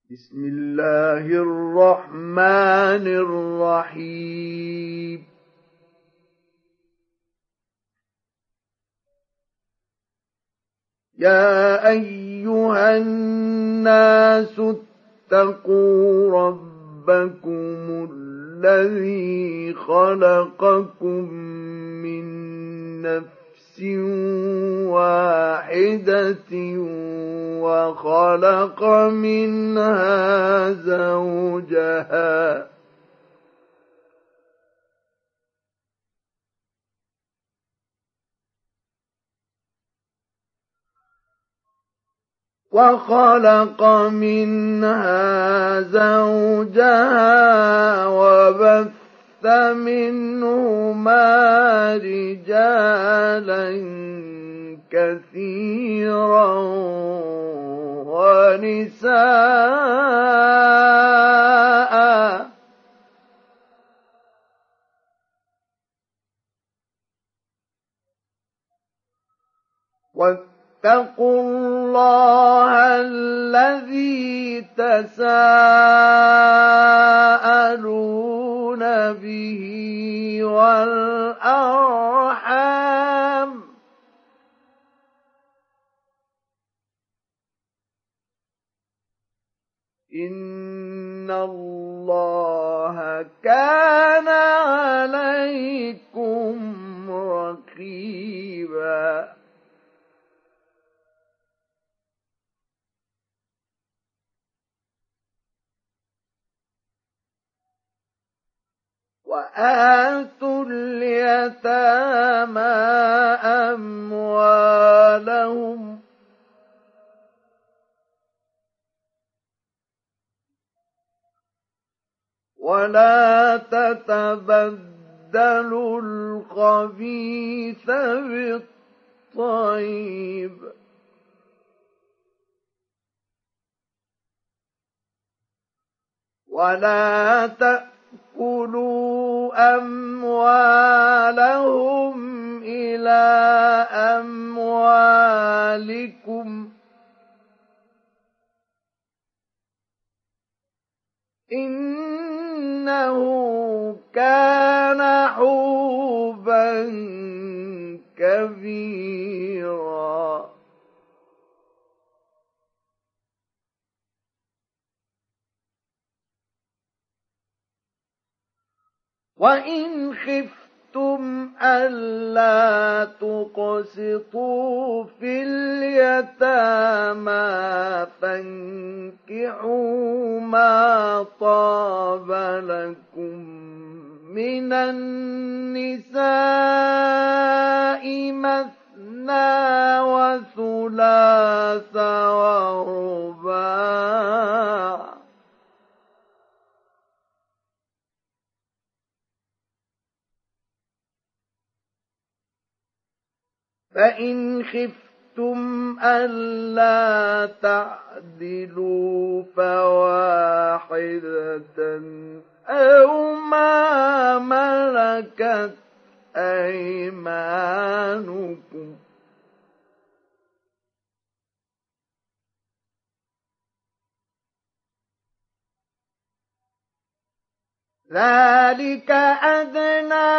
بسم الله الرحمن الرحيم. يا أيها الناس اتقوا ربكم الذي خلقكم من نفس واحدة وخلق منها زوجها وبث منهما رجالا كثيرا ونساء واتقوا الله الذي تساءلون به والأرحام إن الله كان عليكم رقيبا. وآتوا اليتامى أموالهم ولا تتبدلوا الخبيث بالطيب ولا تأكلوا أموالهم إلى أموالكم إنه كان حوبا كبيرا. وإن خفتم ألا تقسطوا في اليتامى فانكحوا ما طاب لكم من النساء مثنى وثلاث ورباع فإن خفتم ألا تعدلوا فواحدة أو ما ملكت أيمانكم ذلك أدنى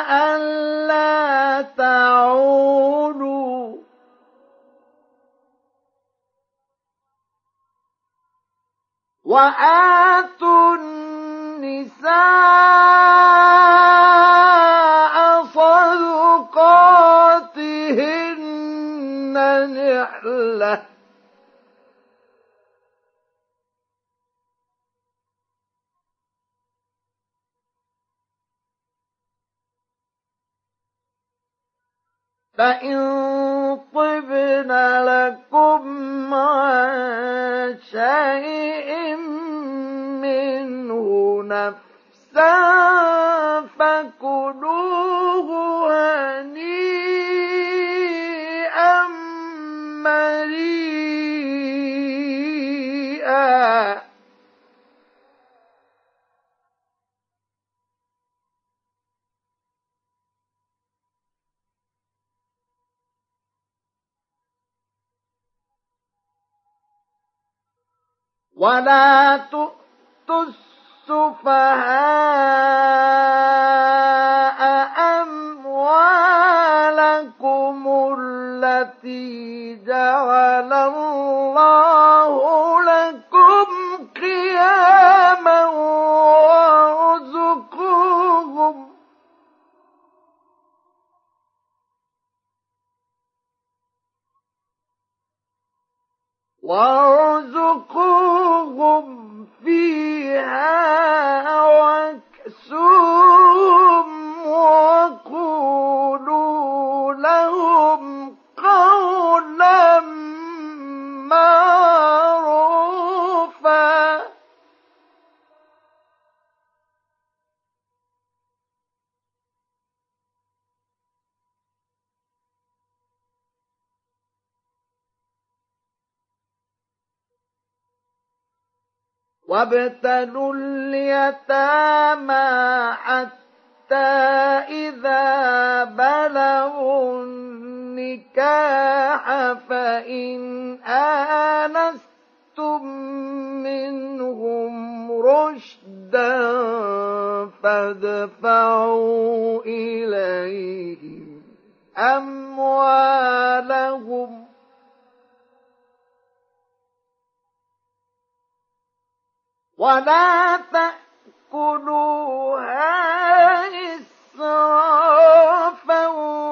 ألا تعولوا وآتوا النساء صدقاتهن نحلة فإن طبن لكم عن شيء منه نفسا فكلوه هنيئا مريئا. ولا تؤتوا السفهاء أموالكم التي جعل الله لكم قياما وارزقوهم فيها واكسوهم وقولوا لهم قولا معروفا. وابتلوا اليتامى حتى إذا بلغوا النكاح فإن آنستم منهم رشدا فادفعوا إليهم أموالهم ولا تأكلوها إسرافا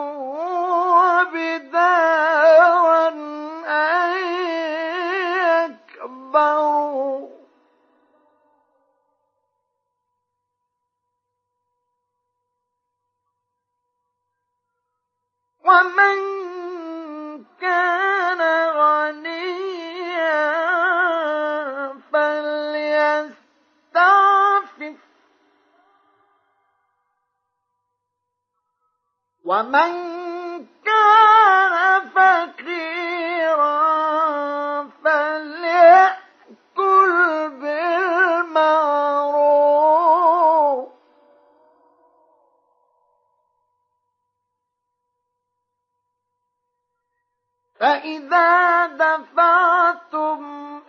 وبدارا أن يكبروا ومن كان غنيا فليستعفف ومن كان فقيرا فليأكل بالمعروف فإذا دفعتم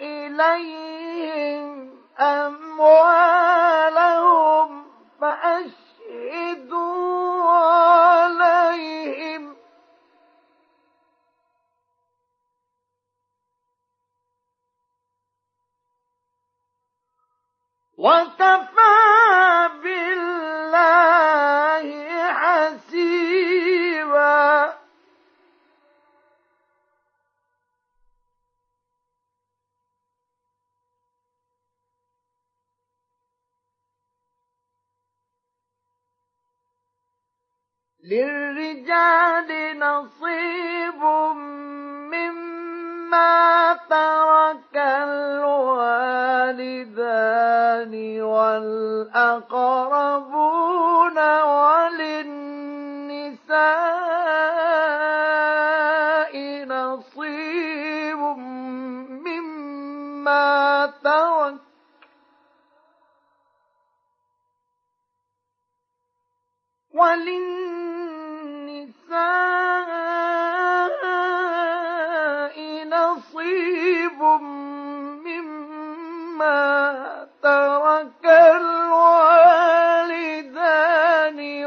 إليهم أموالهم فأشهدوا عليهم وكفى بالله حسيبا. للرجال نصيب مما ترك الوالدان والأقربون وللنساء نصيب مما ترك نصيب مما ترك الوالدان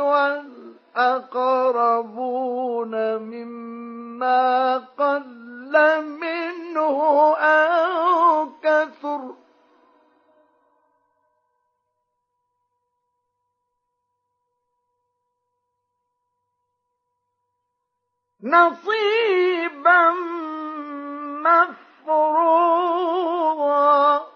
والأقربون مما قل منه أو كثر نصيبا مفروضا.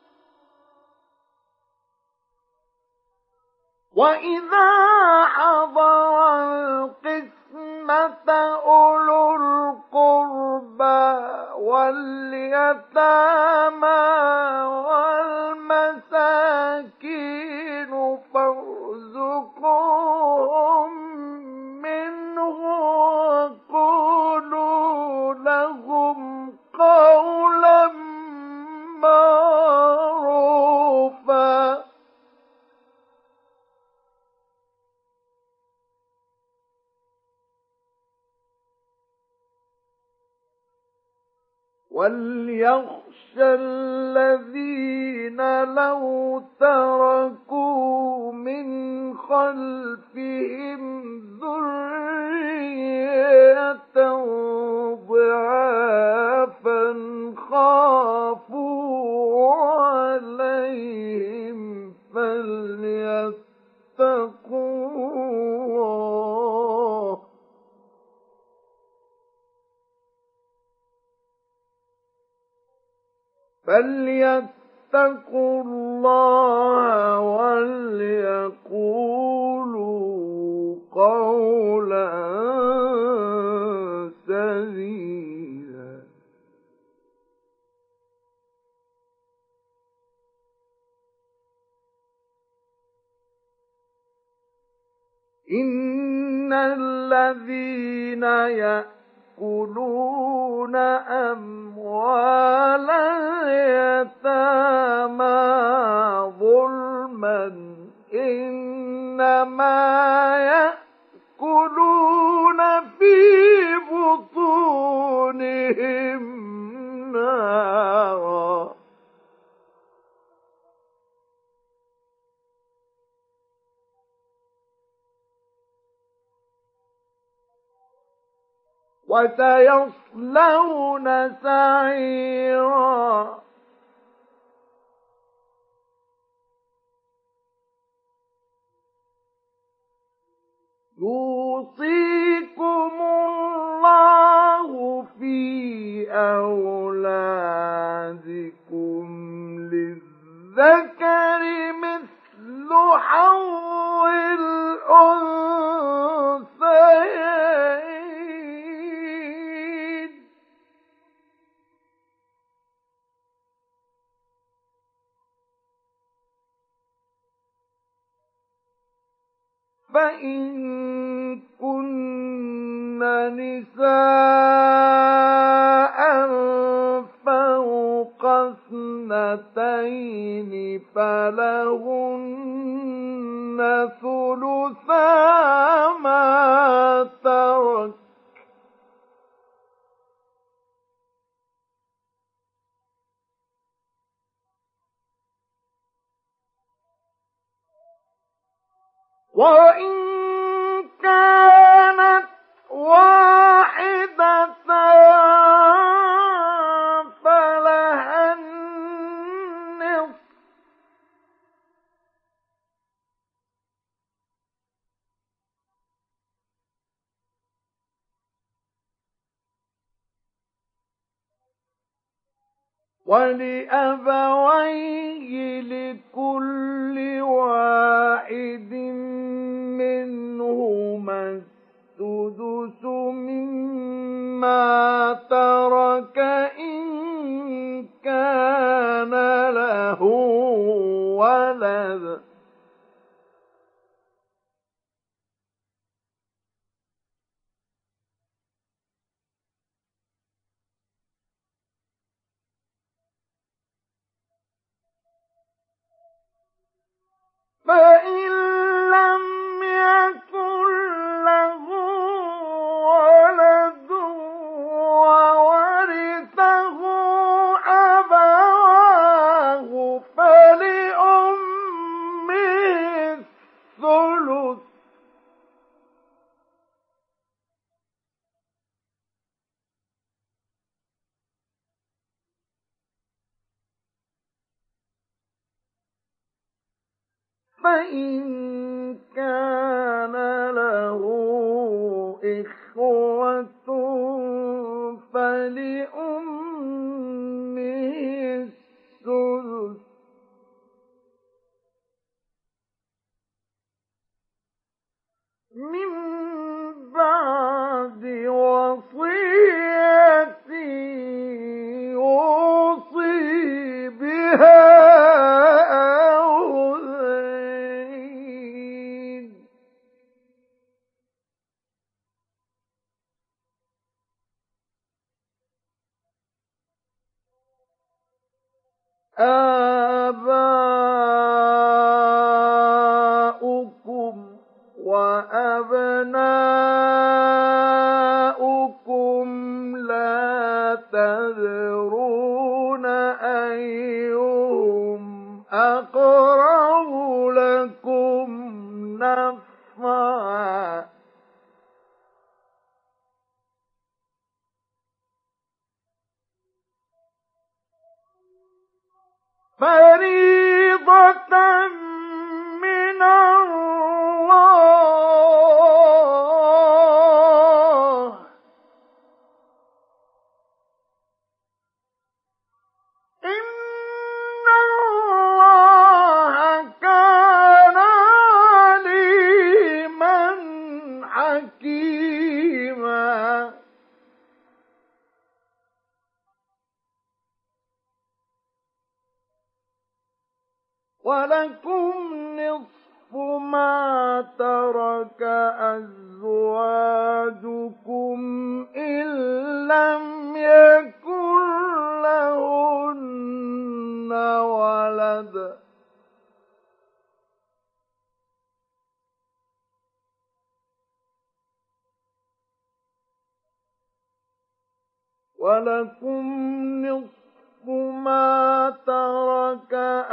وإذا حضر القسمة أولو القربى واليتامى والمساكين فارزقوهم منه وقولوا لهم قولا معروفا. وليخشى الذين لو تركوا من خلفهم ذرية ضعافا خافوا عليهم فليتقوا الله وليقولوا قولا سديدا. إن الذين يأكلون أموال اليتامى ظلما إنما يأكلون في بطونهم نارا وسيصلون سعيرا. يوصيكم الله في أولادكم للذكر مثل حظ الأنثيين. فإن كن نساء فوق اثنتين فلهن ثلثا ما ترك وإن كانت واحدة فلها النصف ولأبويه لكل واحد منهما السدس مما ترك إن كان له ولد فإن لم يكن له ولد وورثه أبواه فلأمه الثلث فإن كان له إخوة فلأمه السدس من بعد وصية يوصي بها آباؤكم وأبناؤكم لا تدرون أيهم أقرب لكم نفعا فريضة من الله إن الله كان عليما حكيما ولكم نصف ما ترك أزواجكم إن لم يكن لهن ولد ولكم نصف ما ترك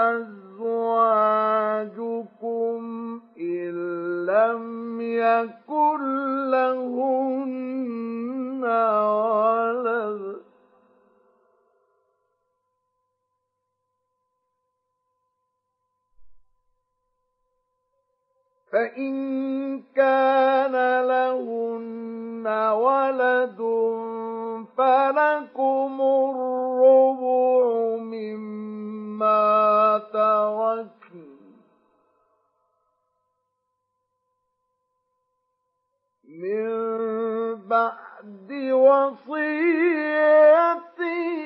أزواجكم إن لم يكن لهن ولد فإن كان لهن ولد فلكم الربع مما تركن من بعد وصية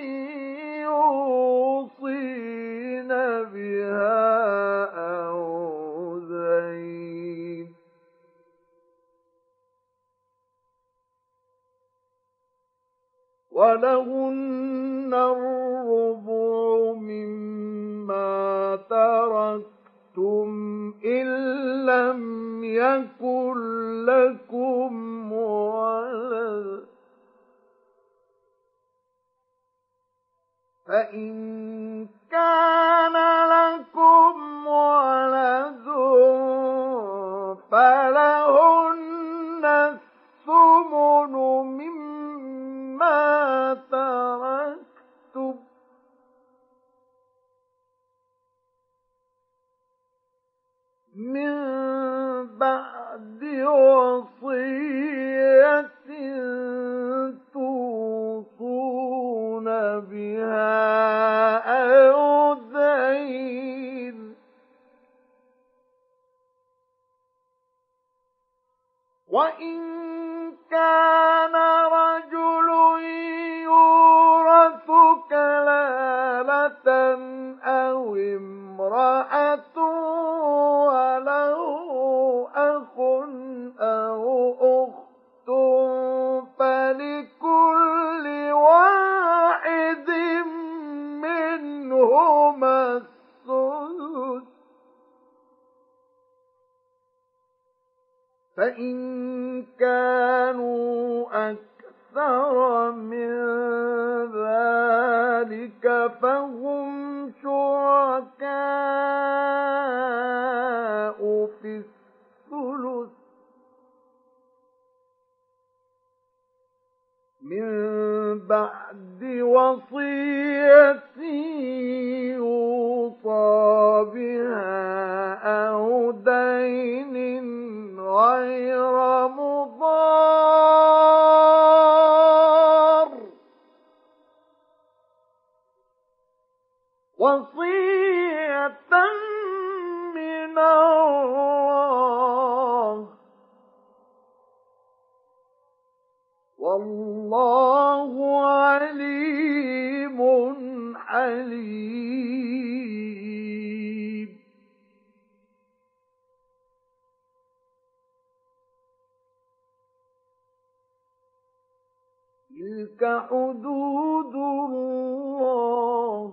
يوصين بها أو دين ولهن الربع مما تركتم إن لم يكن لكم ولد فإن كان لكم ولد فلهن الثمن مما تركتم من بعد وصية توصون بها أو دين وإن كان رجل يورث كلالة أو امرأة وله أخ أو أخت فلكل واحد منهما السدس فإن كانوا أكثر من ذلك فهم شركاء في الثلث من بعد وصية يوصى بها أو دين غير مضار وصية من الله والله عليم حليم تلك حدود الله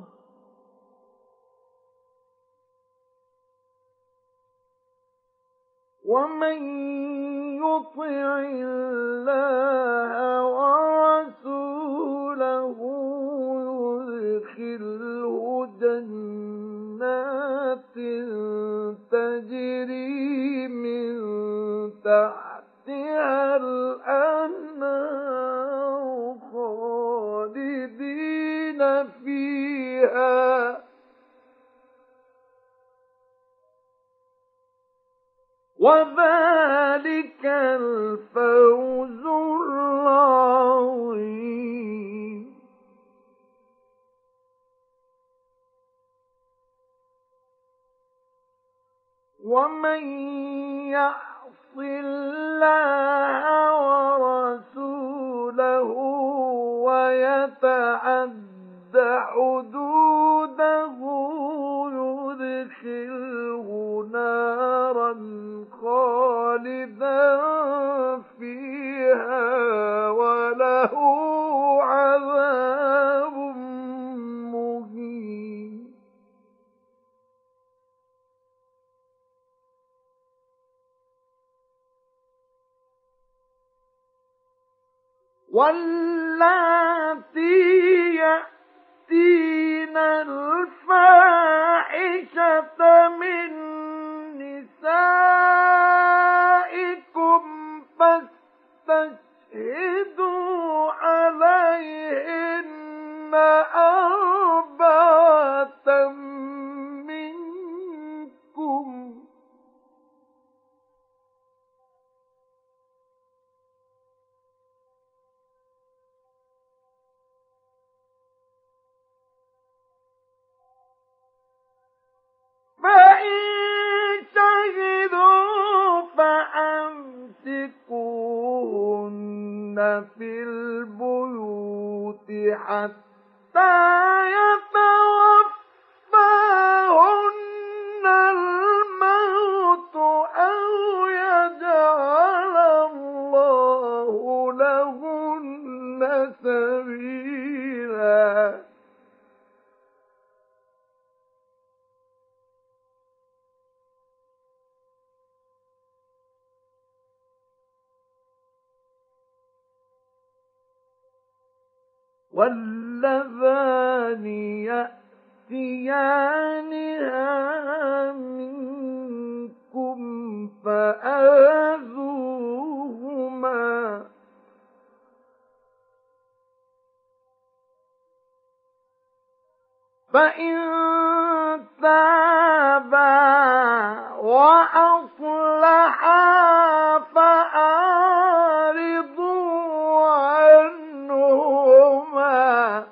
ومن يطع الله ورسوله يدخله فيها وذلك الفوز العظيم. ومن يعص الله ورسوله ويتعد حدوده يدخله نارا خالدا فيها وله عذاب مهين. واللاتي يأتين الفاحشة من نسائكم فاستشهدوا عليهن أربعة منكم فإن شهدوا فأمسكوهن في البيوت حتى يتوفاهن الموت أو يجعل الله لهن سبيلا. واللذان يأتيانها منكم فآذوهما فإن تابا وأصلحا فأعرضوا عنهما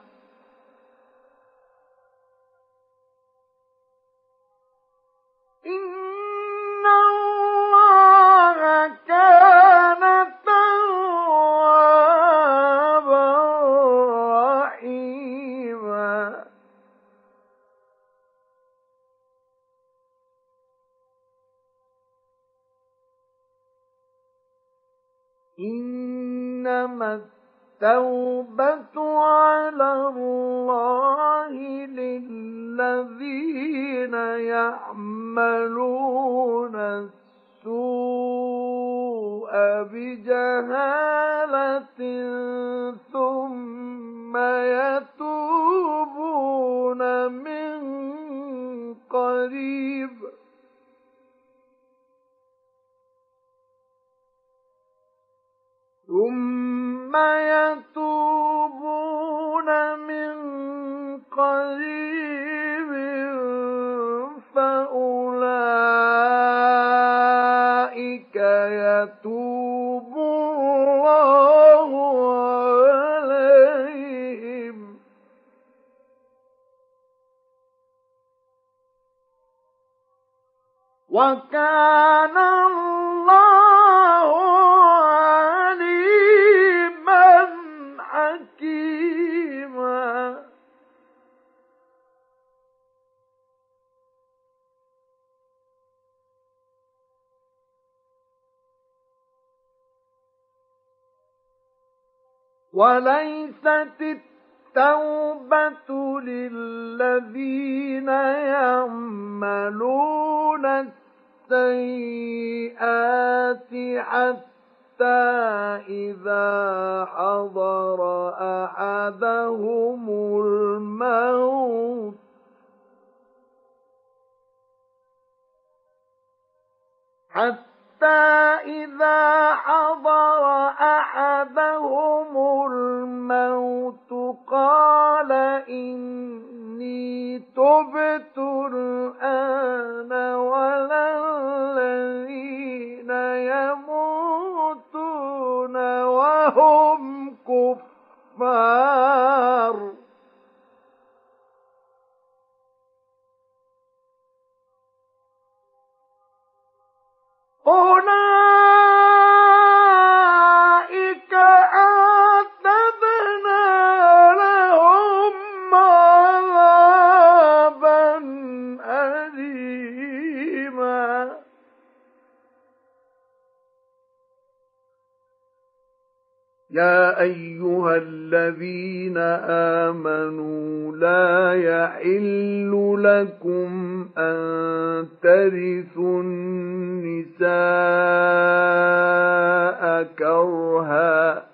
إن الله كان توابا رحيما. إنما التوبة على الله للذين يعملون السوء بجهالة ثم يتوبون من قريب فأولئك يتوب الله عليهم وكان الله عليما حكيما. وليست التوبة للذين يعملون السيئات حتى إذا حضر أحدهم الموت قال إني أولئك أعتدنا لهم عذابا أليما يا أيها الذين آمنوا لا يحل لكم أن ترثوا النساء كرها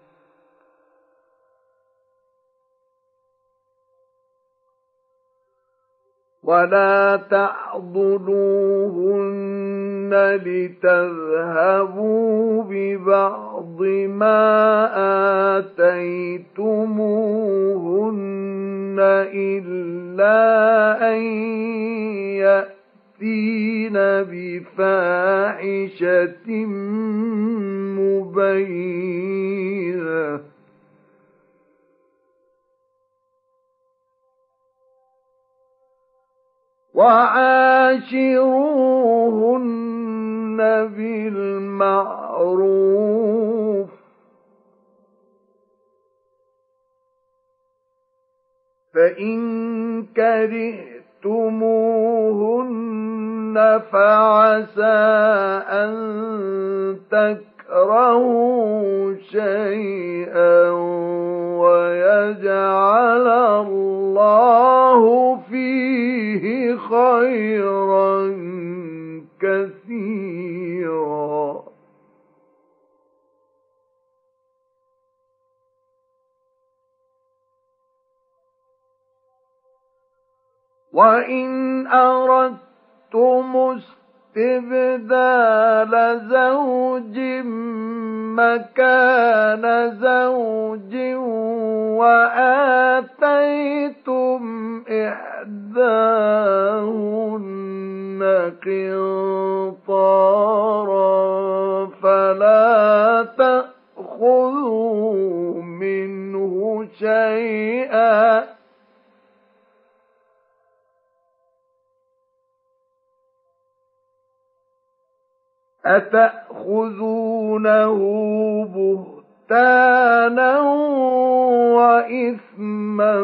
ولا تعضلوهن لتذهبوا ببعض ما آتيتموهن إلا أن يأتين بفاحشة مبينة وعاشروهن بالمعروف فإن كرهتموهن فعسى أن تكرهوا شيئا ويجعل الله فيه خيرا كثيرا وإن أردتم استبدال زوج مكان زوج وآتيتم إحداهن قنطارا فلا تأخذوا منه شيئا أتأخذونه بهتانا وإثما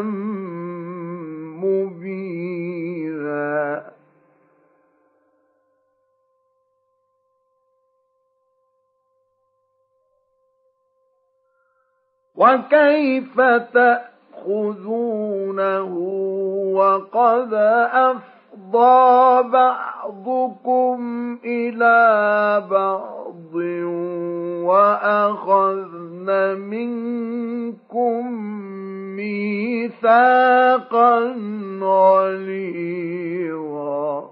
مبينا وكيف تأخذونه وقد أفضى بعضكم إلى بعض وأخذن منكم ميثاقا غليظا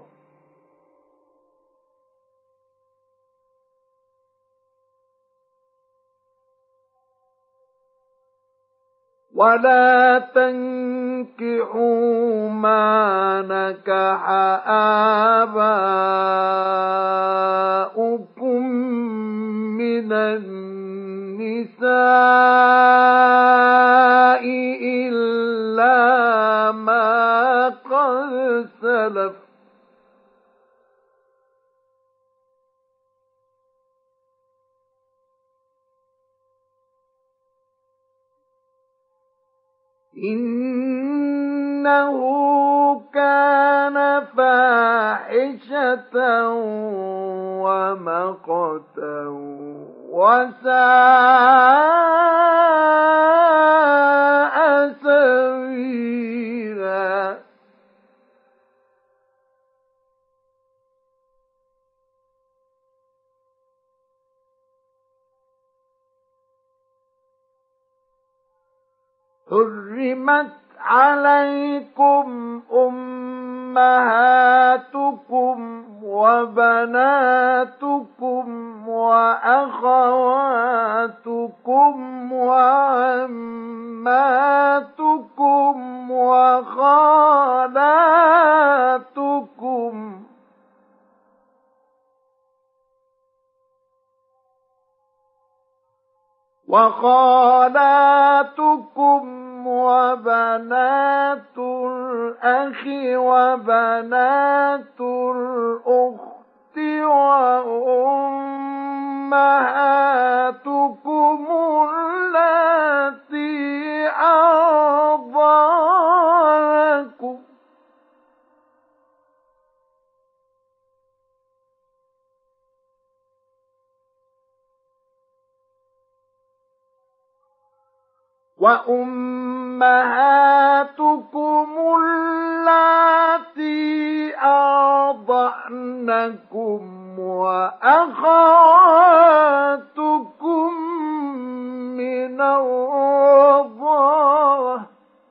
ولا تنكحوا ما نكح آباؤكم من النساء إلا ما قد سلف إنه كان فاحشة ومقتا وساء سبيلا حرمت عليكم أمهاتكم وبناتكم وأخواتكم وعماتكم وخالاتكم وبنات الأخ وبنات الأخت وأمهاتكم أمهاتكم التي أرضعنكم وأمهاتكم اللاتي أرضعنكم وأخواتكم من الرضاعة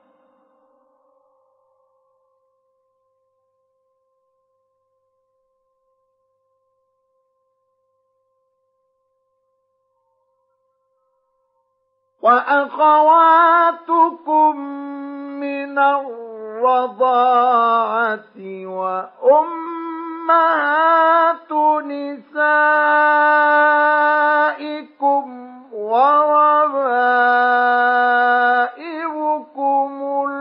وأمهات نسائكم وربائبكم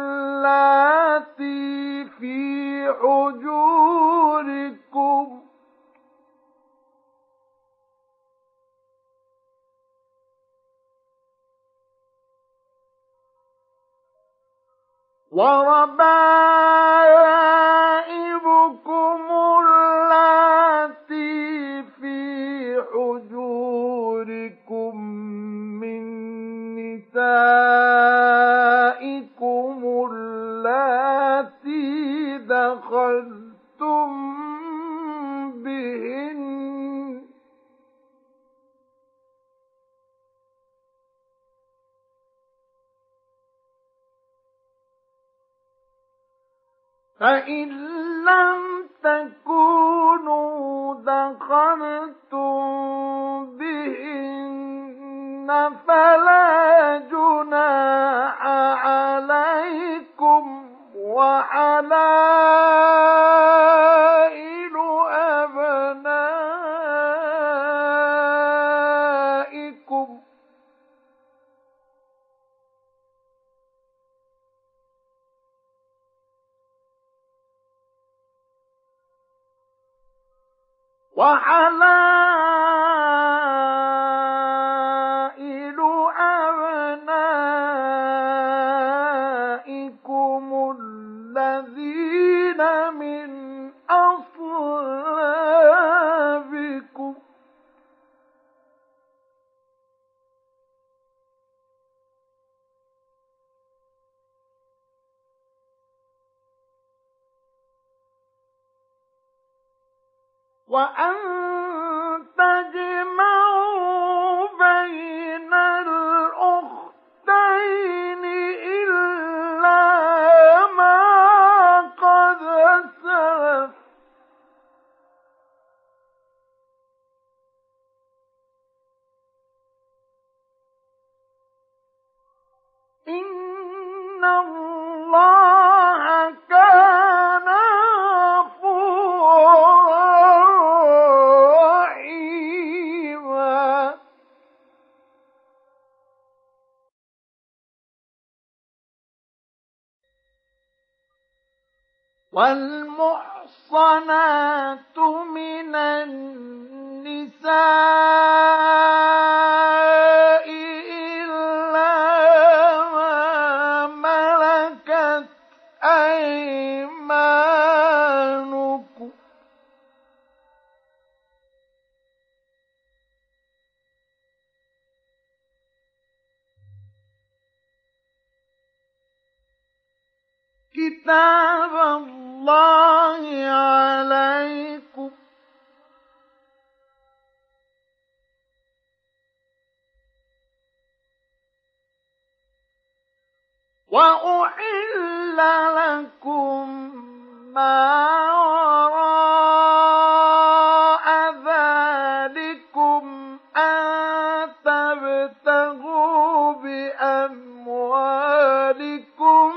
اللاتي في حجوركم من نسائكم اللاتي دخلتم بهن فإن لم تكونوا دخلتم بهن فلا جناح عليكم وحلائل أبنائكم الذين من أصلابكم وأن تجمعوا بين الأختين إلا ما قد سلف إن الله كان والمحصنات من النساء إلا ما ملكت أيمانكم كتاب الله عليكم وأحل لكم ما وراء ذلكم أن تبتغوا بأموالكم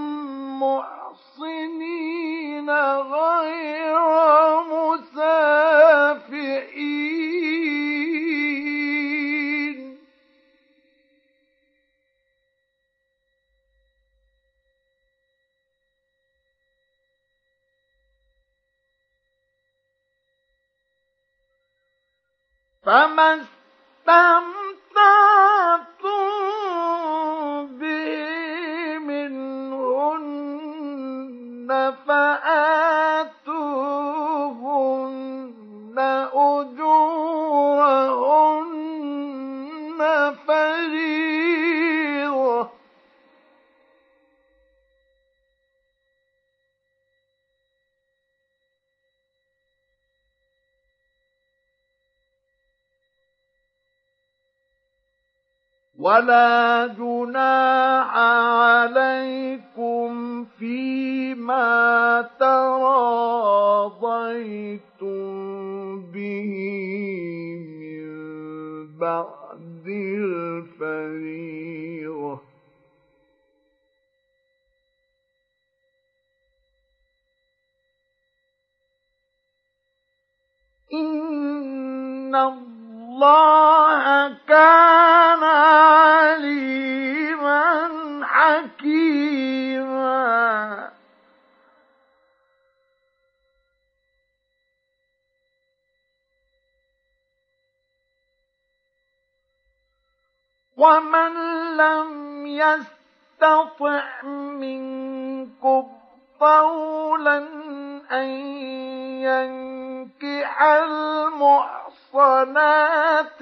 محصنين غير مسافحين فما به منهن فآتوهن أجورهن فريضة ولا جناح عليكم فيما تراضيتم به من بعد الفريضة إن الله كان عليما حكيما ومن لم يستطع منكم طولا أن ينكح المحصنات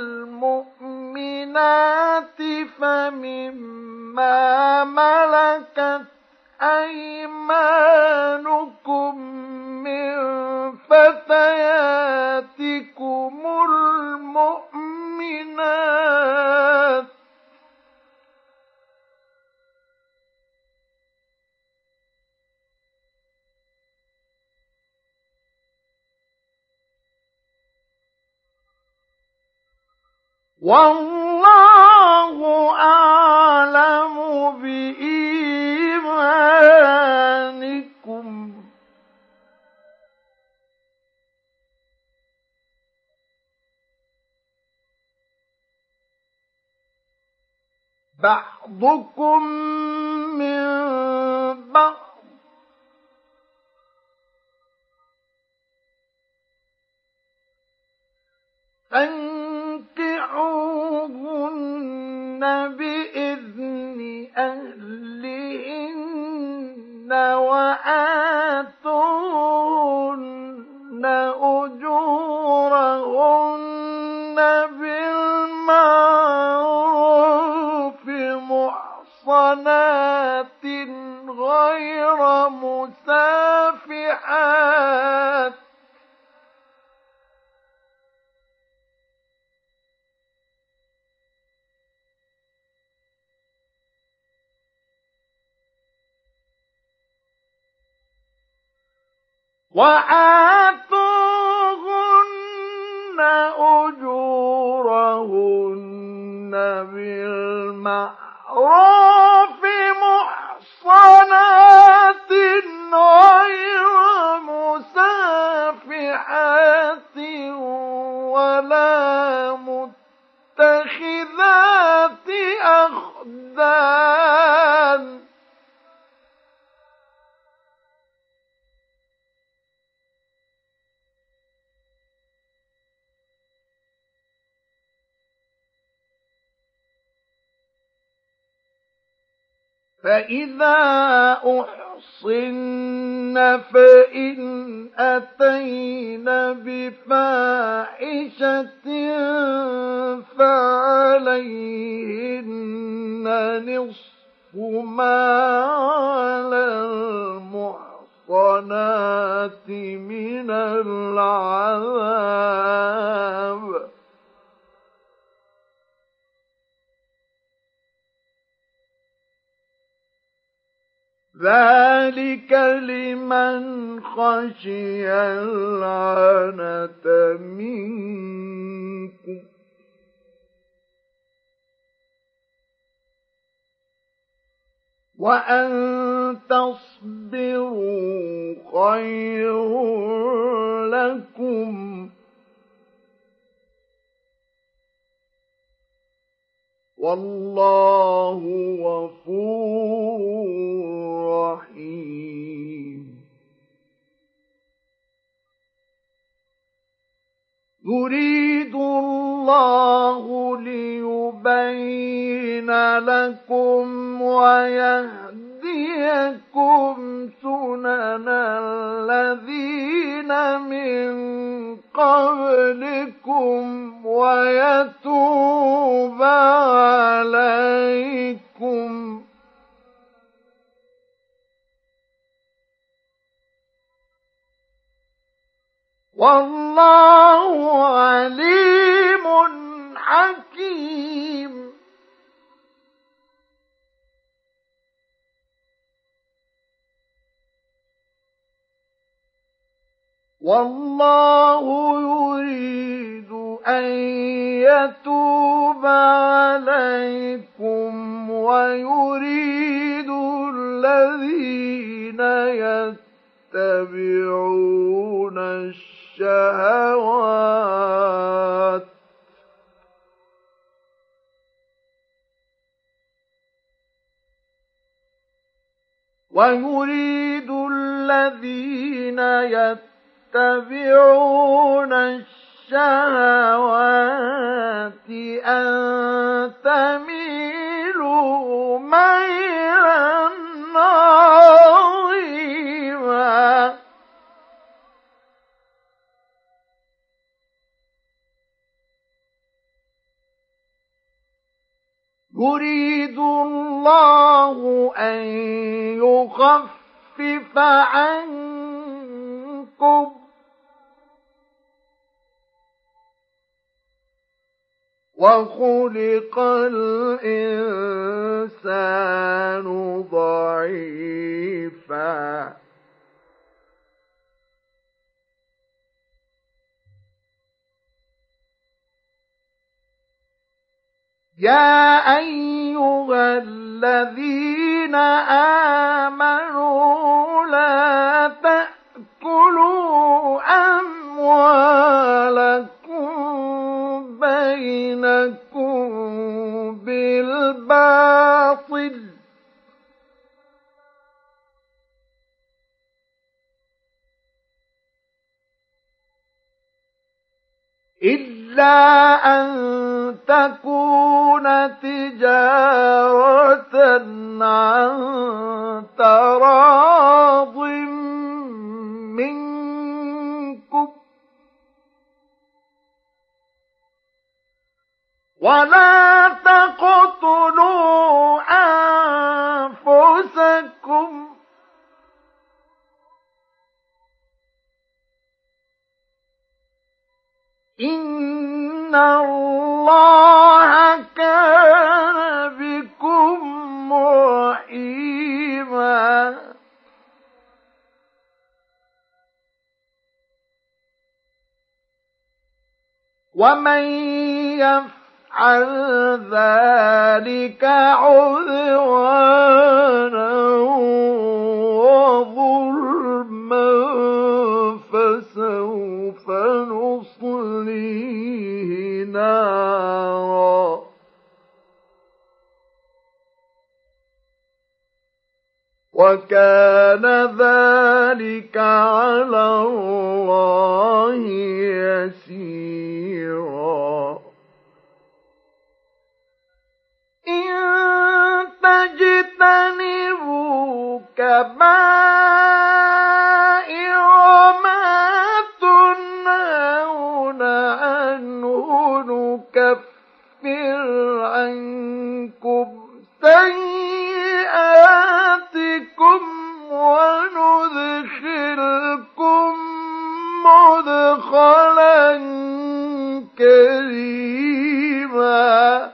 المؤمنات فمما ملكت أيمانكم من فتياتكم المؤمنات والله أعلم بإيمانكم بعضكم من بعض فانكحوهن بإذن أهلهن وآتوهن أجورهن بالمعروف محصنات غير مسافحات وآتوهن أجورهن بالمعروف محصنات غير مسافحات ولا متخذات أخدان فإذا أحصن فإن أتين بفاحشة فعليهن نصف ما على المحصنات من العذاب ذلك لمن خشي العنة منكم وأن تصبروا خير لكم والله غفور رحيم يريد الله ليبين لكم ويهديكم سنن الذين من قبلكم ويتوب عليكم والله عليم حكيم. والله يريد أن يتوب عليكم ويريد الذين يتبعون الشهوات أن تميلوا ميلا عظيما. يريد الله أن يخفف عنكم وخلق الإنسان ضعيفا. يا أيها الذين آمنوا لا تأكلوا أموالكم بينكم بالباطل إلا أن تكون تجارة عن تراض منكم ولا تقتلوا أنفسكم إن الله كان بكم رحيما. ومن يفعل ذلك عدوانا وظلما فسوف نصليه نارا وكان ذلك على الله يسيرا. إن تجتنبوا كبائر ما تنهون عنه نكفر عنكم سيئاتكم وندخلكم مدخلا كريما.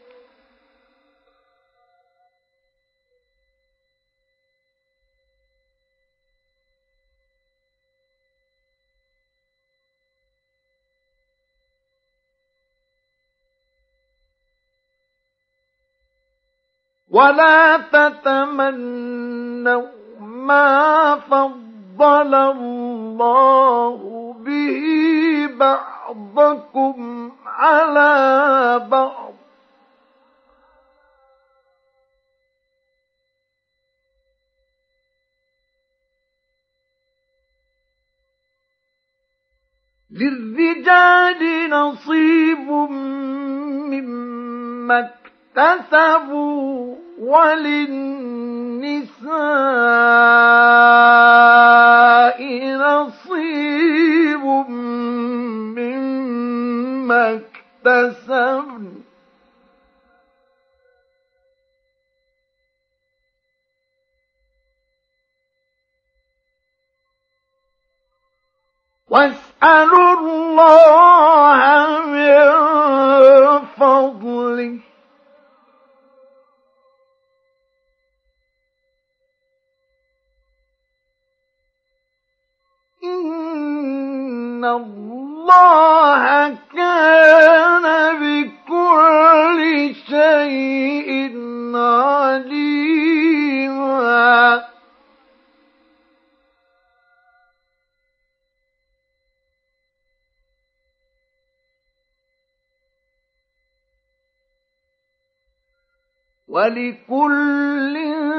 ولا تتمنوا ما فضل الله به بعضكم على بعض للرجال نصيب مما اكتسبوا وللنساء نصيب مما اكتسبن واسألوا الله من فضله إن الله كان بكل شيء عليما ولكل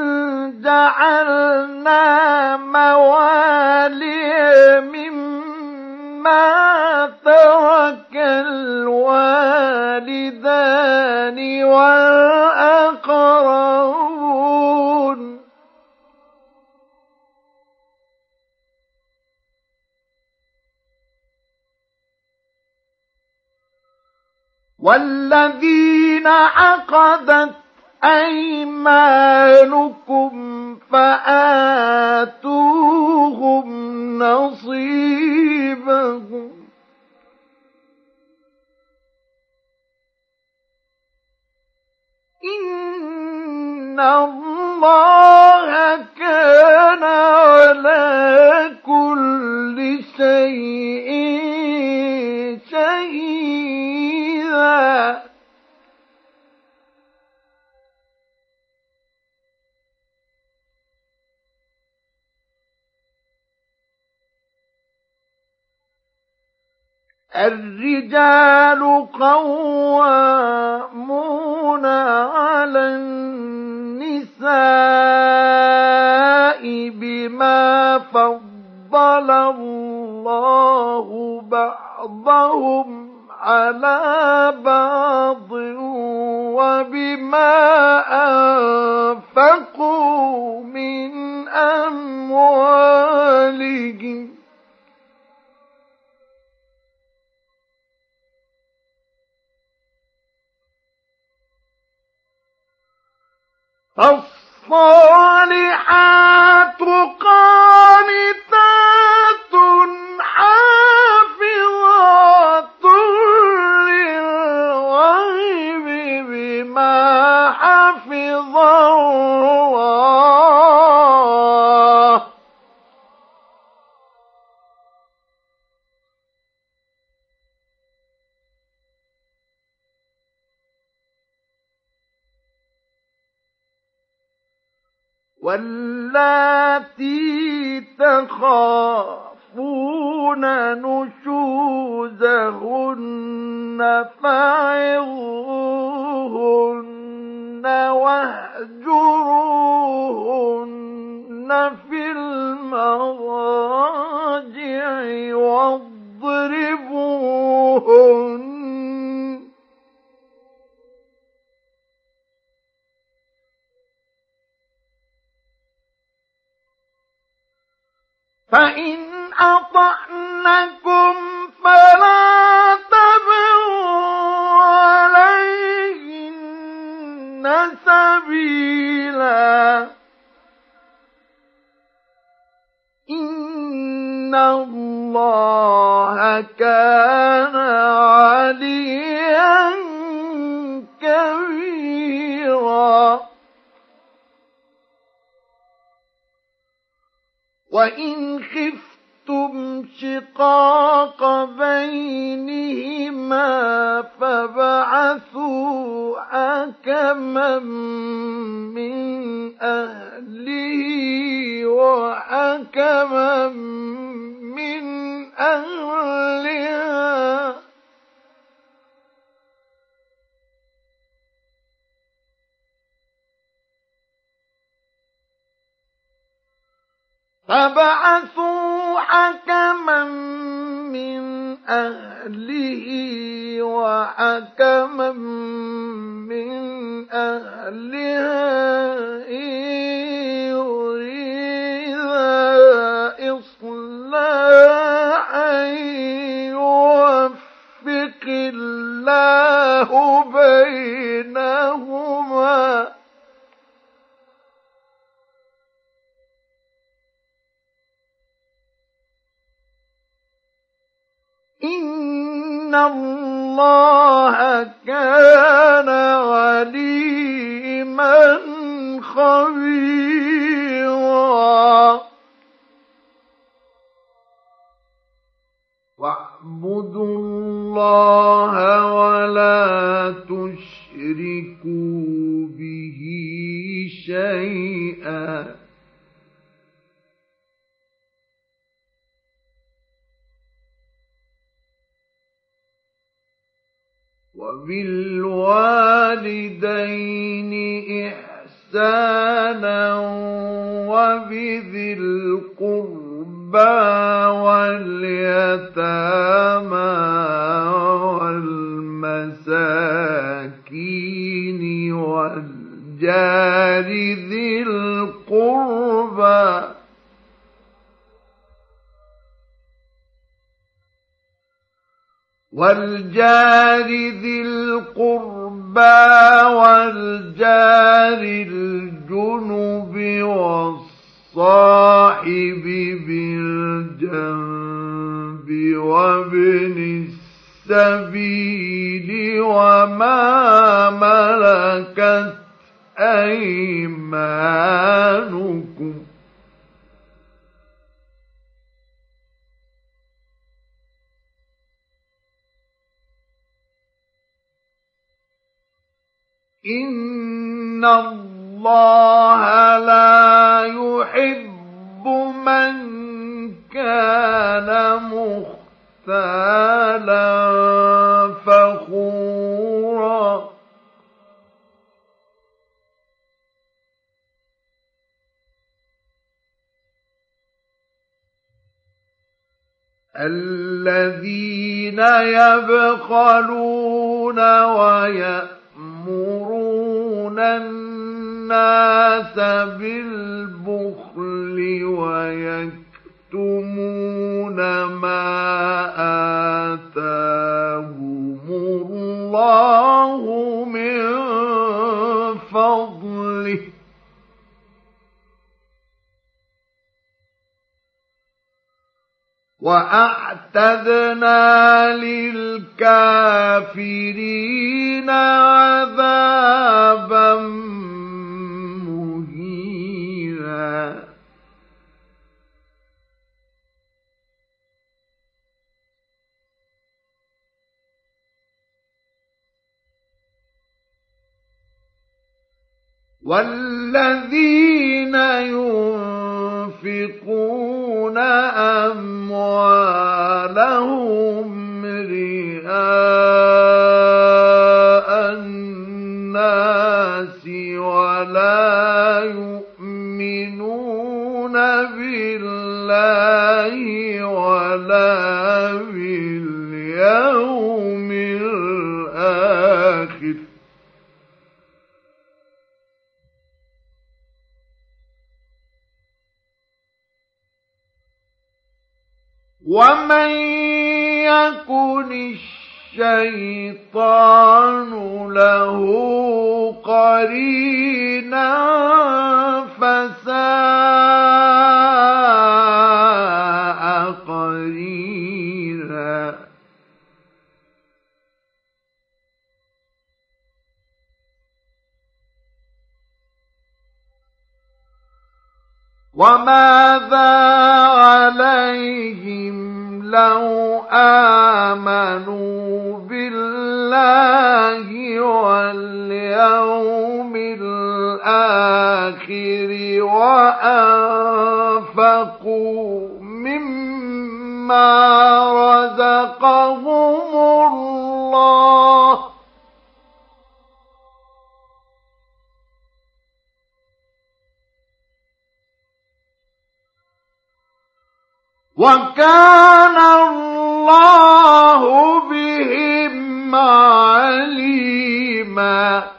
جعلنا موالي مما ترك الوالدان والأقربون والذين عقدت أيمانكم فآتوهم نصيبهم إن الله كان على كل شيء شهيدا الرجال قوامون على النساء بما فضل الله بعضهم على بعض وبما أنفقوا من أموالهم الصالحات قانتات حافظات للغيب بما حفظ الله واللاتي تخافون نشوزهن فعظوهن واهجروهن في المضاجع واضربوهن فإن أطعنكم فلا تبغوا عليهن سبيلا إن الله كان عليا كبيرا وإن خفتم شقاق بينهما فابعثوا حكما من أهله وحكما من أهلها فبعثوا حكما من أهله وحكما من إِنَّ اللَّهَ كَانَ عَلِيمًا خَبِيرًا وَاعْبُدُوا اللَّهَ وَلَا تُشْرِكُوا بِهِ شَيْئًا وَبِالْوَالِدَيْنِ إِحْسَانًا وَبِذِي الْقُرْبَىٰ وَالْيَتَامَىٰ وَالْمَسَاكِينِ وَالْجَارِ ذِي الْقُرْبَىٰ وَالْجَارِ الْجُنُبِ وَالصَّاحِبِ بِالْجَنبِ وَابْنِ السَّبِيلِ وَمَا مَلَكَتْ أَيْمَانُكُمْ إِنَّ اللَّهَ لَا يُحِبُّ مَن كَانَ مُخْتَالًا فَخُورًا الَّذِينَ يَبْخَلُونَ وَيَأْمُرُونَ النَّاسَ بِالْبُخْلِ وَيَكْتُمُونَ مَا آتَاهُمُ اللَّهُ مِن فَضْلِهِ وَأَعْتَدْنَا لِلْكَافِرِينَ عَذَابًا مُهِينًا وَالَّذِينَ يُنفِقُونَ أَمْوَالَهُمْ رِئَاءَ النَّاسِ وَلَا يُؤْمِنُونَ بِاللَّهِ وَلَا بِالْيَوْمِ الْآخِرِ وَمَن يَكُنِ الشَّيْطَانُ لَهُ قَرِينًا فَسَاءَ قَرِينًا وَمَاذَا عَلَيْهِمْ لَوْ آمَنُوا بِاللَّهِ وَالْيَوْمِ الْآخِرِ وَأَنفَقُوا مِمَّا رَزَقَهُمُ اللَّهُ وَكَانَ اللَّهُ بِهِمْ عَلِيمًا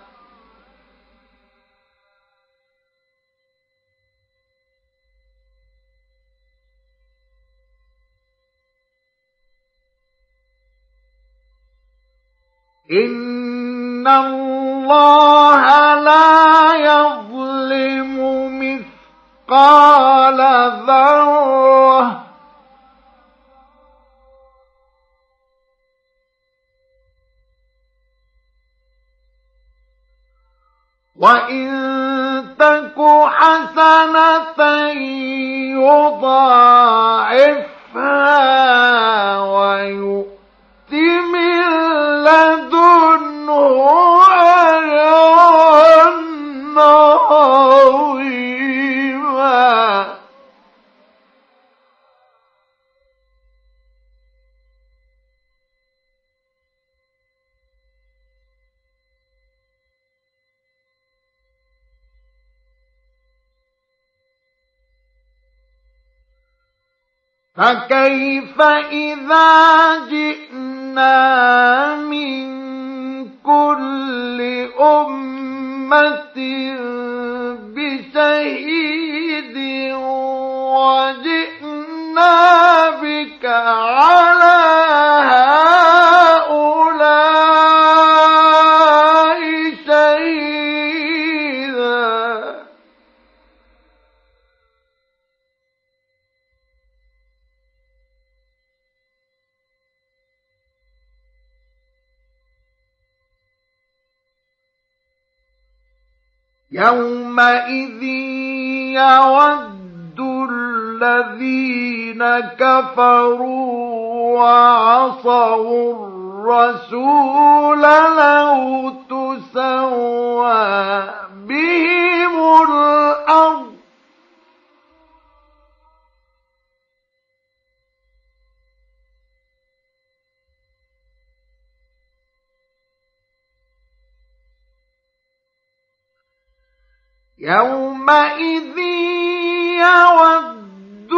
إِنَّ اللَّهَ لَا يَظْلِمُ مِثْقَالَ ذَرَّةٍ وإن تك حسنة يضاعفها ويؤت من لدنه أجرا عظيما. فكيف إذا جئنا من كل أمة بشهيد وجئنا بك على هؤلاء شهيدا. يومئذ يود الذين كفروا وعصوا الرسول لو تسوى بهم الأرض يومئذ يود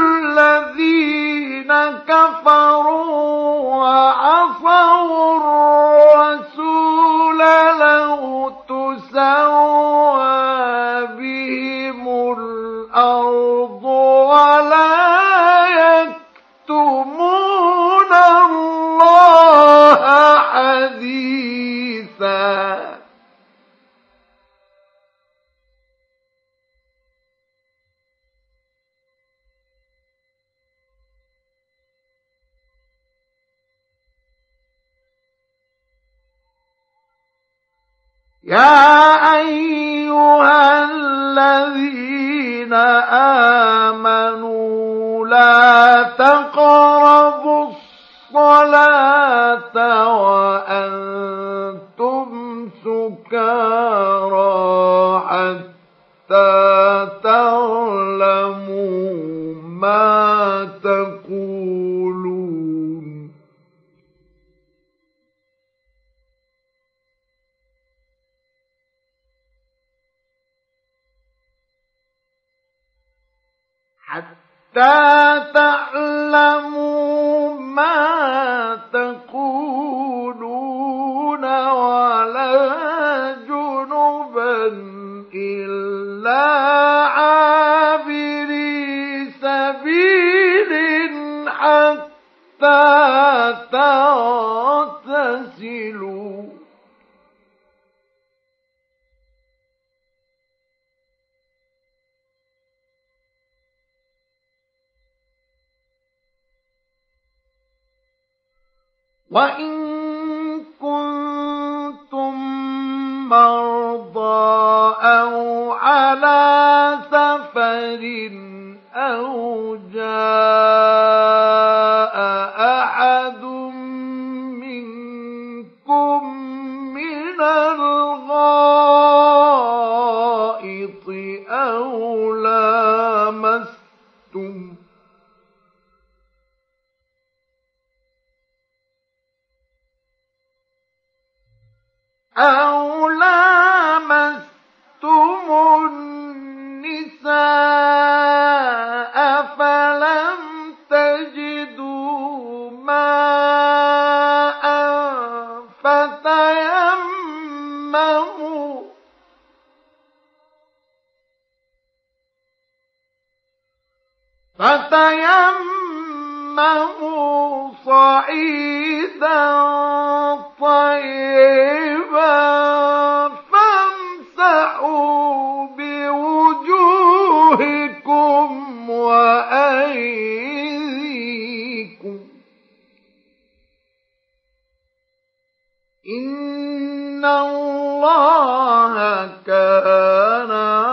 الذين كفروا وعصوا الرسول لو تسوى بهم الأرض ولا يكتمون الله حديثا. يا أيها الذين آمنوا لا تقربوا الصلاة وأنتم سكارى حتى تعلموا ما تقولون. حتى تعلموا ما تقولون ولا جنبا إلا عابري سبيل حتى تغتسلوا. وإن كنتم مرضى أو على سفر أو جاء أحد منكم من الغائط أو لامستم النساء فلم تجدوا ماء فتيمموا صعيدا طيبا فامسحوا بوجوهكم وأيديكم إن الله كان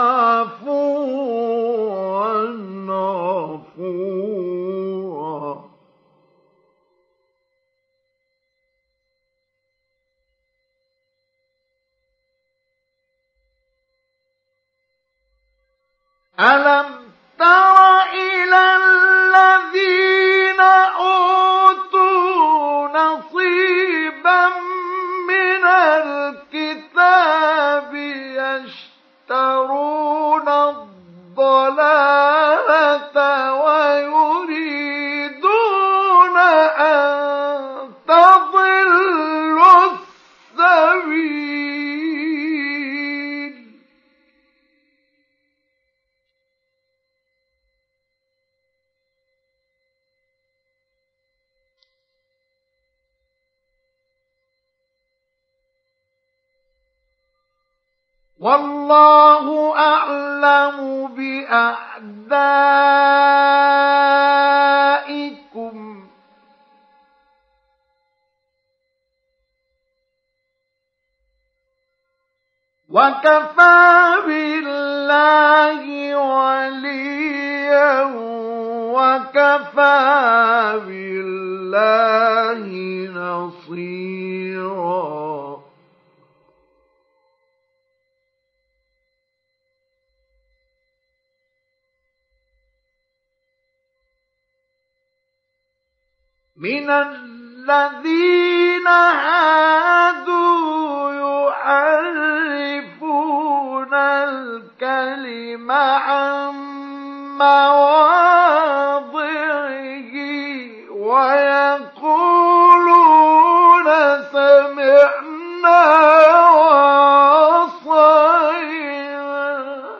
عفوا غفورا. ألم تر إلى الذين أوتوا نصيبا من الكتاب يشترون الضلالة ويريدون أن تضلوا السبيل. والله أعلم بأعدائكم وكفى بالله وليا وكفى بالله نصيرا. من الذين هادوا يحرفون الكلم عن مواضعه ويقولون سمعنا وعصينا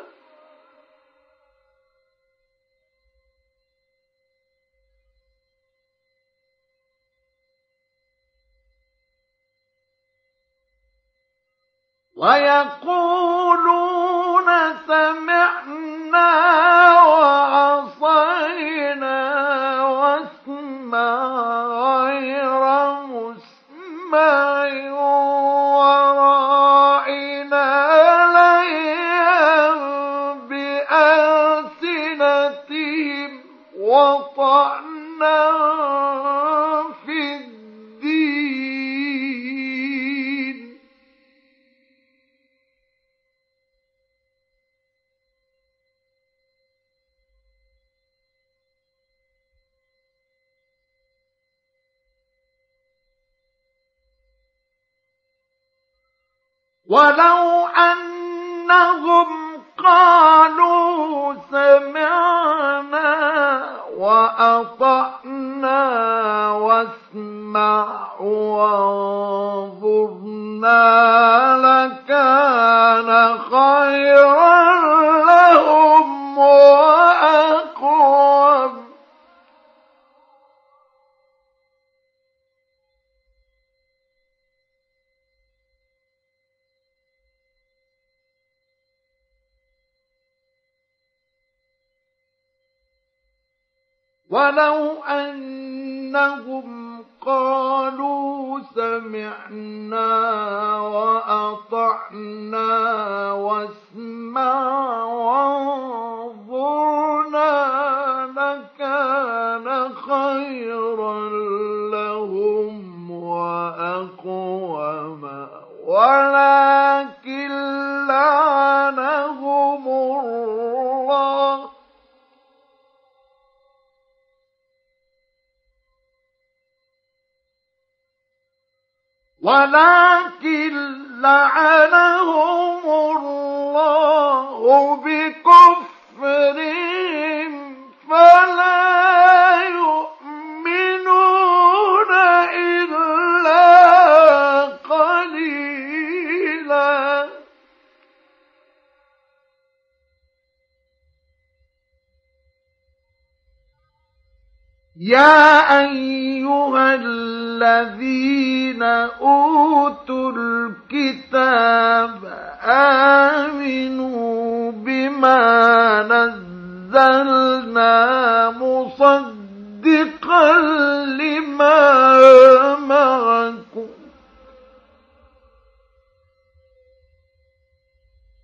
واسمع غير مسمع وراعنا ليا بألسنتهم وطعنا في الدين. ولو أنهم قالوا سمعنا وأطعنا واسمع وانظرنا لكان خيرا لهم وأقوم. ولو أنهم قالوا سمعنا وأطعنا واسمع وانظرنا لكان خيرا لهم وأقوم ولكن لعنهم الله بكفرهم فلا يؤمنون إلا قليلا. يا أيها الذين أوتوا الكتاب آمنوا بما نزلنا مصدقا لما معكم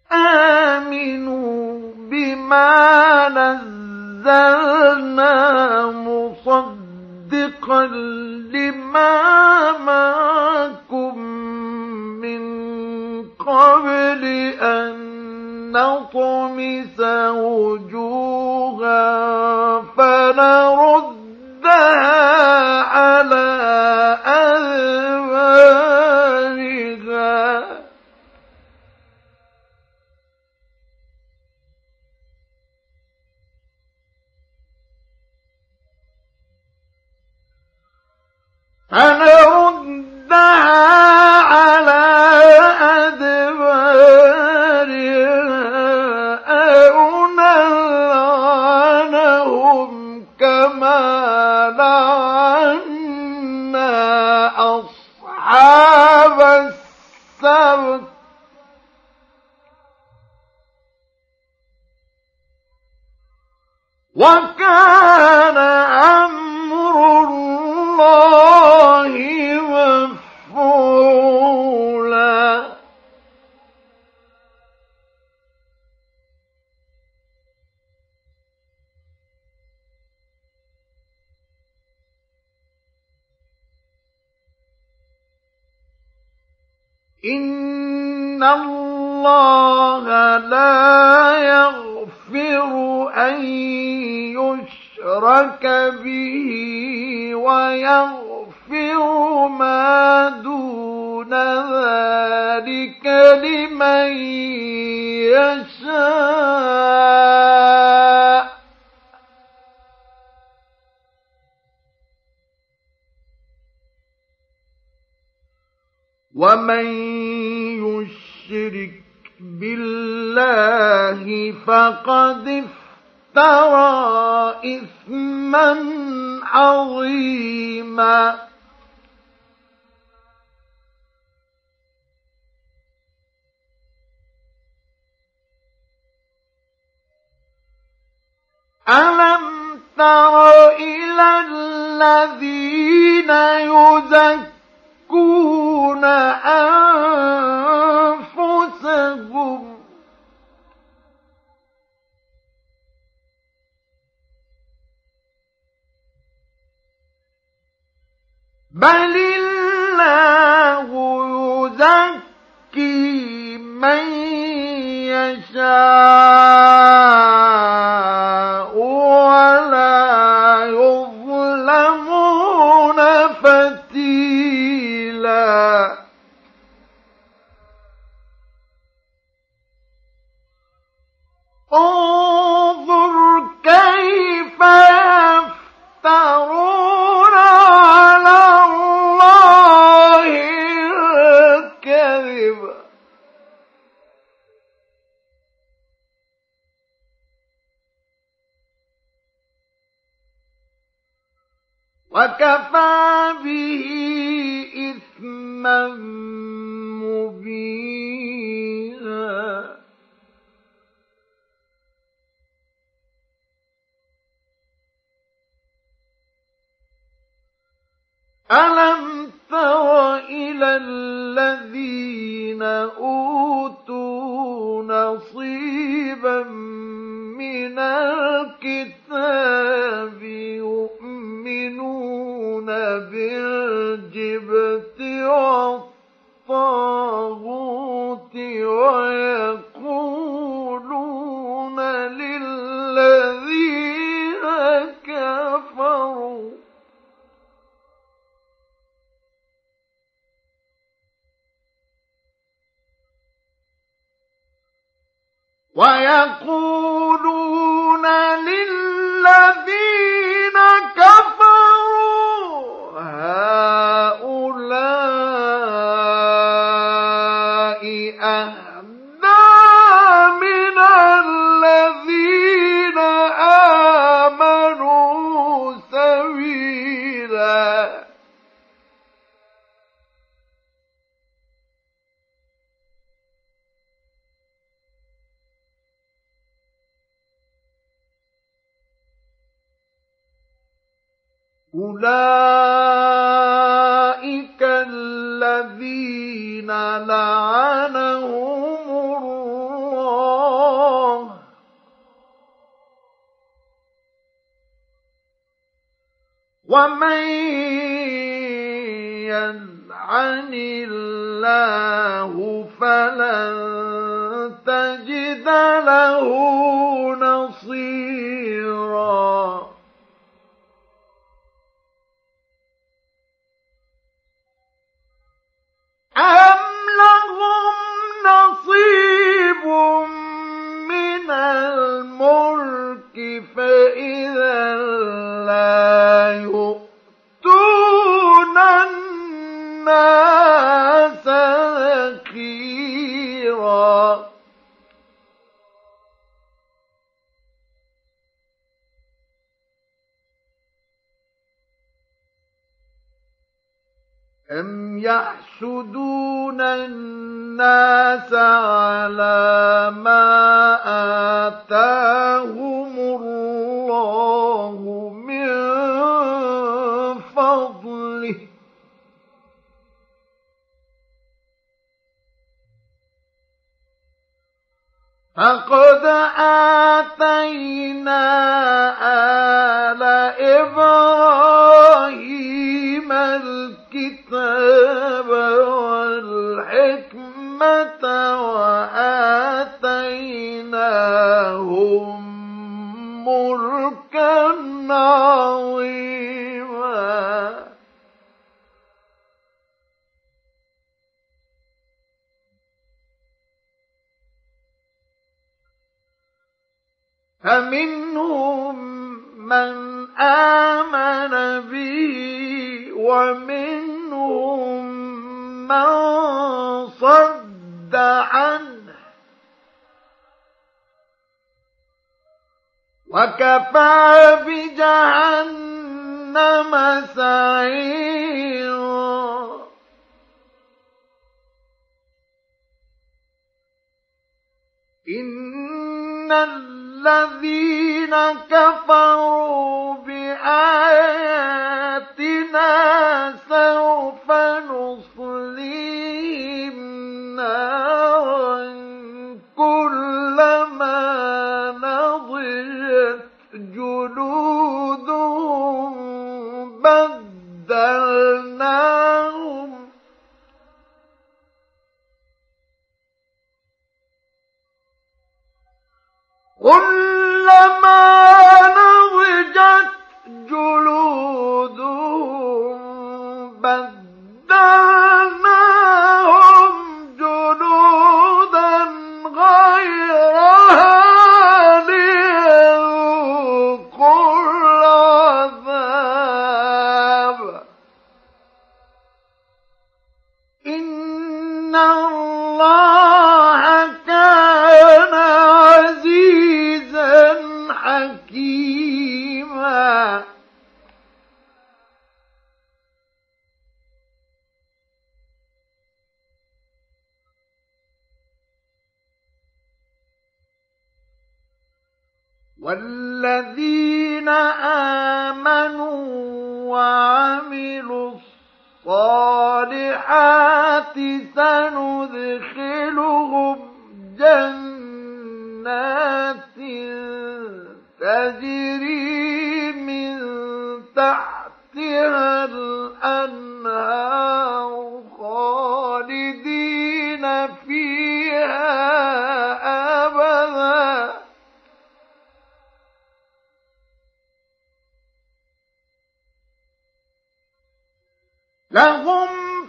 آمنوا بما نزلنا مصدقا لما معكم من قبل أن نطمس وجوها فنردها على أدبارها أو نلعنهم كما لعنا أصحاب السبت وكان أمر الله مفعولا إن الله لا يغفر أن يشرك به ويغفر ما دون ذلك لمن يشاء ومن يشرك بالله فقد افترى إثما عظيما ألم تر إلى الذين يزكون أنفسهم بل الله يزكي من يشاء ولا يظلمون فتيلا انظر كيف يفترون على الله الكذب وكفى به إثما مبينا ألم تر إلى الذين أوتوا نصيبا من الكتاب يؤمنون بالجبت والطاغوت ويقولون للذين كفروا هؤلاء أهدى من الذين آمنوا سبيلا أولئك الذين لعنهم ومن يلعن الله فلن تجد له نصيرا أم لهم نصيب من الملك فإذا لا يؤتون الناس نكيرا أم يحسدون الناس على ما آتاهم الله من فضله فقد آتينا آل إبراهيم الكتاب والحكمة وآتيناهم ملكا عظيما فمنهم من آمن به ومنهم من صد عنه وكفى بجهنم سعيرا إن الذين كفروا بآياتنا سوف نصليهم نارا كلما نضجت جلودهم بدلناهم كلما نضجت جلودهم بدلناهم جلودا غيرها ليذوقوا العذاب إن الله كان عزيزا حكيما والذين آمنوا وعملوا الصالحات سندخلهم جنات تجري من تحتها الأنهار خالدين فيها أبدا لهم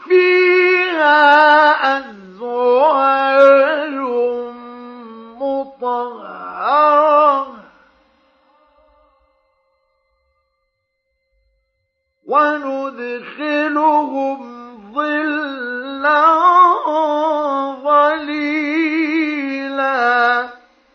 فيها أزواج مطهرة وندخلهم ظلا ظليلا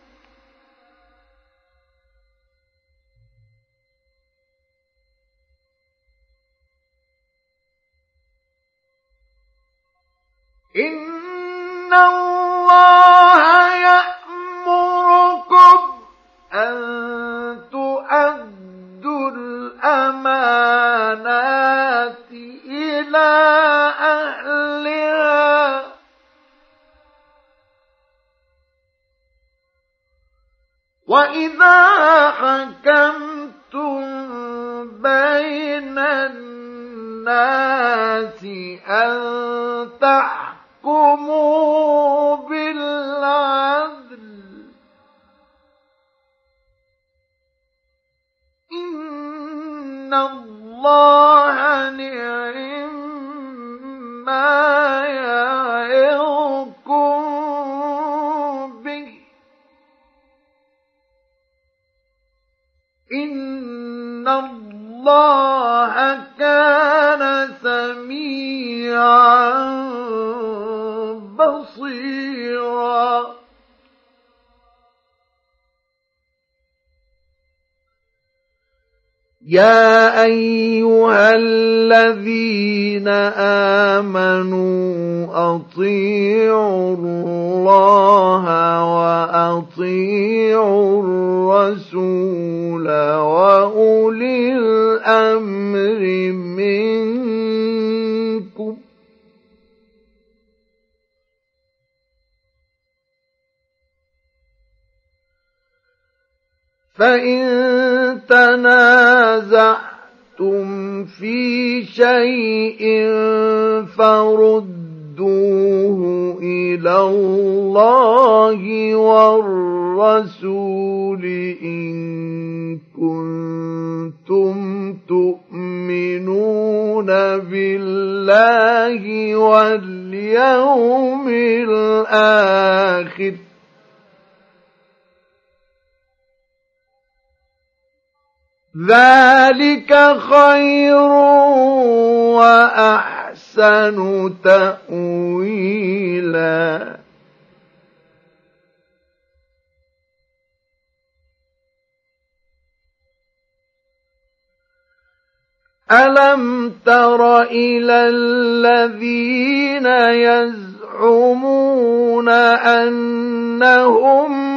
إن الله يأمركم أن تؤدوا الأمانات إلى أهلها وإذا حكمتم بين اللَّهَ نِعِمَّا يَعِظُكُم بِهِ ۗ إِنَّ اللَّهَ كَانَ سَمِيعًا بَصِيرًا. يَا أَيُّهَا الَّذِينَ آمَنُوا أَطِيعُوا اللَّهَ وَأَطِيعُوا الرَّسُولَ وَأُولِي الْأَمْرِ مِنكُمْ ۖ فَإِن تَنَازَعْتُمْ فِي شَيْءٍ فَرُدُّوهُ إِلَى اللَّهِ وَالرَّسُولِ إِن كُنتُمْ تُؤْمِنُونَ بِاللَّهِ وَالْيَوْمِ الْآخِرِ ۚ ذَلِكَ خَيْرٌ وَأَحْسَنُ تَأْوِيلًا. أَلَمْ تَرَ إِلَى الَّذِينَ يَزْعُمُونَ أَنَّهُمْ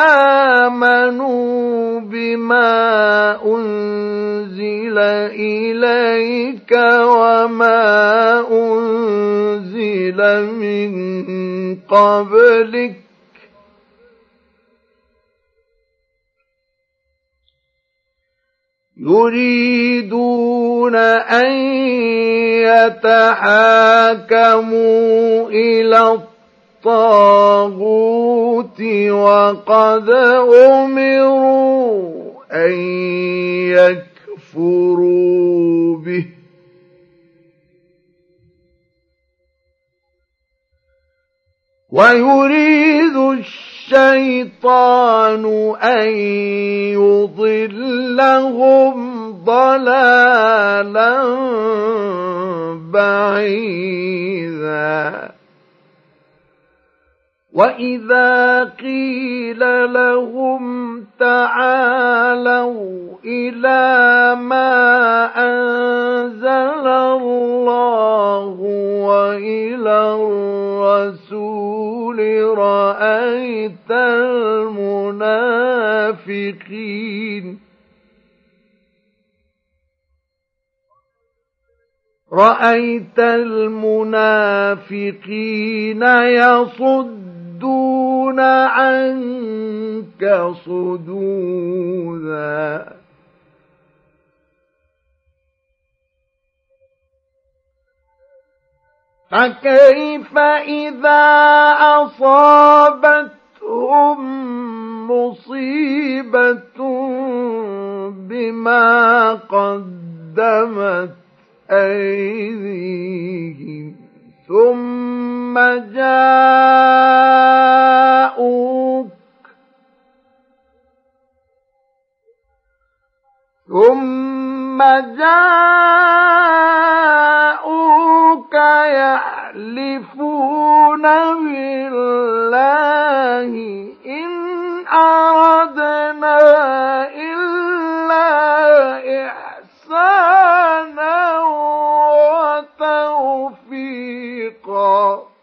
آمَنُوا بِمَا أُنزِلَ إِلَيْكَ وَمَا أُنزِلَ مِن قَبْلِكَ يُرِيدُونَ أَن يَتَحَاكَمُوا إِلَى الطَّاغُوتِ وَقَدْ أُمِرُوا أَن يَكْفُرُوا بِهِ وَيُرِيدُ الشَّيْطَانُ أَن يُضِلَّهُمْ ضَلَالًا بَعِيدًا. وَإِذَا قِيلَ لَهُمْ تَعَالَوْا إِلَىٰ مَا أَنزَلَ اللَّهُ وَإِلَى الرَّسُولِ رَأَيْتَ الْمُنَافِقِينَ يَصُدُّونَ عَنكَ صُدُودًا. فَكَيْفَ إِذَا أَصَابَتْهُم مُّصِيبَةٌ بِمَا قَدَّمَتْ أَيْدِيهِمْ ثُمَّ جَاءُوكَ يَحْلِفُونَ بِاللَّهِ إِنْ أَرَدْنَا إِلَّا إِحْسَانًا وَتَوْفِيقًا.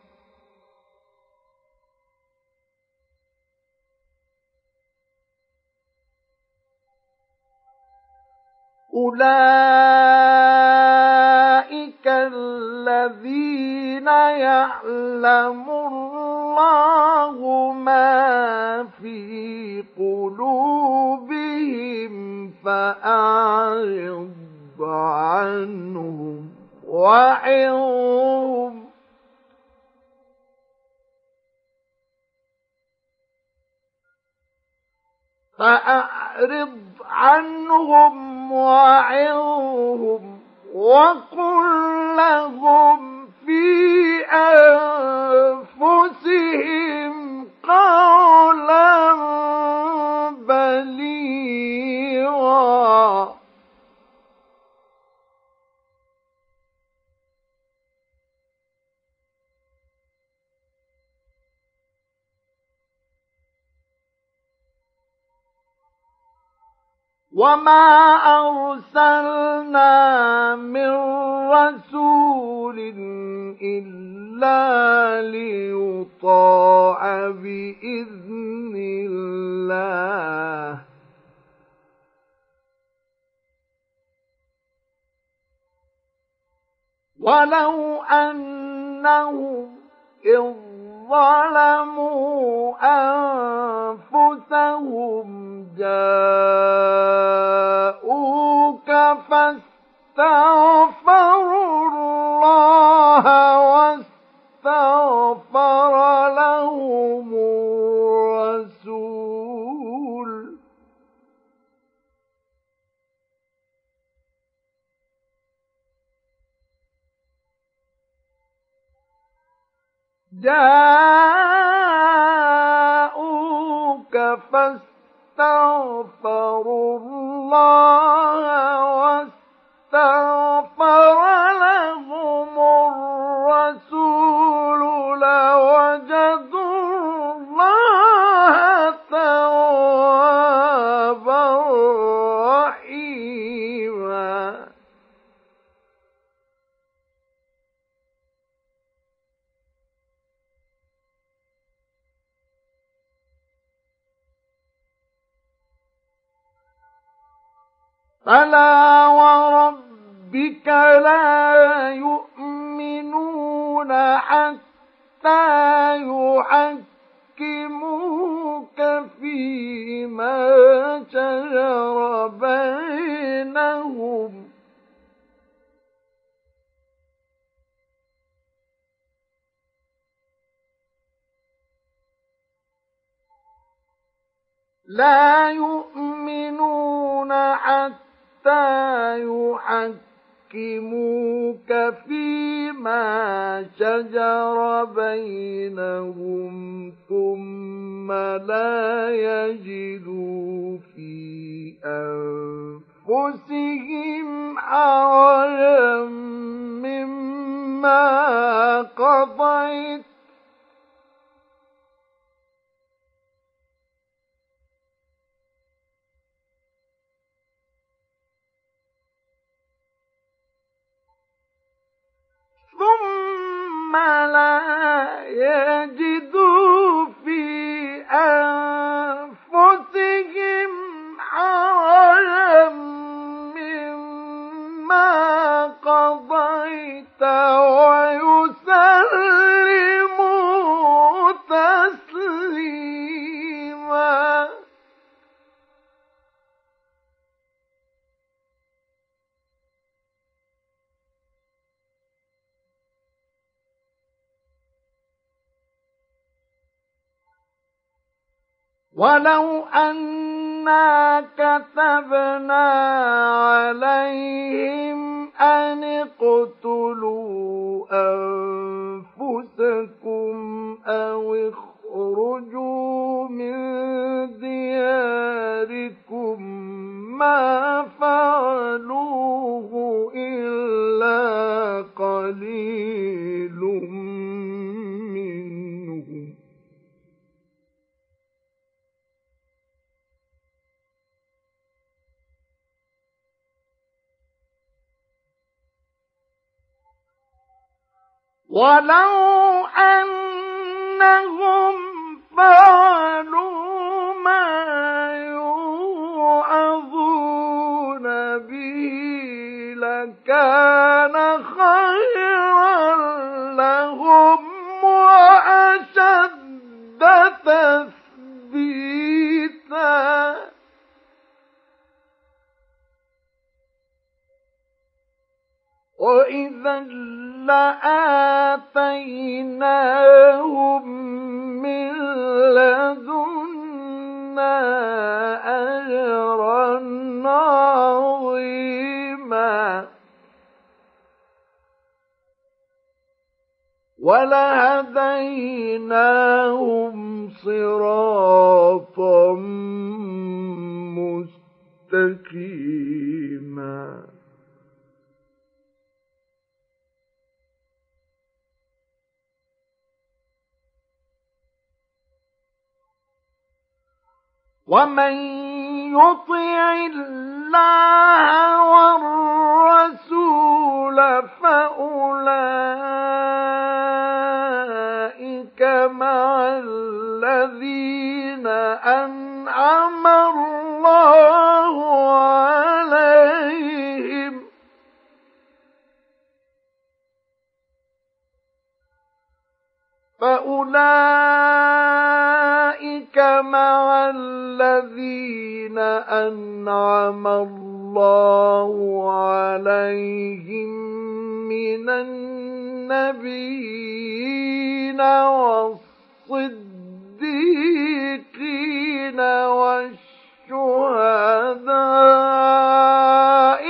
أُولَئِكَ الَّذِينَ يَعْلَمُ اللَّهُ مَا فِي قُلُوبِهِمْ فَأَعْرِضْ عَنْهُمْ وَعِظْهُمْ وعظهم وقل لهم في أنفسهم قولا بليغا وما أرسلنا من رسول إلا ليطاع بإذن الله ولو أنهم إذ ظلموا أنفسهم جاءوك فاستغفروا الله واستغفر لهم الرسول جاءوك فاستغفروا الله واستغفر لهم الرسول لوجدوا الله توابا رحيما فلا وربك لا يؤمنون حتى يحكموك فيما شجر بينهم لا يؤمنون حتى يحكموك فيما شجر بينهم ثم لا يجدوا في أنفسهم حرجا مما قضيت ثم لا يجدوا في أنفسهم حرجا مما قضيت ويسلموا تسليما ولو أنا كتبنا عليهم أن اقتلوا أنفسكم أو اخرجوا من دياركم ما فعلوه إلا قليل منهم ولو أنهم فعلوا ما يوعظون به لكان خيرا لهم وأشد تثبيتا وإذا لآتيناهم من لدنا أجرا عظيما ولهديناهم صراطا مستقيما ومن يطع الله والرسول فأولئك مع الذين أنعم الله عليهم أنعم الله عليهم من النبيين والصديقين والشهداء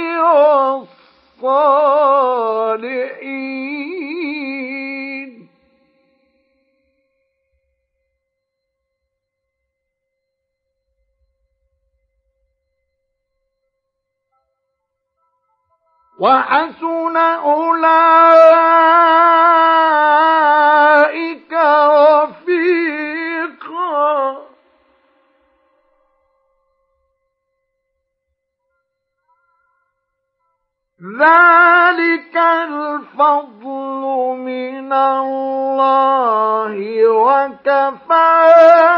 والصالحين وحسن أولئك رفيقا ذلك الفضل من الله وكفى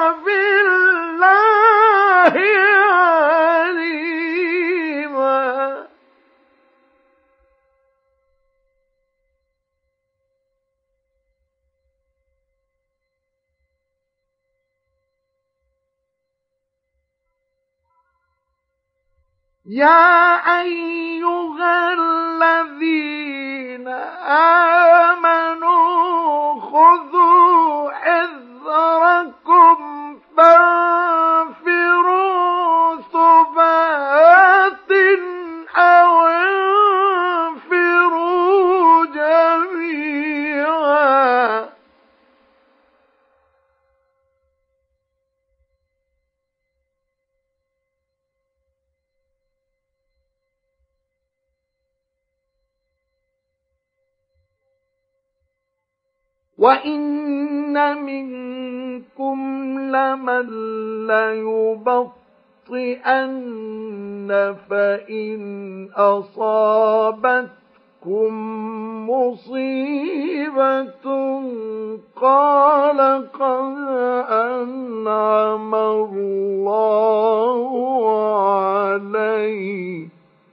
بالله عليما يا أيها الذين آمنوا خذوا حذركم فانفروا ثبات أو انفروا جميعا وإن منكم لمن ليبطئن فإن أصابتكم مصيبة قال قد أنعم الله علي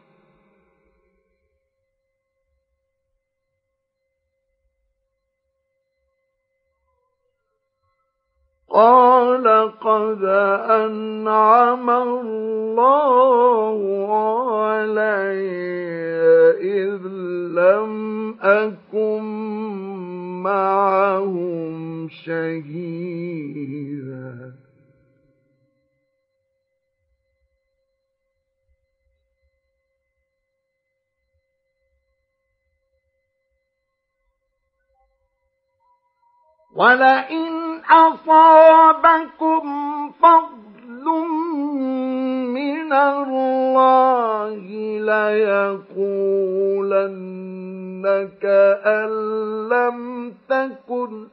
قال قد أنعم الله علي إذ لم أكن معهم شهيدا ولئن أصابكم فضل من الله ليقولن كأن لم تكن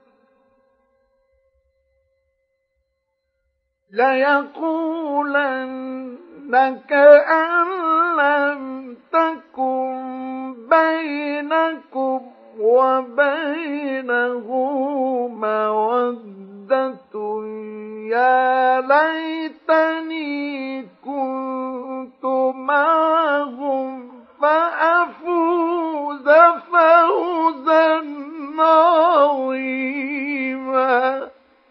بينكم وبينه مودة يا ليتني كنت معهم فأفوز فوزا عظيما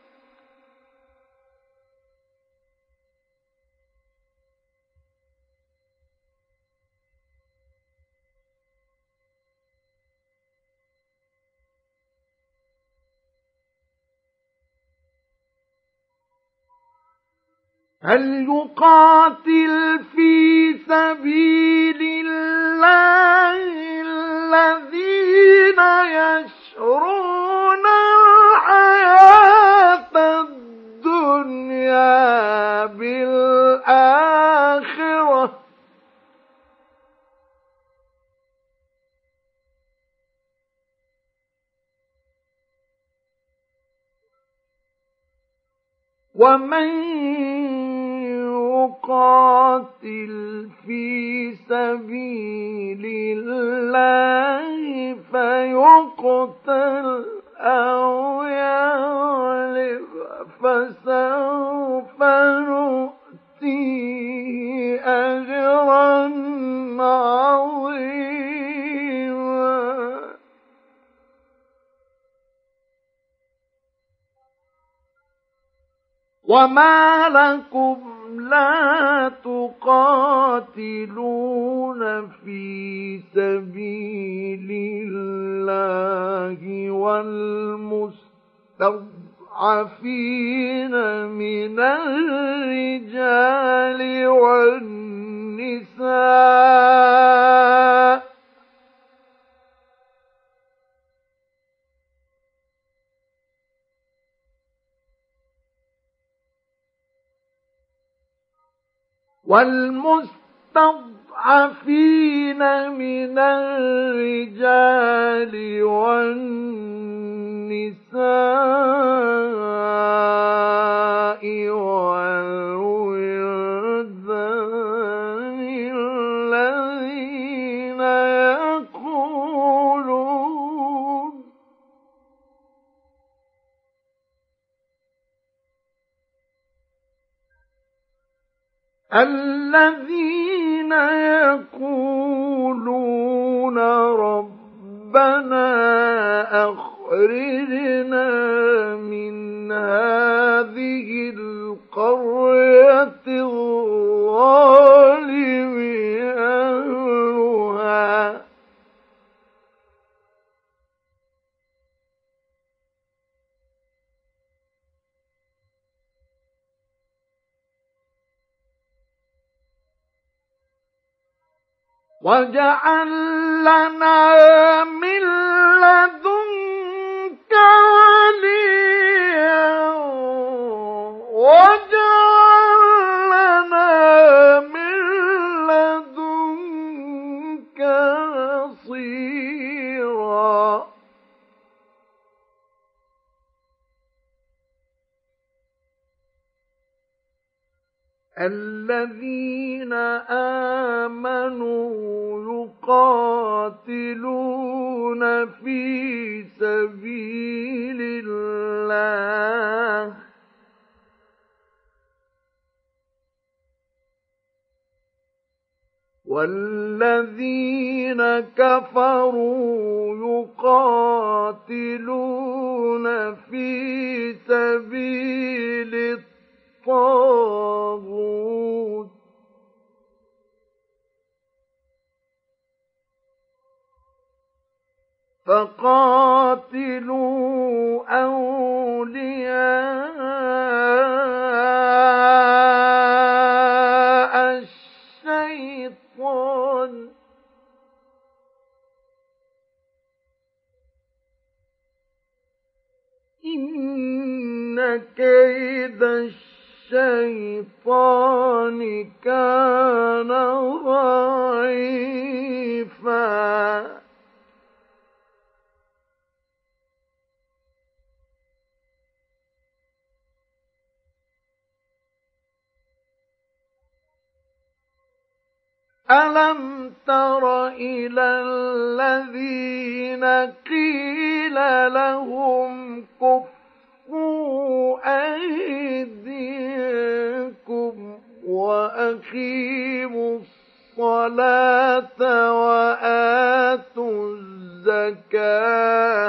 هل يقاتل في سبيل الله الذين يشرون ومن يقاتل في سبيل الله فيقتل أو يغلب فسوف نؤتيه أجرا عظيما. وما لكم لا تقاتلون في سبيل الله والمستضعفين من الرجال والمستضعفين من الرجال والنساء والولدان الذين يقولون ربنا أخرجنا من هذه القرية الظالم أهلها واجعل لنا من لدنك وليا واجعل لنا من لدنك نصيرا. الذين آمنوا يقاتلون في سبيل الله والذين كفروا يقاتلون في سبيل الطاغوت فقاتلوا أولياء الشيطان إن كيد الشيطان كان ضعيفا. ألم تر إلى الذين قيل لهم كفوا أيديكم وأقيموا الصلاة وآتوا الزكاة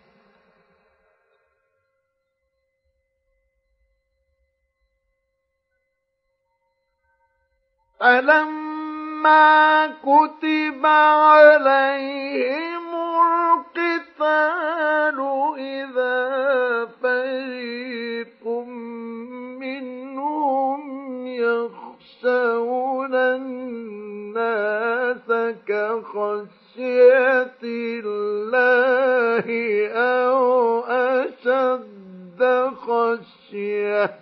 فلما كتب عليهم القتال إذا فريق منهم يخشون الناس كخشية الله أو أشد خشية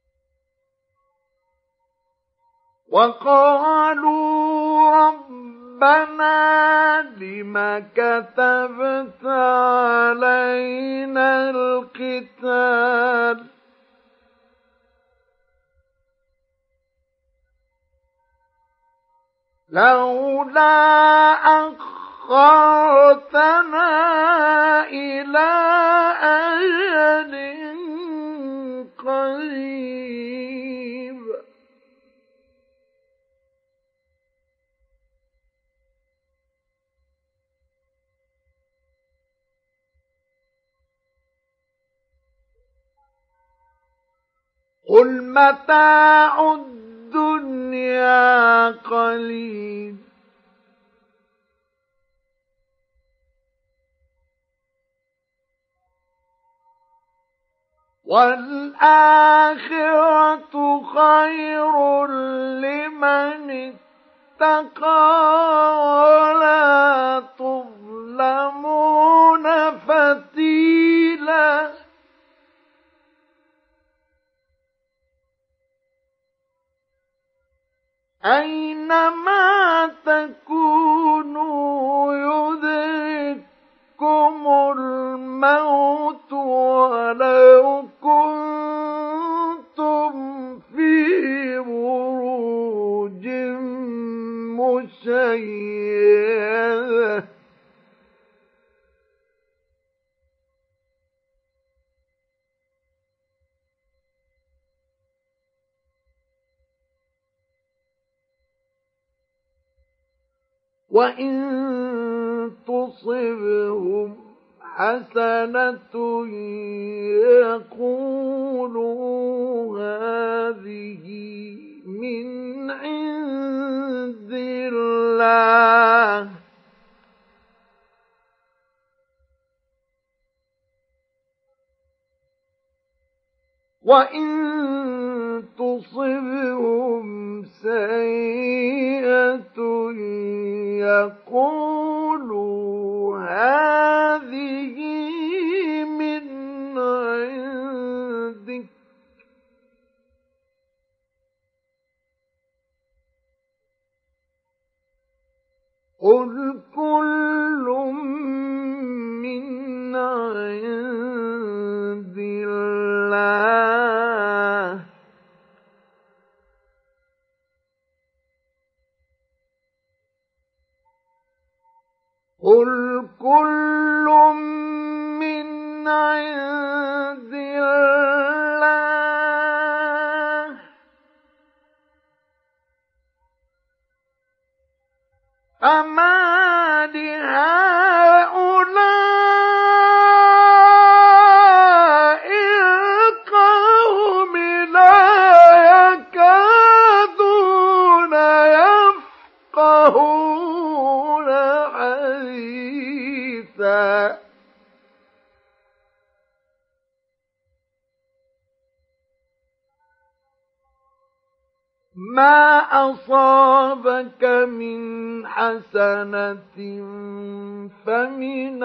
وقالوا ربنا ربنا لم كتبت علينا القتال لولا أخرتنا إلى أجل قريب قل متاع الدنيا قليل والآخرة خير لمن اتقى ولا تظلمون فتيلا أينما تكونوا يدرككم الموت ولو كنتم في بروج مشيدة وإن تصبهم حسنة يقولوا هذه من عند الله وإن تصبهم سيئة يقولوا هذه من عندك قل كل من عند الله قل كل من عند الله فما لهؤلاء القوم لا يكادون يفقهون حديثا ما أصابك من حسنة فمن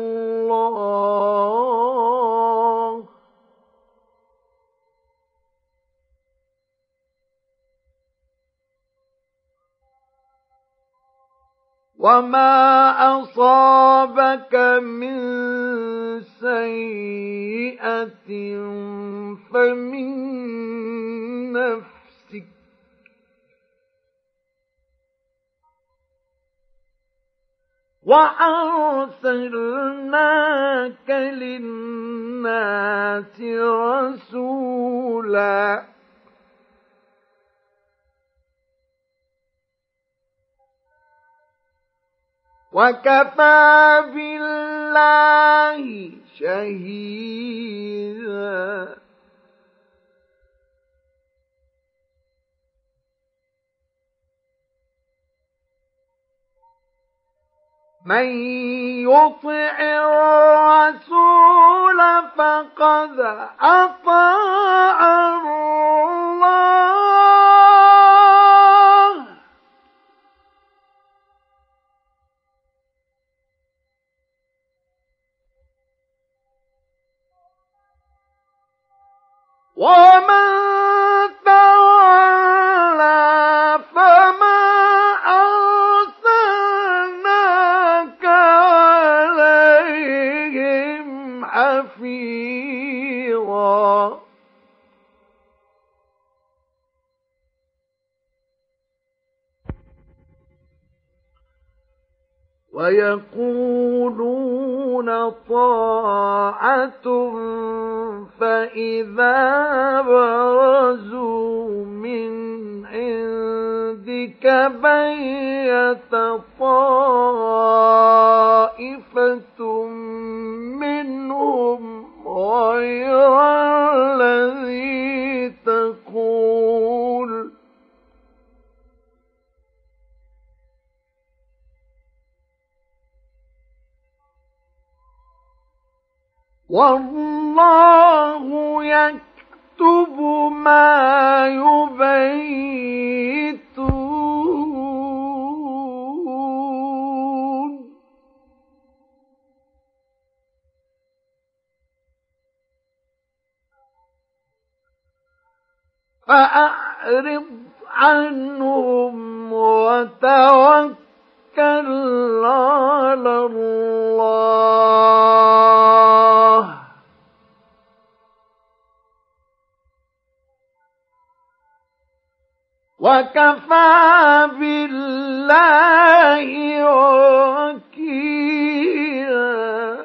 الله وما أصابك من سيئة فمن نفسك وأرسلناك للناس رسولا وكفى بالله شهيدا من يطع الرسول فقد أطاع الله ومن تولى فما أرسلناك حفيظا ويقولون طاعة فإذا برزوا من عندك بيت طائفة منهم غير الذي تقول والله يكتب ما يبيتون فأعرض عنهم وتوكل على الله وكفى بالله وكيلا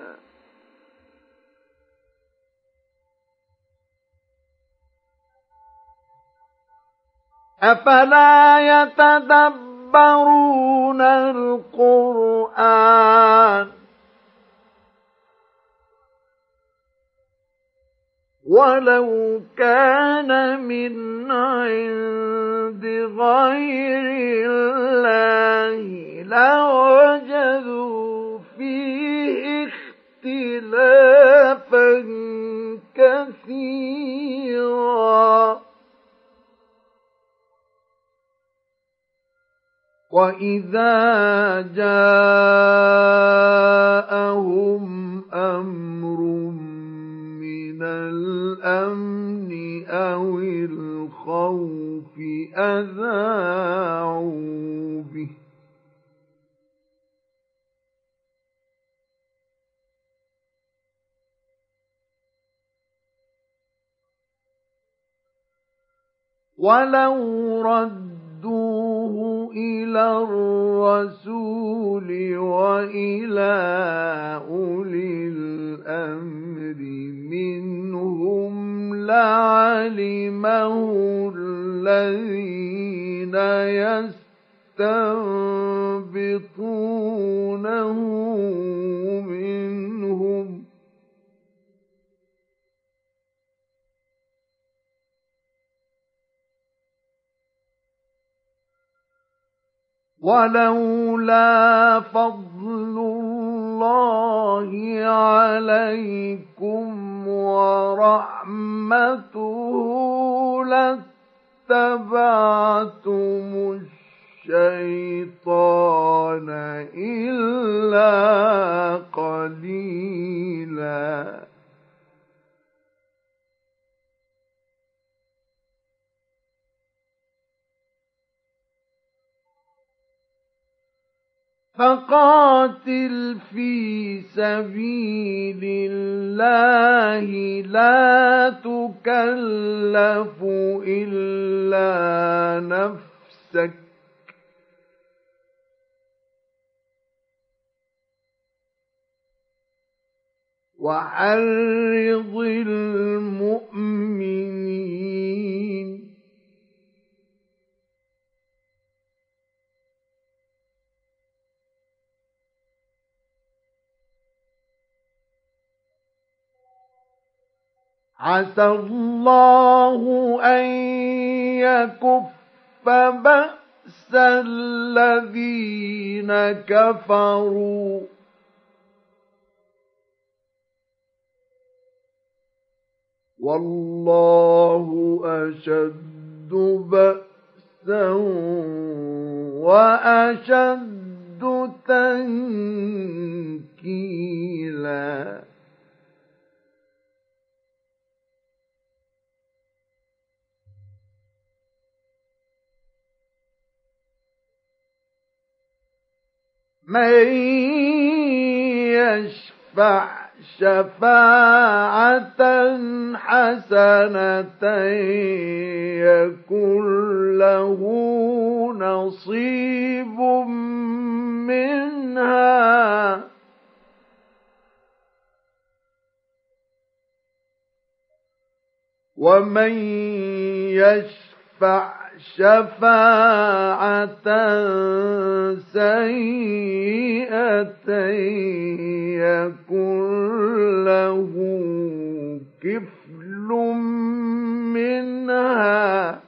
أفلا يتدبرون القرآن ولو كان من عند غير الله لوجدوا فيه اختلافا كثيرا وإذا جاءهم أمر من الأمن أو الخوف أذاعوا به ولو ردوه إلى الرسول وإلى أولي الأمر منهم لعلمه الذين يستنبطونه منهم ولولا فضل الله عليكم ورحمته لاتبعتم الشيطان إلا قليلا فقاتل في سبيل الله لا تكلف إلا نفسك وحرض المؤمنين عسى الله أن يكف بأس الذين كفروا والله أشد بأسا وأشد تنكيلا من يشفع شفاعة حسنة يكن له نصيب منها ومن يشفع شفاعة سيئة يكن له كفل منها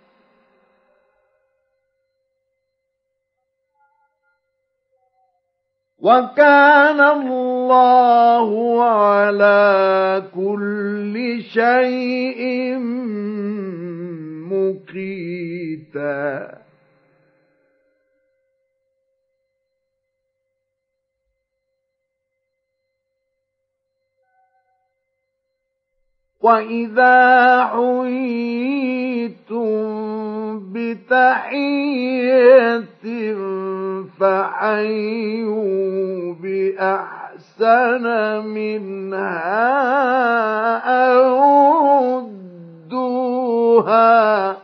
وكان الله على كل شيء مقيتا وإذا حييتم بتحية فحيوا بأحسن منها أو ردوها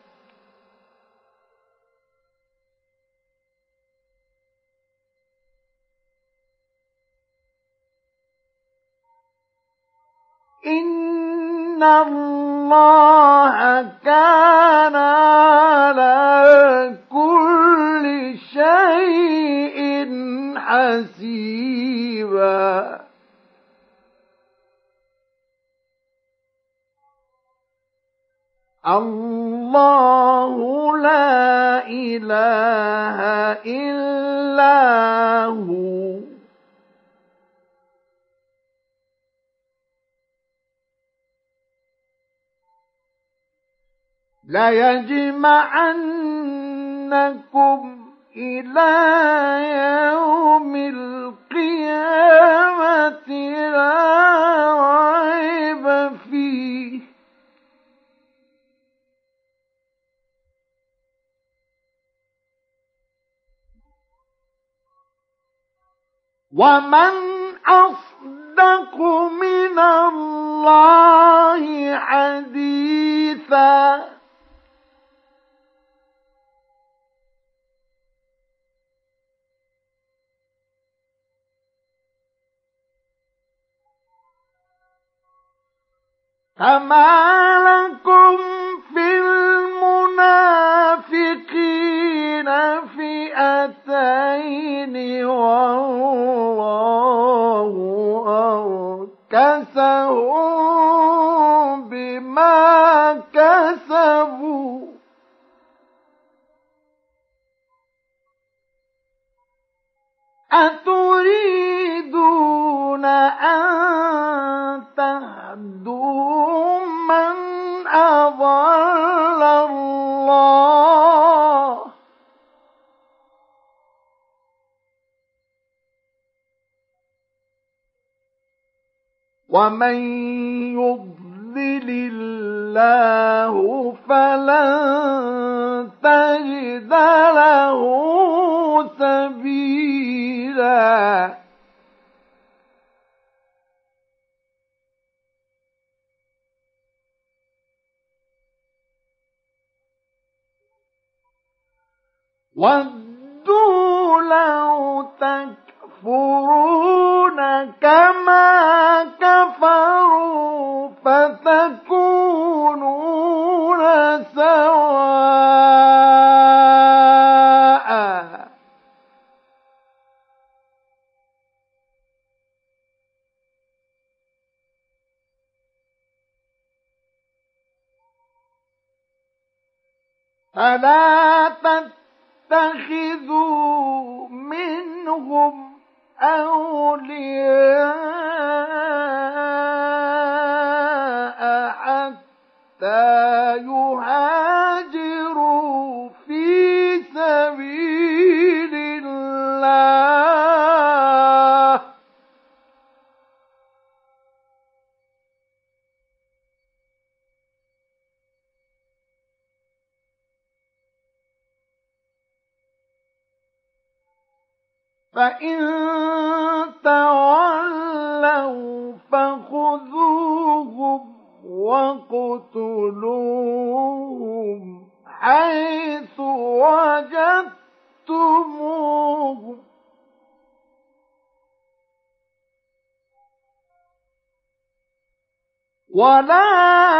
إن الله كان على كل شيء حسيبا الله لا إله إلا هو ليجمعنكم إلى يوم القيامة لا ريب فيه ومن أصدق من الله حديثا فما لكم في المنافقين فئتين والله أركسهم بما كسبوا أتريدون أن تهدوا من أضل الله ومن يضلل الله فلن تجد له سبيلا ودوا لو تكفرون كما كفروا فتكونون سواء فلا تتخذوا منهم أولياء حتى يهاجروا في سبيل الله فإن تولوا فخذوهم وَاقْتُلُوهُمْ حَيْثُ وَجَدتُّمُوهُمْ وَلَا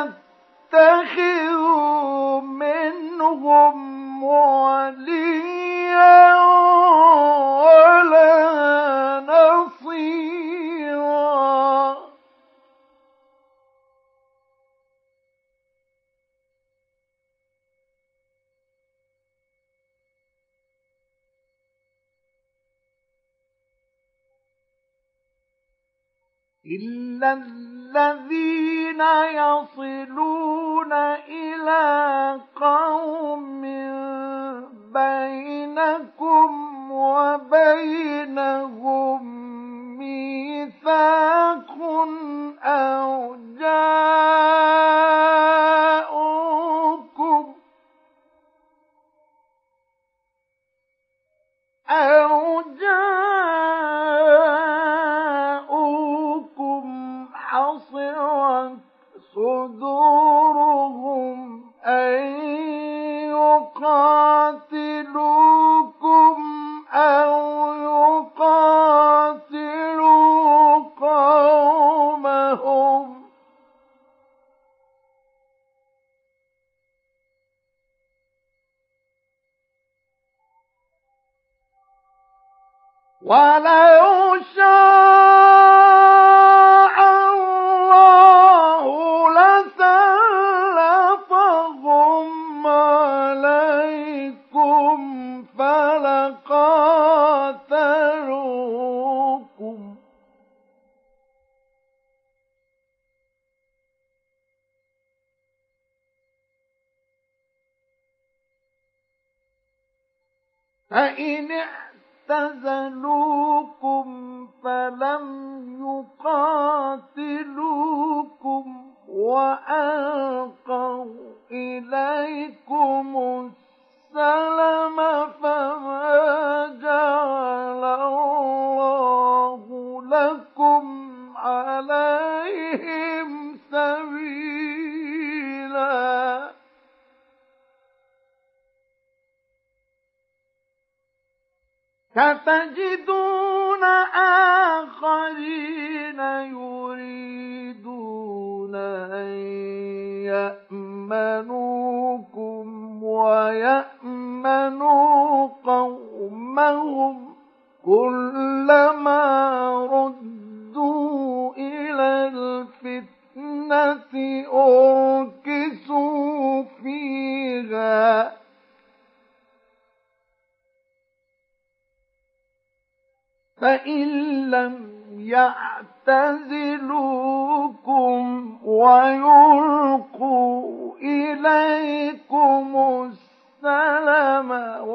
تَتَّخِذُوا مِنْهُمْ وَلِيًّا وَلَا نَصِيرًا إِلَّا الَّذِينَ يَصِلُونَ إِلَى قَوْمٍ بَيْنَكُمْ وَبَيْنَهُم مِّيثَاقٌ أَوْ جاءوكم حَصِرَتْ صُدُورُهُمْ أَن يُقَاتِلُوكُمْ أَوْ يُقَاتِلُوا قَوْمَهُمْ وَلَوْ شَاءَ اللَّهُ لَسَلَّطَهُمْ عَلَيْكُمْ فَلَقَاتَلُوكُمْ فَإِنِ اعْتَزَلُوكُمْ فَلَمْ يُقَاتِلُوكُمْ وَأَلْقَوْا إِلَيْكُمُ السَّلَمَ فَمَا جَعَلَ اللَّهُ لَكُمْ عَلَيْهِمْ سَبِيلًا سَتَجِدُونَ آخَرِينَ يُرِيدُونَ أَن يَأْمَنُوكُمْ وَيَأْمَنُوا قَوْمَهُمْ كُلَّمَا رُدُّوا إِلَى الْفِتْنَةِ أُرْكِسُوا فِيهَا فَإِن لَّمْ يَعْتَزِلُوكُمْ وَيُلْقُوا إِلَيْكُمُ السَّلَمَ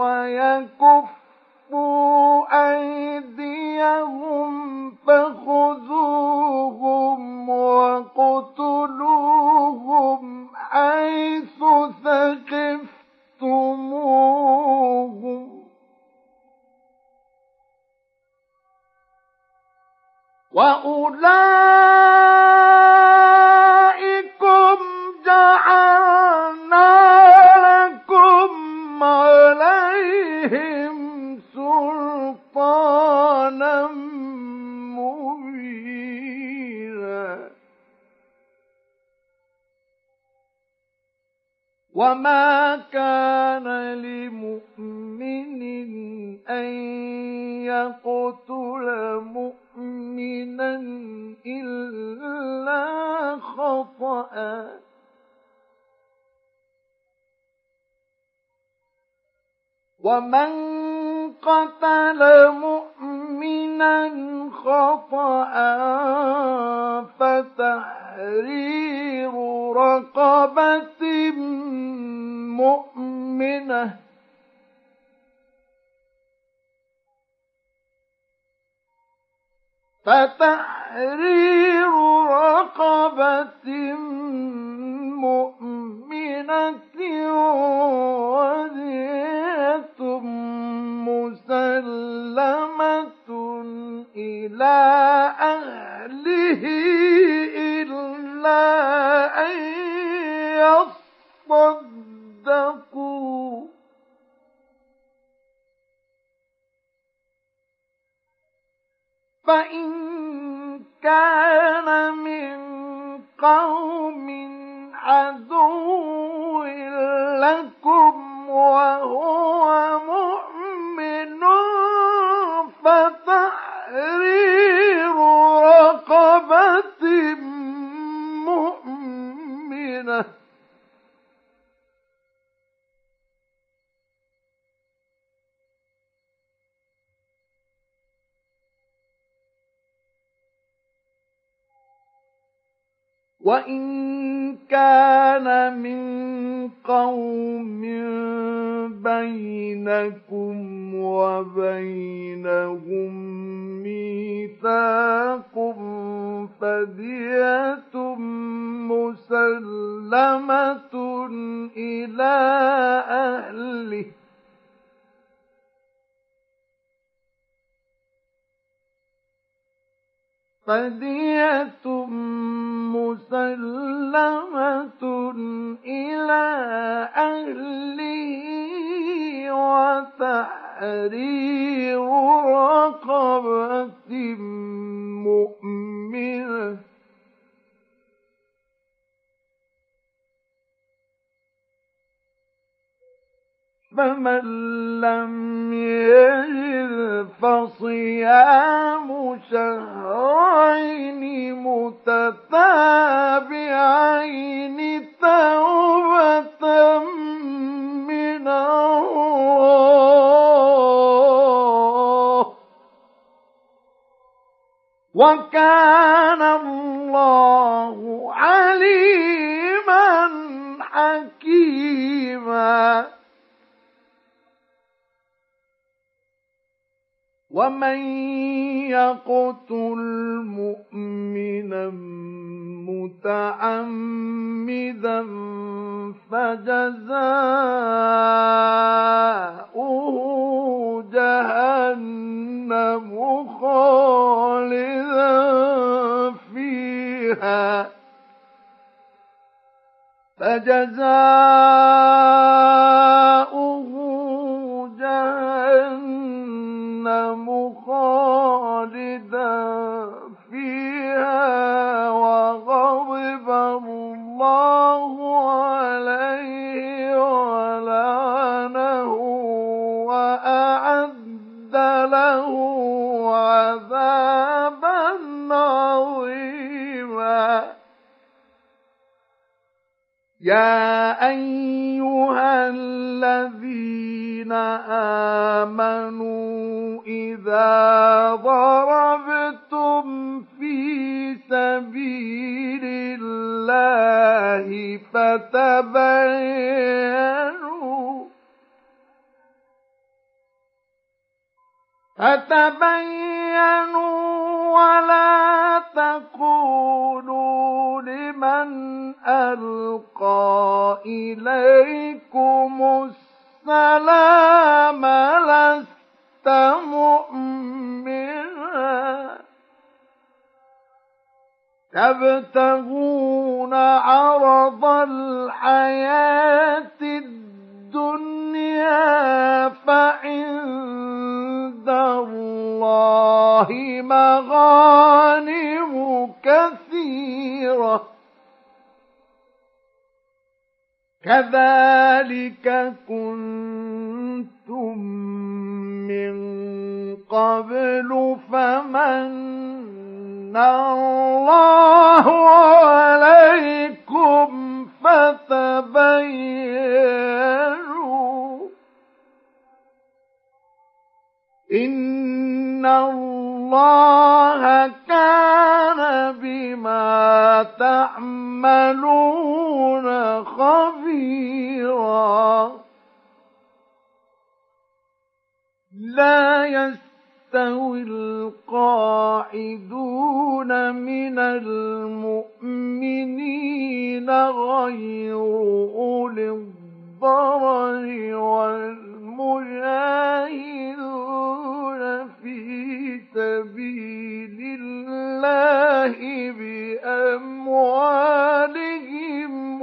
وَيَكُفُّوا أَيْدِيَهُمْ فَخُذُوهُمْ وَاقْتُلُوهُمْ حَيْثُ ثَقِفْتُمُوهُمْ وَأُولَئِكُمْ جَعَلْنَا لَكُمْ عَلَيْهِمْ سُلْطَانًا مُّبِينًا وَمَا كَانَ لِمُؤْمِنٍ أَن يَقْتُلَ مُؤْمِنًا إِلَّا خَطَأً وَمَنْ قَتَلَ مُؤْمِنًا خَطَأً فَتَحْرِيرُ رَقَبَةٍ مُؤْمِنَةٍ وَدِيَةٌ مُّسَلَّمَةٌ إِلَىٰ أَهْلِهِ فإن كان من قوم عدو لكم وهو مؤمن فتحرير رقبة مؤمنة وإن كان من قوم بينكم وبينهم ميثاق فدية مسلمة إلى أهله مسلمة إلى أهله وتحرير رقبة مؤمنة فمن لم يجد فصيام شهرين متتابعين توبة من الله وكان الله عليما حكيما ومن يقتل مؤمنا متعمدا فجزاؤه جهنم خالدا فيها وغضب الله عليه ولعنه وأعد له عذابا عظيما يا أيها الذين آمنوا إذا ضربتم في سبيل الله فتبينوا ولا تقولوا لمن ألقى إليكم السلام لست مؤمنا تبتغون عرض الحياة الدنيا فعند الله مغانم كثيرة كذلك كنتم من قبل فمن الله عليكم فتبينوا إن الله كان بما تعملون خبيرا لا يستوي القاعدون من المؤمنين غير أولي الضرر والمجاهدون في سبيل الله بأموالهم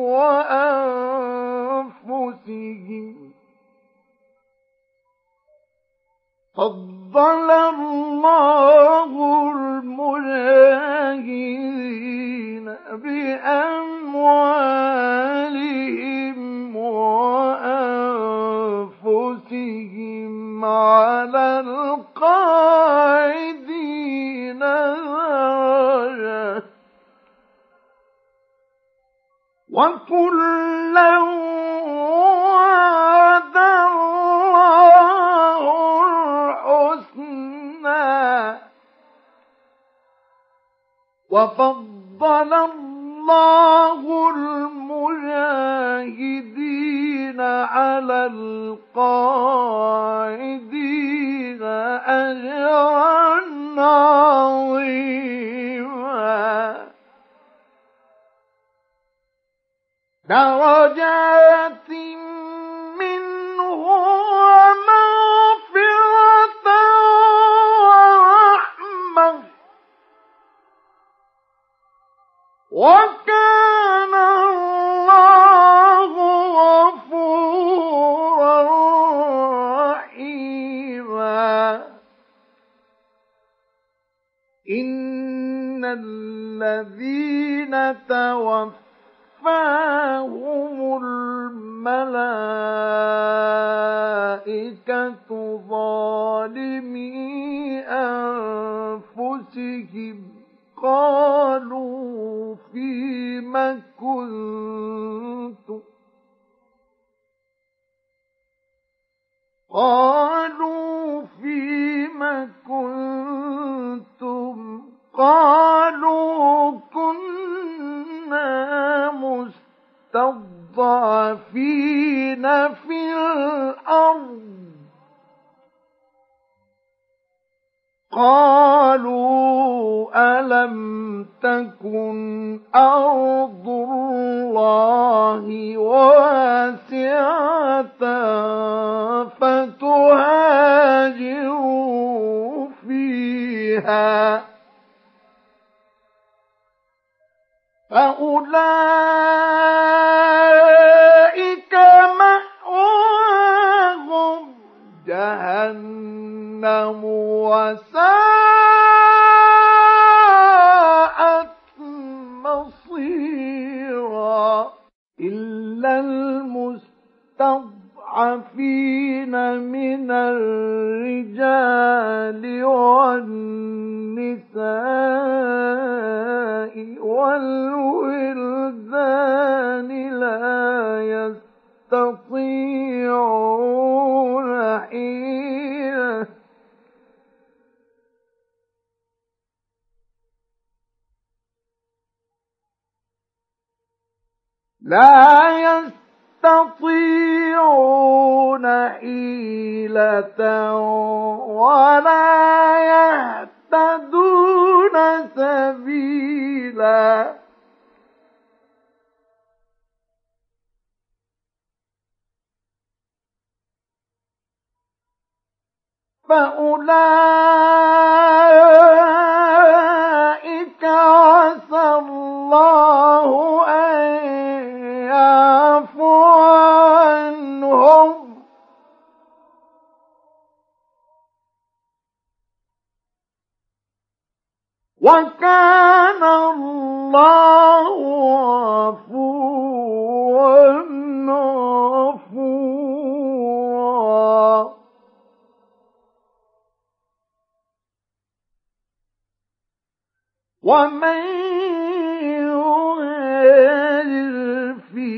وأنفسهم فضل الله المجاهدين بأموالهم وأنفسهم على القاعدين درجة وكلا وعد الله الحسنى وفضل الله المجاهدين على القاعدين أجرا عظيما درجات منه ومغفرة ورحمة وكان الله غفورا رحيما إن الذين توفاهم الملائكة ظالمي أنفسهم قالوا فيم كنتم قالوا كنا مستضعفين في الأرض قالوا ألم تكن أرض الله واسعة فتهاجروا فيها فأولئك مأواهم جهنم وساءت مصيرا إلا المستضعفين من الرجال والنساء والولدان لا يستطيعون حيلة ولا يهتدون سبيلا فأولئك عسى الله أن يعفو عنهم وكان الله غفورا غفورا ومن يهاجر في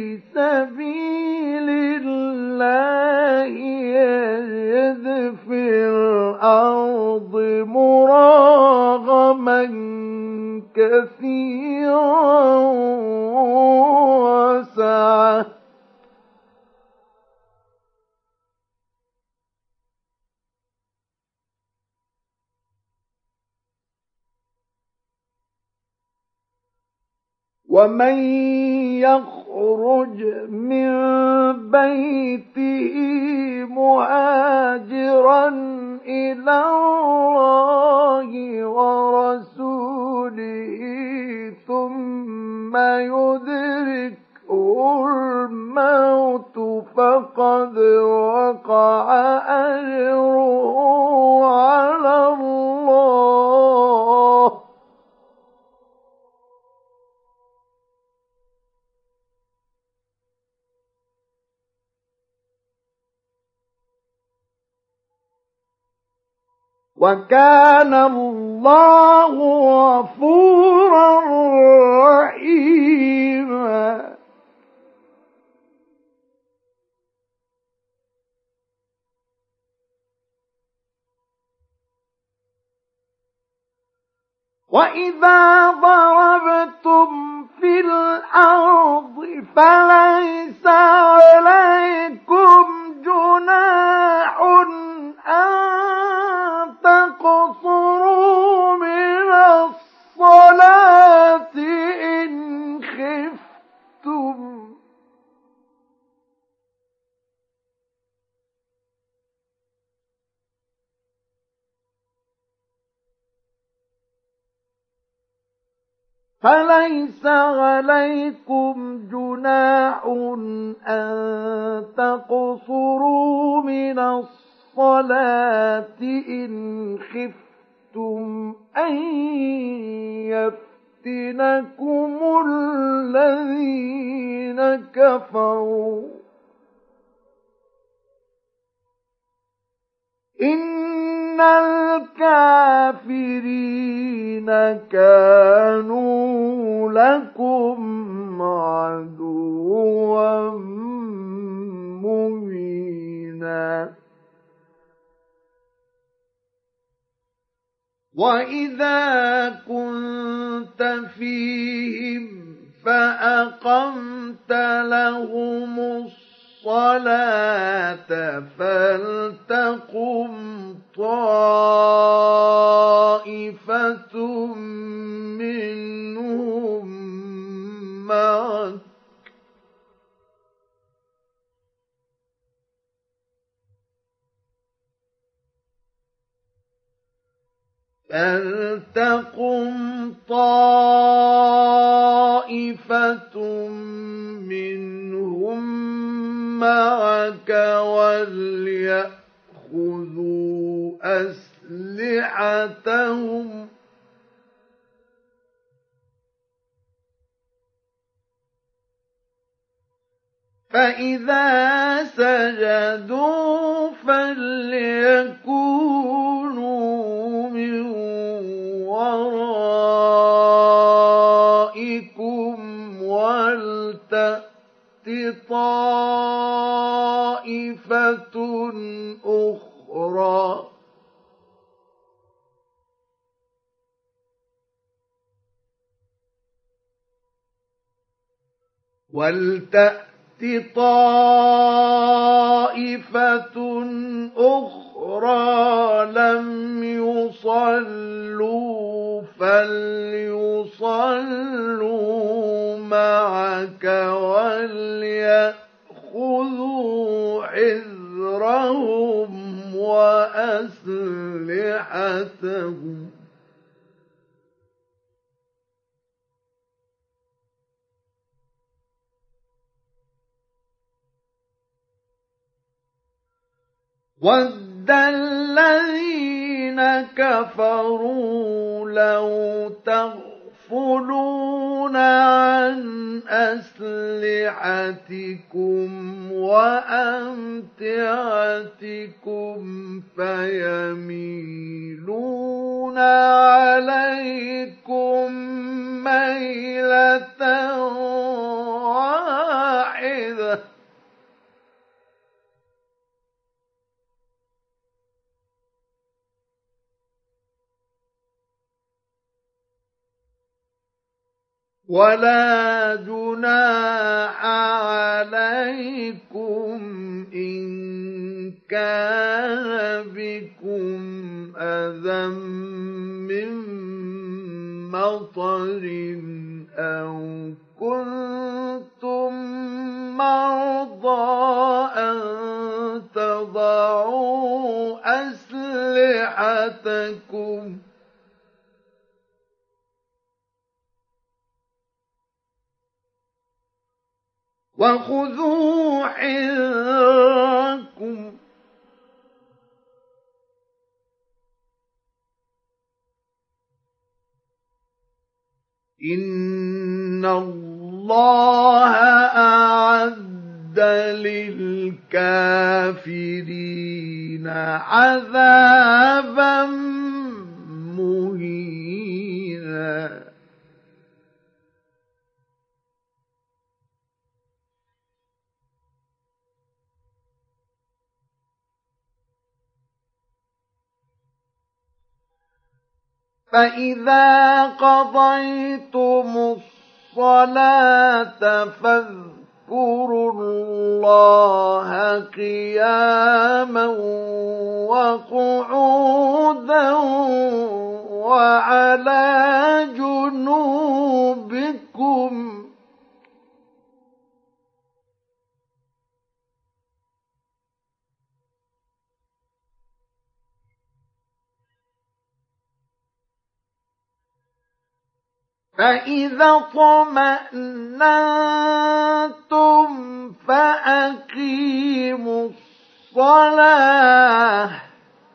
سبيل الله يجد في الأرض مراغما كثيرا وسعة ومن يخرج من بيته مهاجرا إلى الله ورسوله ثم يدركه الموت فقد وقع أجره وكان الله غفورا رحيما. وإذا ضربتم في الأرض فليس عليكم جناح أن تقصروا من الصلاة إن خفتم فليس عليكم جناح أن تقصروا من الصلاة إن خفتم أن يفتنكم الذين كفروا إن الكافرين كانوا لكم عدوا مبينا. وإذا كنت فيهم فأقمت لهم الصلاة فلتقم طائفة منهم معك وليأخذوا أسلحتهم فإذا سجدوا فليكونوا من ورائكم ولتأت طائفة أخرى لم يصلوا فليصلوا معك وليأخذوا حذرهم وأسلحتهم وَدَّ الَّذِينَ كَفَرُوا لَوْ تَغْفُلُونَ عَنْ أَسْلِحَتِكُمْ وَأَمْتِعَتِكُمْ فَيَمِيلُونَ عَلَيْكُمْ مَيْلَةً وَاحِدَةً وَلَا جُنَاحَ عَلَيْكُمْ إِن كَانَ بِكُمْ أَذًى مِّن مَّطَرٍ أَوْ كُنتُم مَّرْضَىٰ أَن تَضَعُوا أَسْلِحَتَكُمْ وَخُذُوا حِذْرَكُمْ إِنَّ اللَّهَ أَعَدَّ وأعد للكافرين عذابا مهينا. فإذا قضيتم الصلاة فاذكروا الله قياما وقعودا وعلى جنوبكم فإذا اطمأننتم فأقيموا الصلاة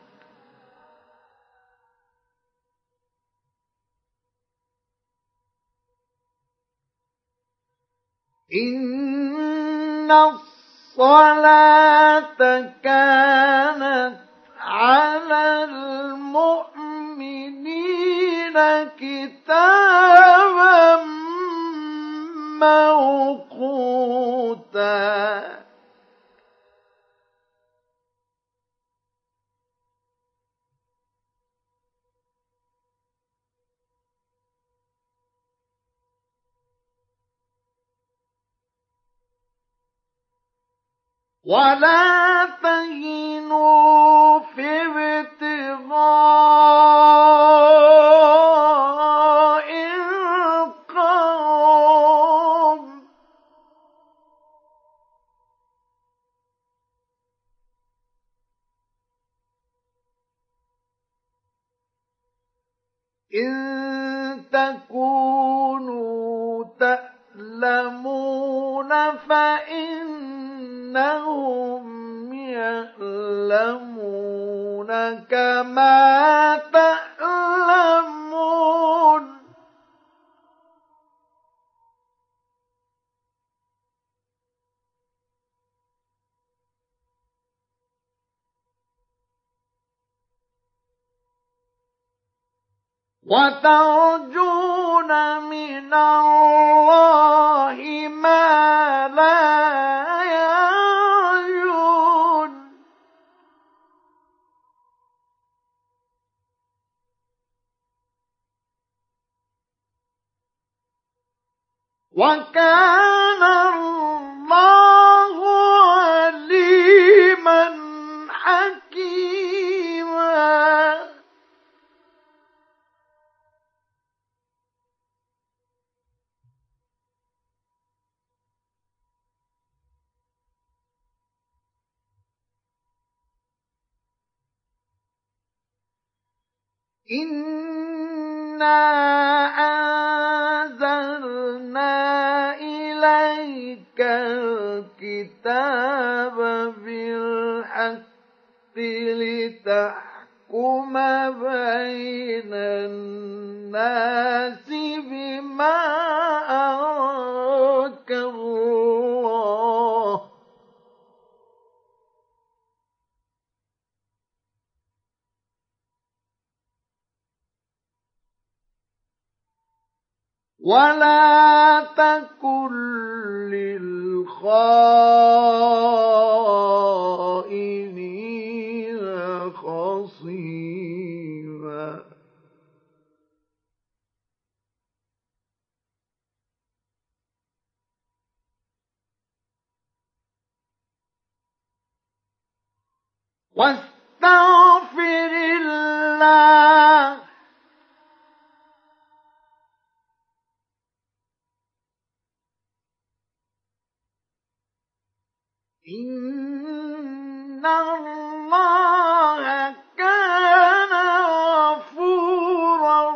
إن الصلاة كانت على المؤمنين كتابا موقوتا. ولا تهنوا في ابتغاء القوم إن تكونوا تألمون فإنهم يألمون كما تألمون وترجون من الله ما لا يرجون وكان الله عليما حكيما. إنا أنزلنا إليك الكتاب بالحق لتحكم بين الناس بما أراك الله ولا تكن للخائنين خصيما. واستغفر الله إن الله كان غفورا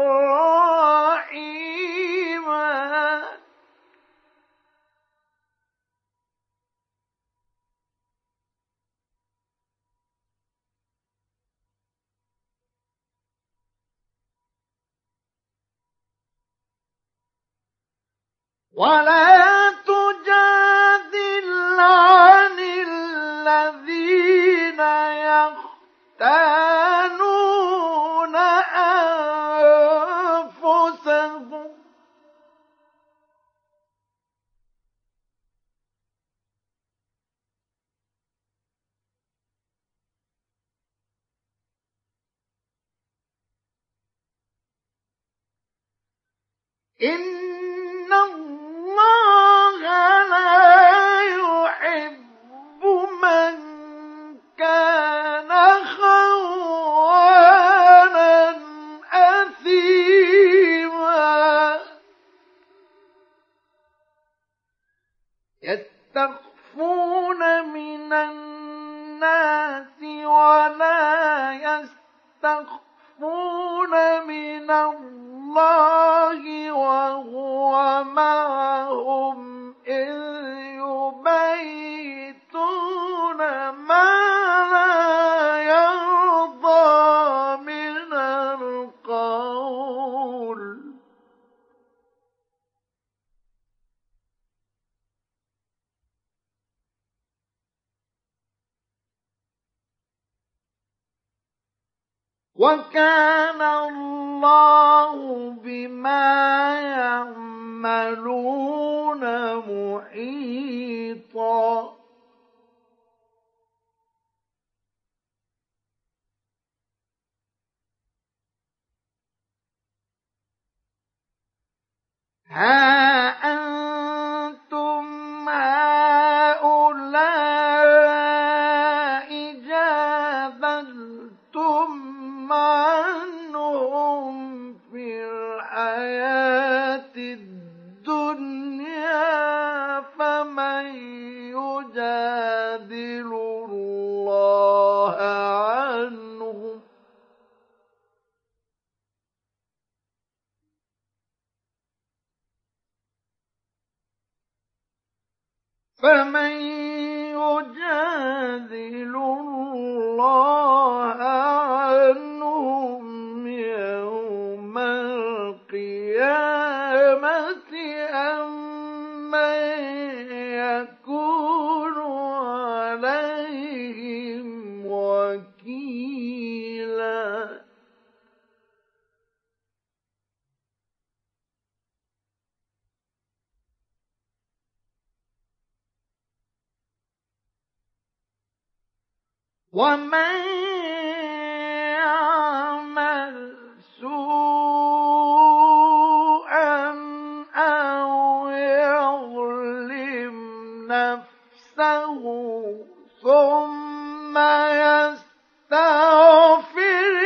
رحيما. ولا تجادل إن الله لا يحب من كان خوانا أثيما يستخفون من الناس ولا يستخفون من الله وهو معهم إذ يبيتون ما لا يرضى من القول وكان الله بما يعملون محيطا ها أنتم هؤلاء جادلتم عنهم في الحياة الدنيا فمن يجادل الله عنهم عنهم يوم القيامة أم من يكون عليهم وكيلا ومن يعمل سوءا أو يظلم نفسه ثم يستغفر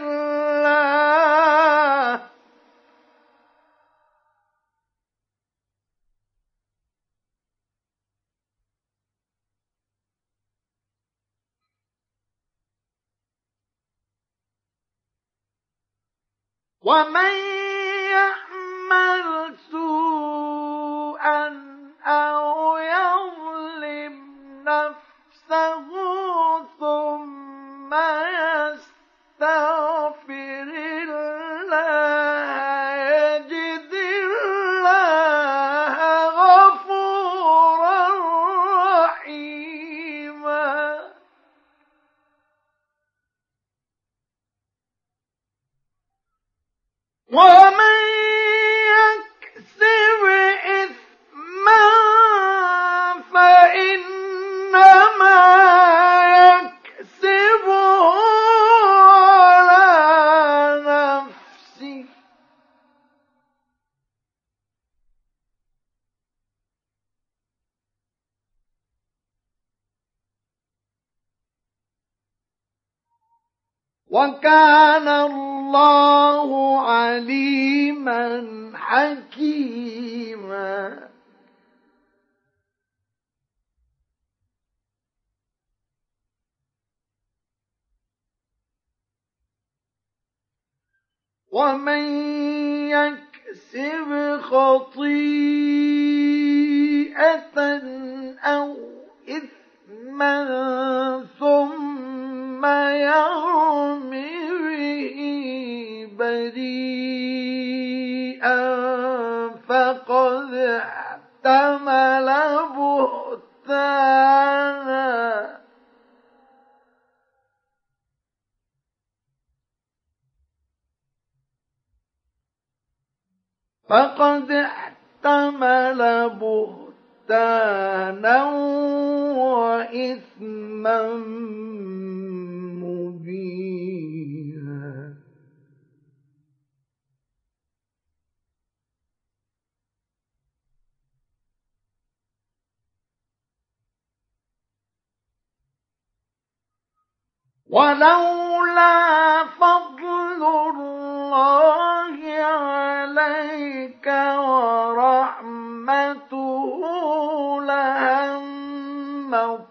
الله ومن يعمل سوءا أو يظلم نفسه ثم يستغفر الله يجد الله غفورا رحيما ومن يكسب إثما فإنما يكسبه على نفسه وكان الله عليما حكيما ومن يكسب خطيئة أو إثما ثم يرم به بريئا فقد احتمل بهتانا وإثما مبينا ولولا فضل الله عليك ورحمته لهم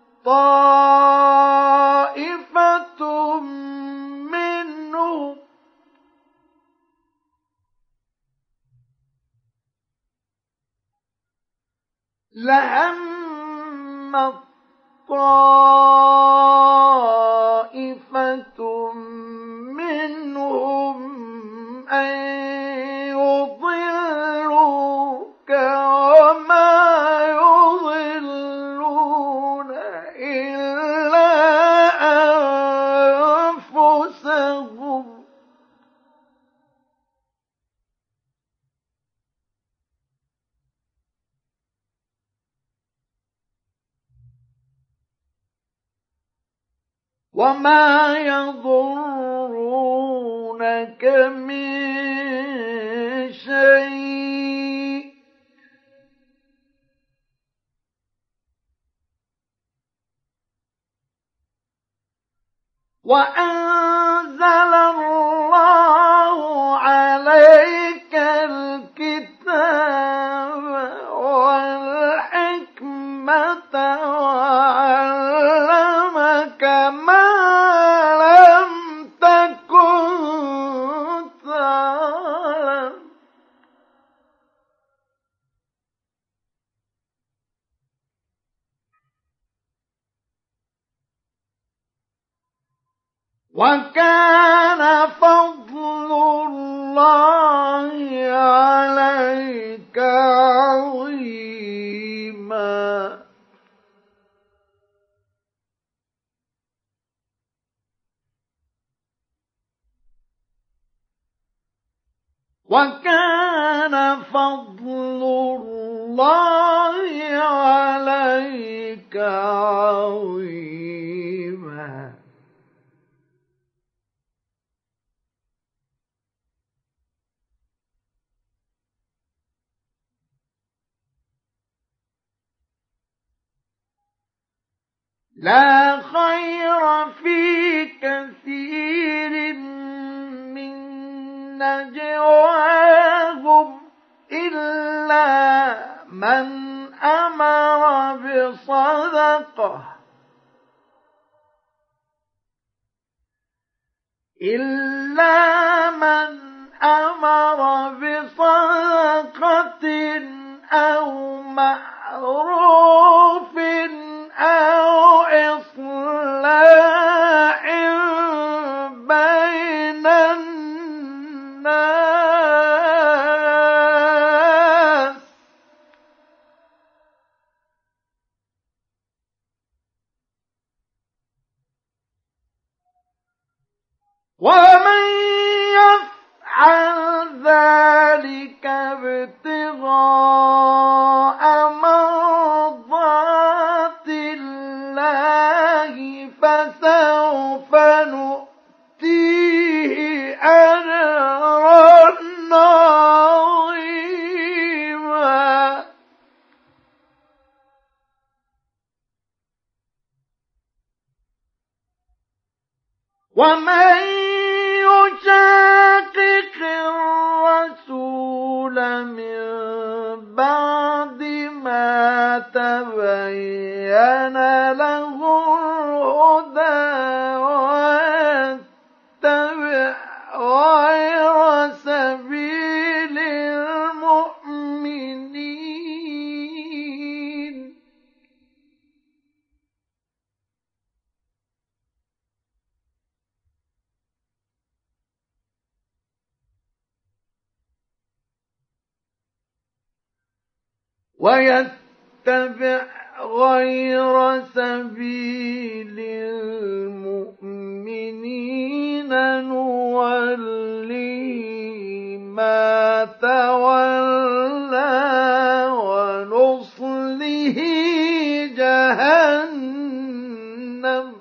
طائفة منهم أن يضلوك وما يضلون إلا أنفسهم وما يضرونك من شيء وأنزل الله عليك الكتاب والحكمة وعلمك ما لم تكن تعلم وكان فضل الله عليك عظيما وكان فضل الله عليك عظيما لا خير في كثير من نجواهم إلا من أمر بصدقة أو معروف أو إصلاح بين الناس ومن يفعل ذلك ابتغاء مرضات الله فسوف نؤتيه أجرا عظيما ومن يشاقق الرسول من بعد ما تبين له الهدى ويتبع غير سبيل المؤمنين ويتبع غير سبيل المؤمنين نوله ما تولى ونصله جهنم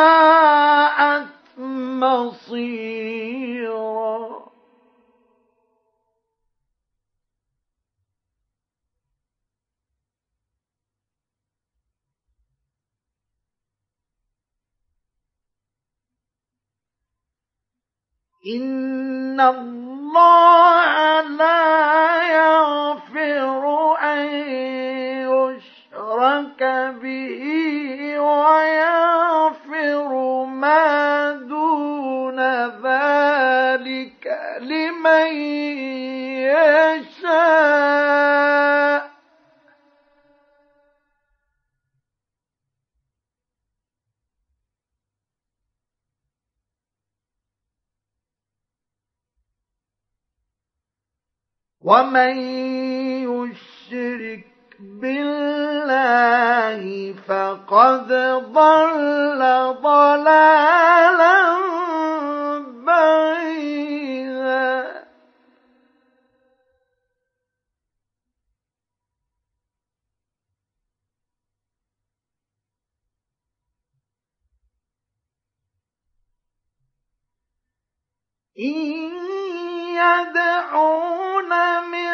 وساءت مصيرا إن الله لا يغفر أن يشرك به ويغفر ما دون ذلك لمن يشاء. ومن يشرك بالله فقد ضل ضلالا بعيدا. إن يدعون من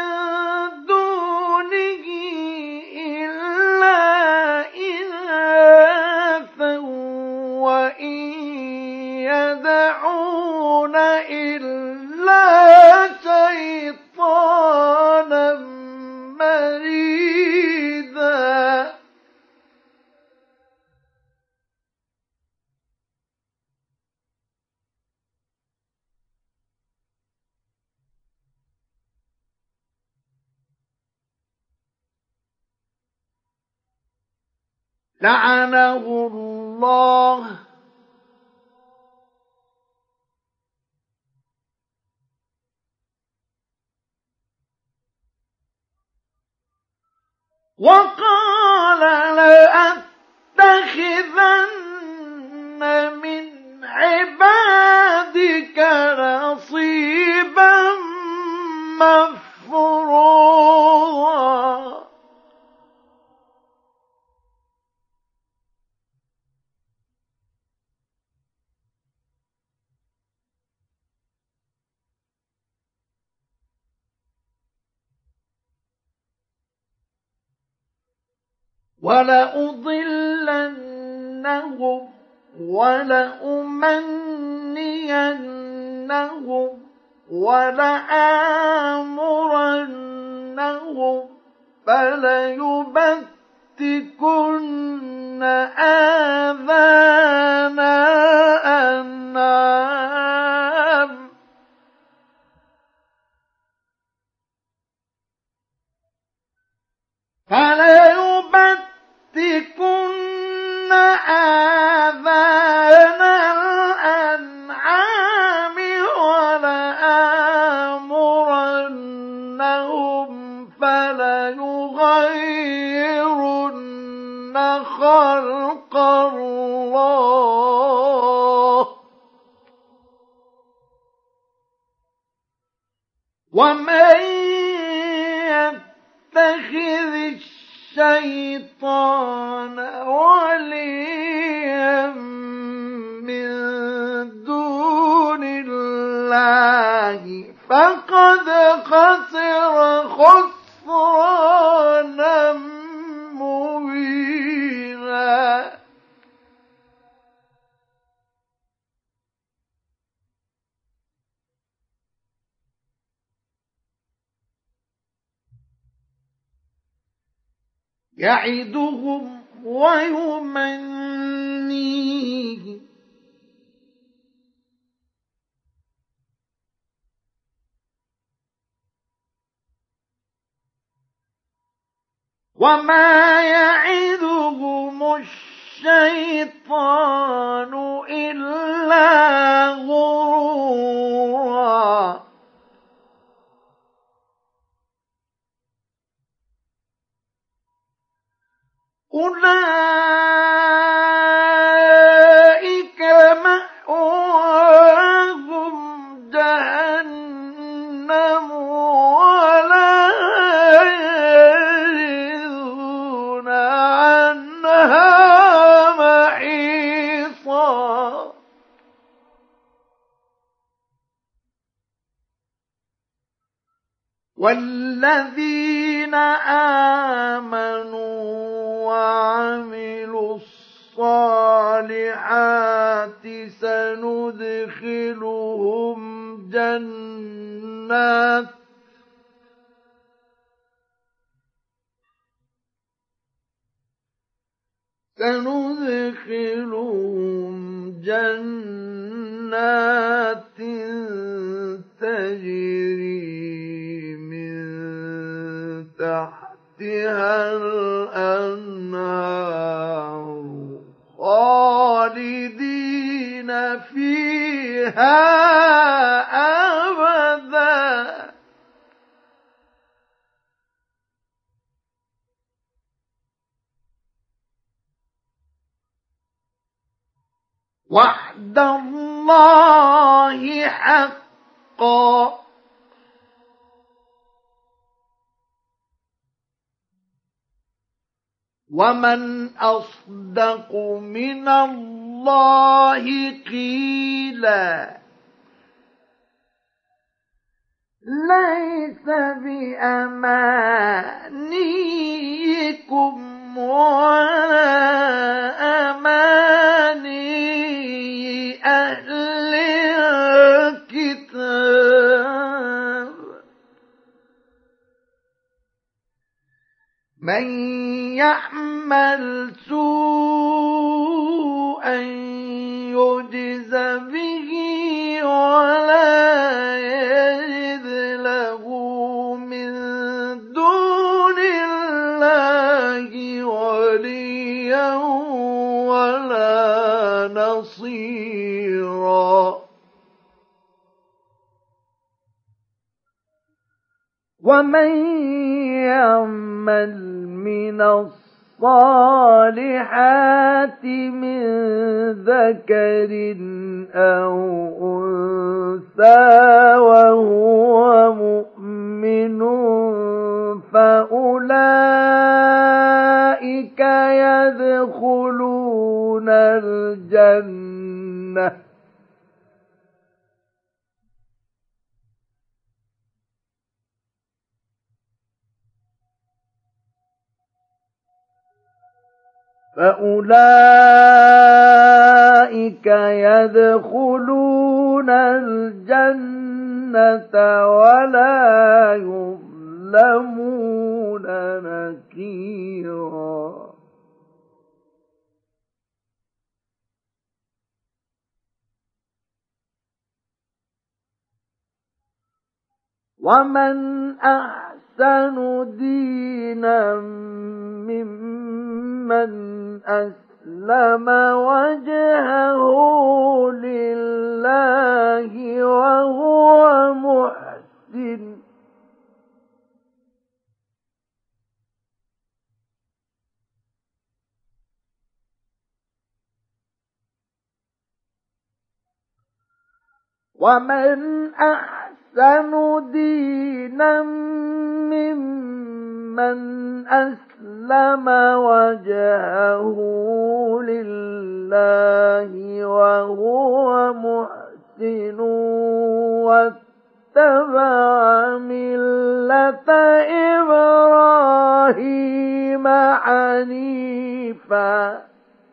دونه إلا إناثا وإن يدعون إلا شيطانا مريدا. لعنه الله وقال لأتخذن من عبادك نصيبا مفروضا. ولأضلنهم ولأمنينهم ولآمرنهم فليبتكن آذان الأنعام فليبتكن آذان الأنعام ولآمرنهم فليغيرن خلق الله ومن يتخذ الشيطان وليا من دون الله فقد خسر خسرانا مبينا. يعدهم ويمنيهم وما يعدهم الشيطان إلا غرورا. أولئك مأواهم جهنم ولا يجدون عنها محيصا. والذين آمنوا وعملوا الصالحات سندخلهم جنات جنات تجري من تحتها الأنهار خالدين فيها أبدا وعد الله حقا ومن أصدق من الله قيلا ليس بأمانيكم ولا أماني أهل الكتاب من يعمل سوءا يجز به ولا يجد له من دون الله وليا ولا نصيرا ومن يعمل من الصالحات من ذكر أو أنثى وهو مؤمن فأولئك يدخلون الجنة ولا يظلمون نكيرا ومن أحسن دينا ممن أسلم وجهه لله وهو محسن ومن أحسن دينا ممن أسلم وجهه لله وهو محسن واتبع ملة إبراهيم حنيفا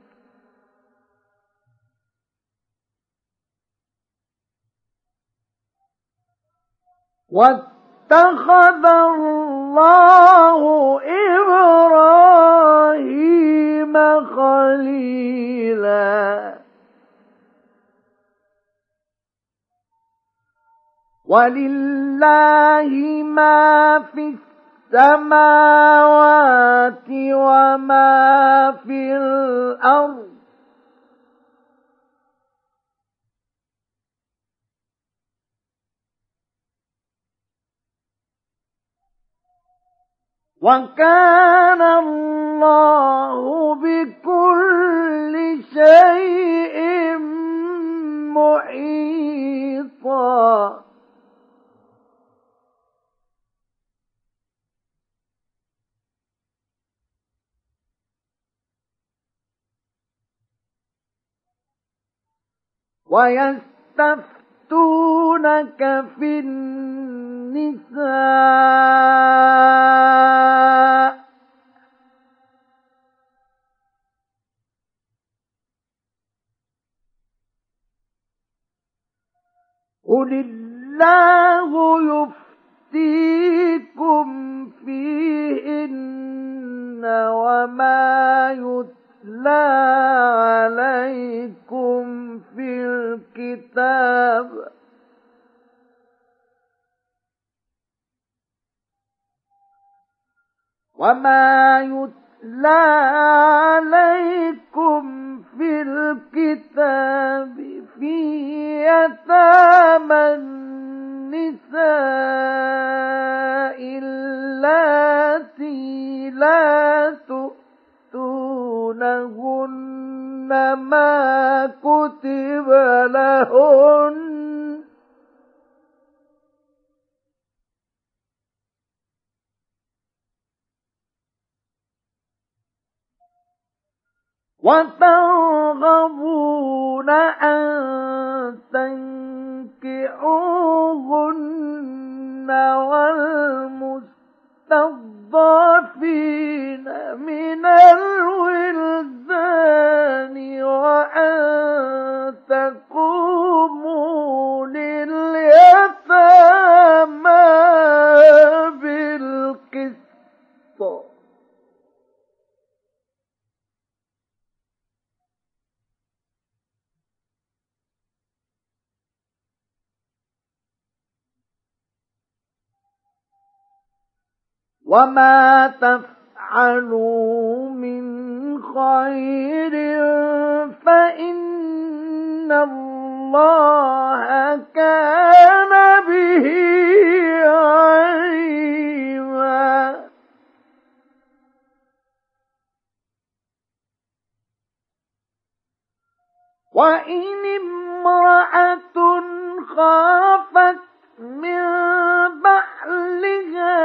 واتخذ الله إبراهيم خليلا ولله ما في السماوات وما في الأرض وكان الله بكل شيء محيطا ويستفتونك في النساء قل الله يفتيكم فيهن وما يتلى عليكم في الكتاب في يتامى النساء اللاتي لا تؤتونهن ما كتب لهن وترغبون أن تنكحوهن والمستضعفين من الولدان وأن تقوموا لليتامى بالقسط وما تفعلوا من خير فإن الله كان به عليما وإن امرأة خافت من بعلها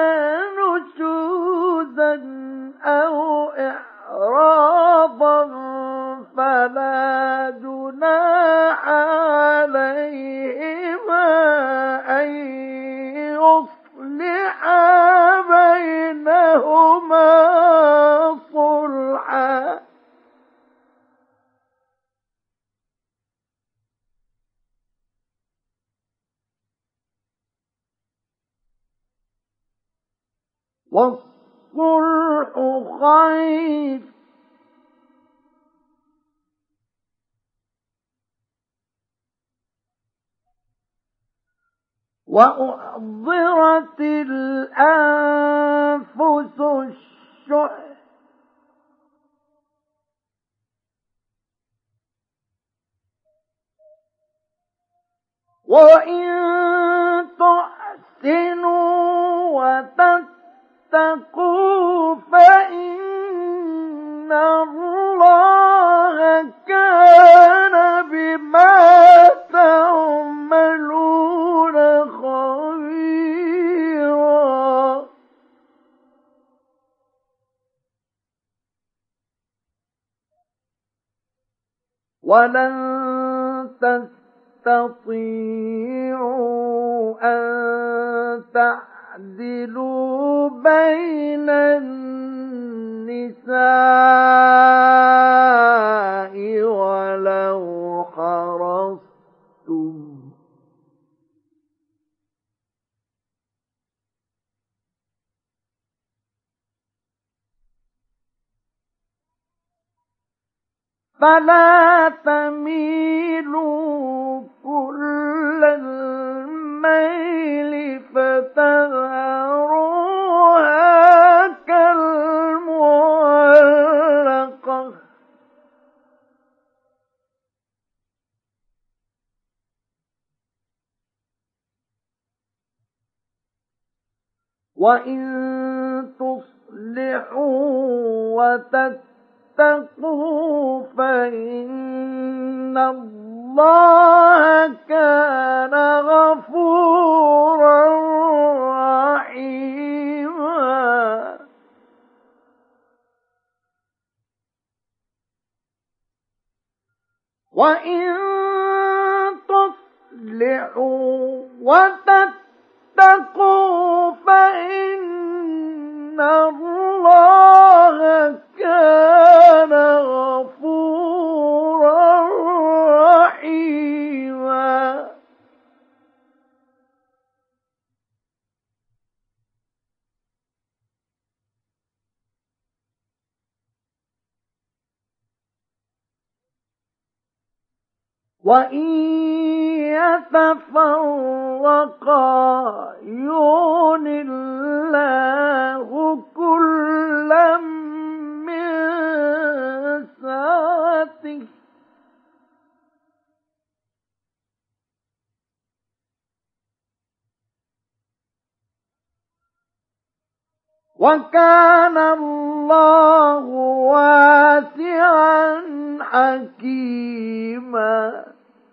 نشوزا أو إعراضا فلا جناح عليهما أن يصلحا بينهما صلحا والصلح خير وأحضرت الأنفس الشح وإن تحسنوا وتتقوا فإن الله كان بما تعملون خبيرا ولن تستطيعوا أن تعدلوا بين النساء ولو حرصتم فلا تميلوا كل الميل فتذروها كالمعلقة وإن تصلحوا وتتقوا فإن الله كان غفورا رحيما وإن تصلحوا وتتقوا فإن الله كان غفورا رحيما وإن يتفرقا يغن الله كلا من سعته وكان الله واسعا حكيما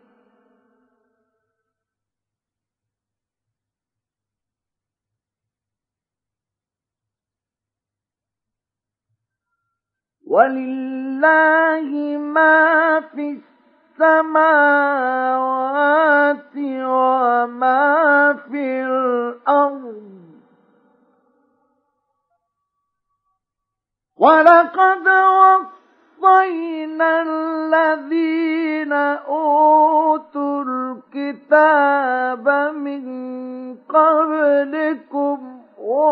ولله ما في السماوات وما في الأرض ولقد وصينا الذين أوتوا الكتاب من قبلكم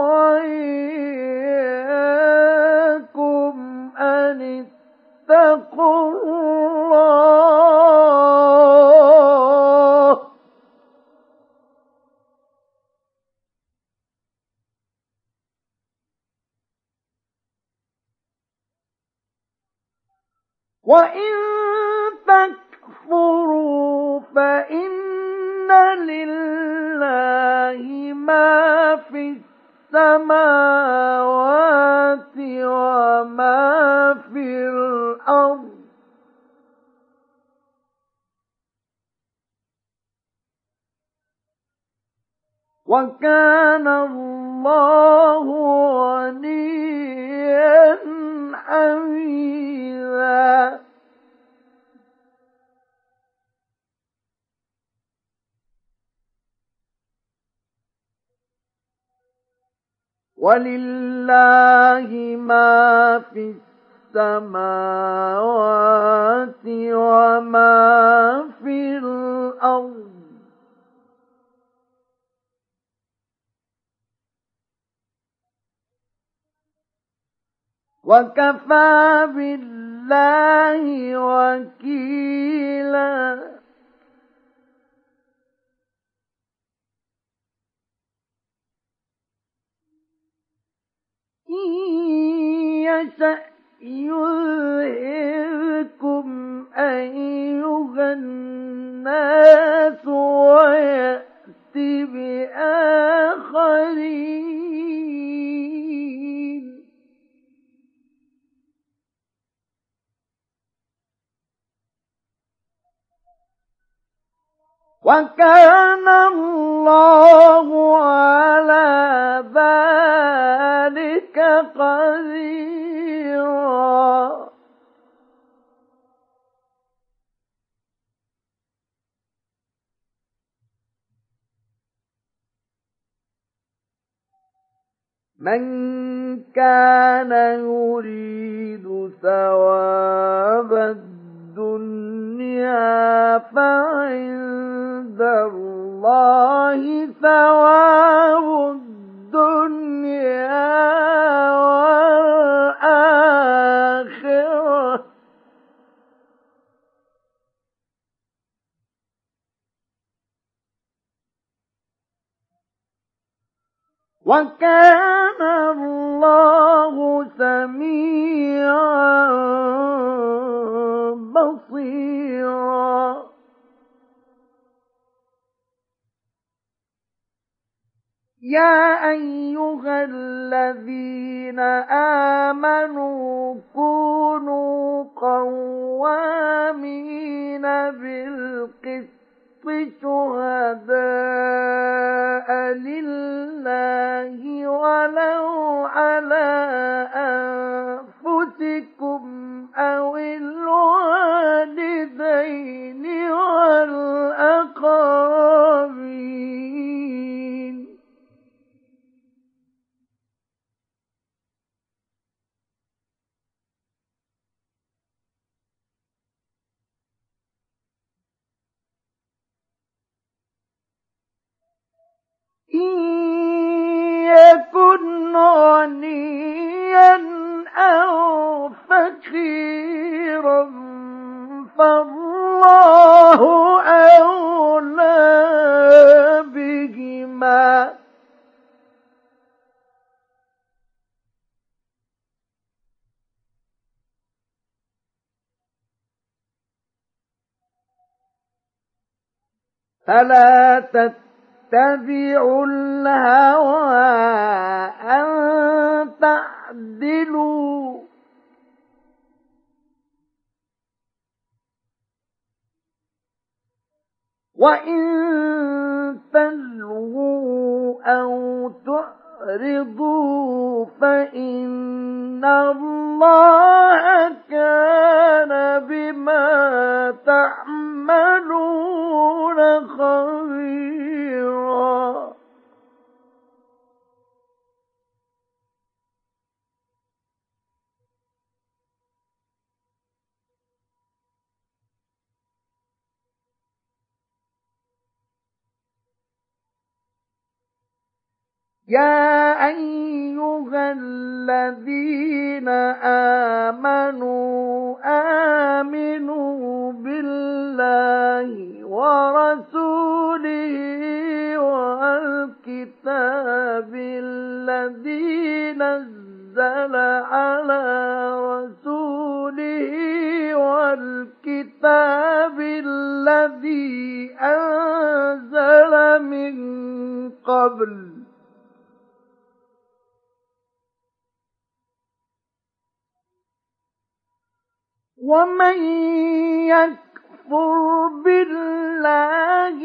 وإياكم أن اتقوا الله وإن تكفروا فإن لله ما في السماوات وما في الأرض وكان الله غنيا حميدا ولله ما في السماوات وما في الأرض وكفى بالله وكيلا إن يشأ يذهبكم أيها الناس ويأتي بآخرين وكان الله على ذلك قديرا من كان يريد ثواب الدنيا فعند الله ثواب الدنيا والآخرة وكان الله سميعا بصيرا يا أيها الذين آمنوا كونوا قوامين بالقسط شهداء لله ولو على أنفسكم أو الوالدين والأقربين إن يكن غنيا فلا تتبعوا الهوى أن تعدلوا وإن تلووا أو تعرضوا فإن الله كان بما تعملون خبيرا يا أيها الذين آمنوا آمنوا بالله ورسوله والكتاب الذي نزل على رسوله والكتاب الذي أنزل من قبل ومن يكفر بالله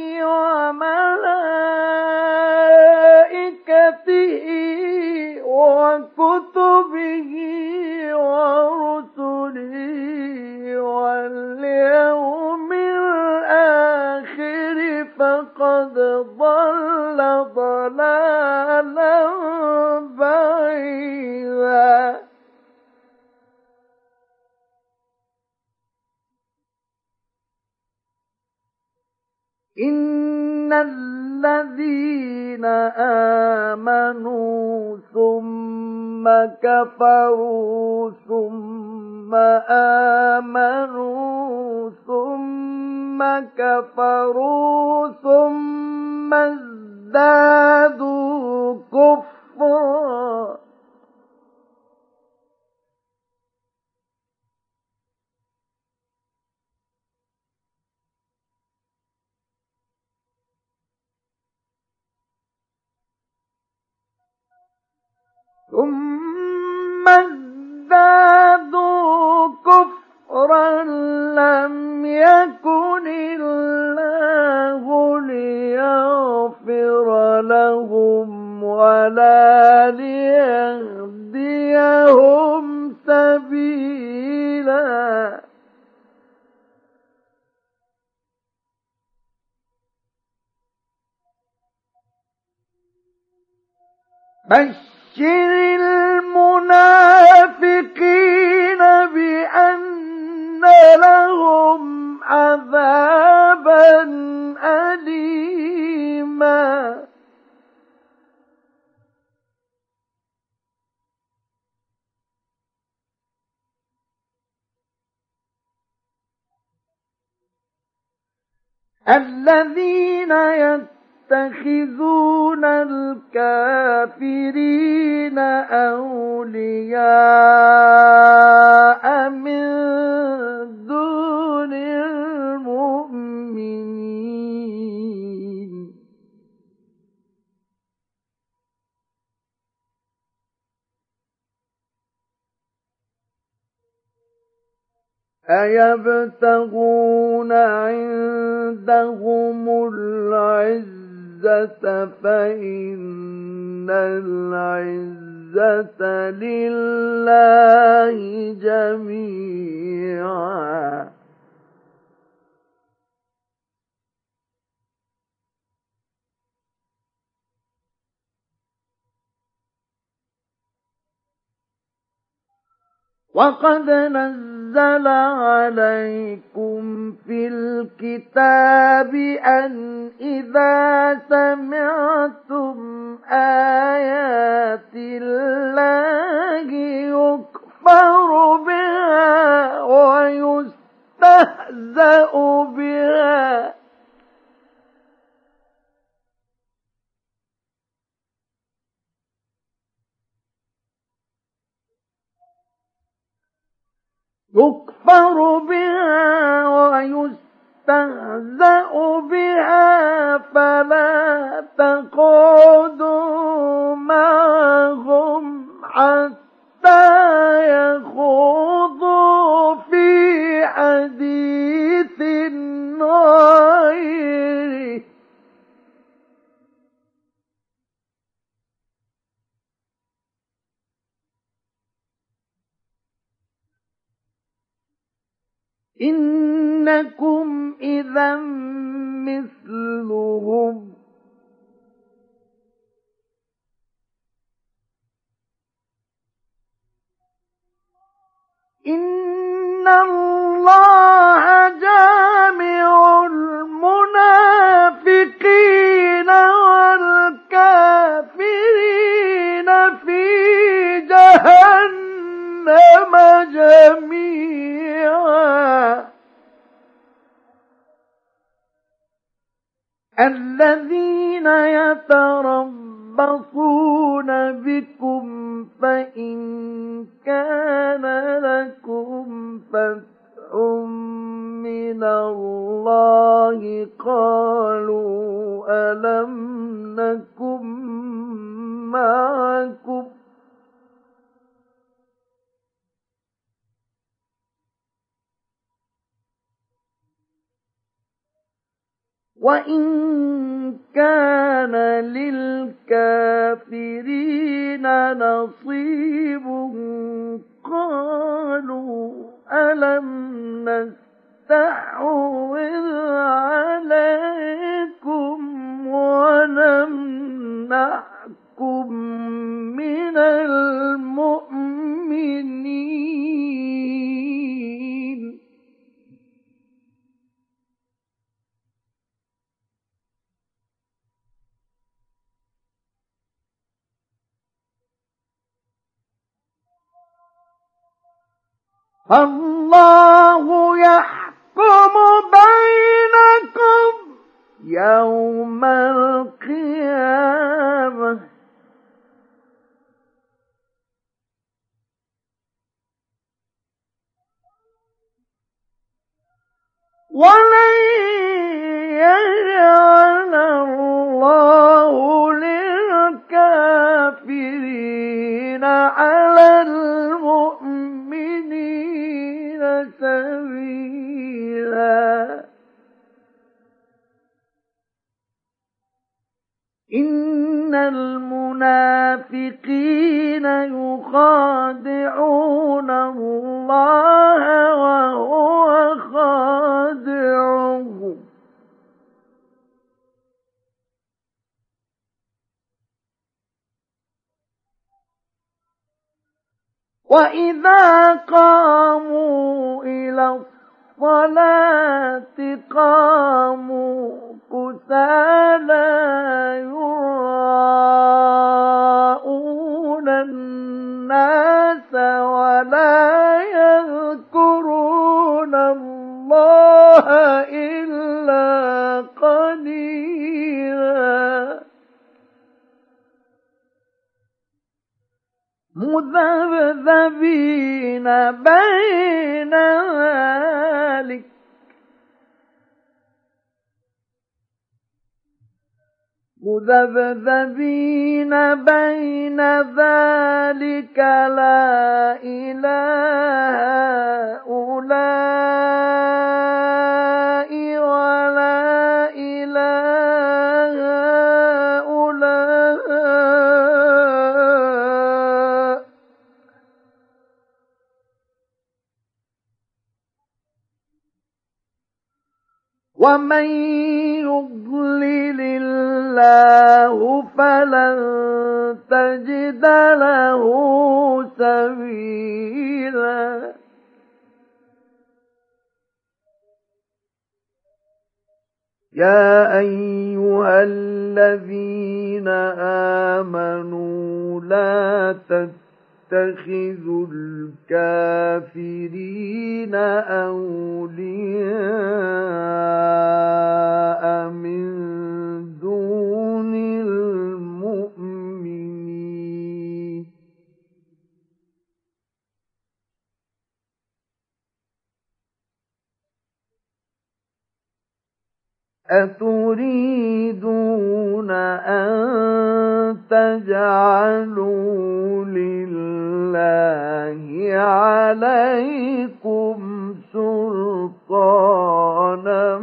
وملائكته وكتبه ورسله واليوم الآخر فقد ضل ضلالا بعيدا إن الذين آمنوا ثم كفروا ثم آمنوا ثم كفروا ثم ازدادوا كفرا ثم ازدادوا كفرا لم يكن الله ليغفر لهم ولا ليهديهم سبيلا بشر المنافقين بأن لهم عذابا أليما الذين يتخذون الكافرين أولياء من دون المؤمنين أيبتغون عندهم العزة فإن العزة لله جميعا وقد نزل عليكم في الكتاب أن إذا سمعتم آيات الله يكفر بها ويستهزأ بها ويستهزأ بها إنكم إذا مثلهم إن الله جامع المنافقين والكافرين في جهنم جميعا الذين يتربصون بكم فإن كان لكم فتح من الله قالوا ألم نكن معكم وإن كان للكافرين نصيب قالوا ألم نستحوذ عليكم ونمنعكم من المؤمنين الله يحكم بينكم يوم القيامة ولن يجعل الله للكافرين على المؤمنين سبيلا إن المنافقين يخادعون الله وهو خادعهم وإذا قاموا إلى الصلاة قاموا كسالى يراءون الناس ولا يذكرون الله إلا قليلا مذبذبين بين ذلك لا إله هؤلاء ولا إله هؤلاء ومن يضلل الله فلن تجد له سبيلا يا أيها الذين آمنوا لا تتخذوا الكافرين أولياء من دون المؤمنين أتريدون أن تجعلوا لله عليكم سلطانا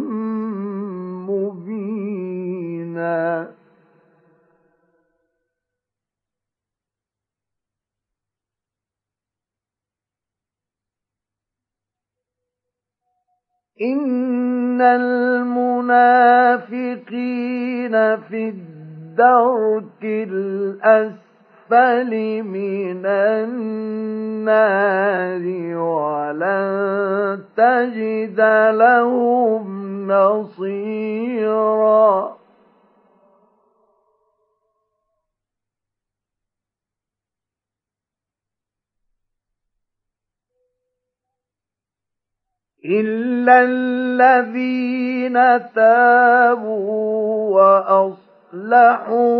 مبينا إن المنافقين في الدرك الأسفل من النار ولن تجد لهم نصيرا إلا الذين تابوا وأصلحوا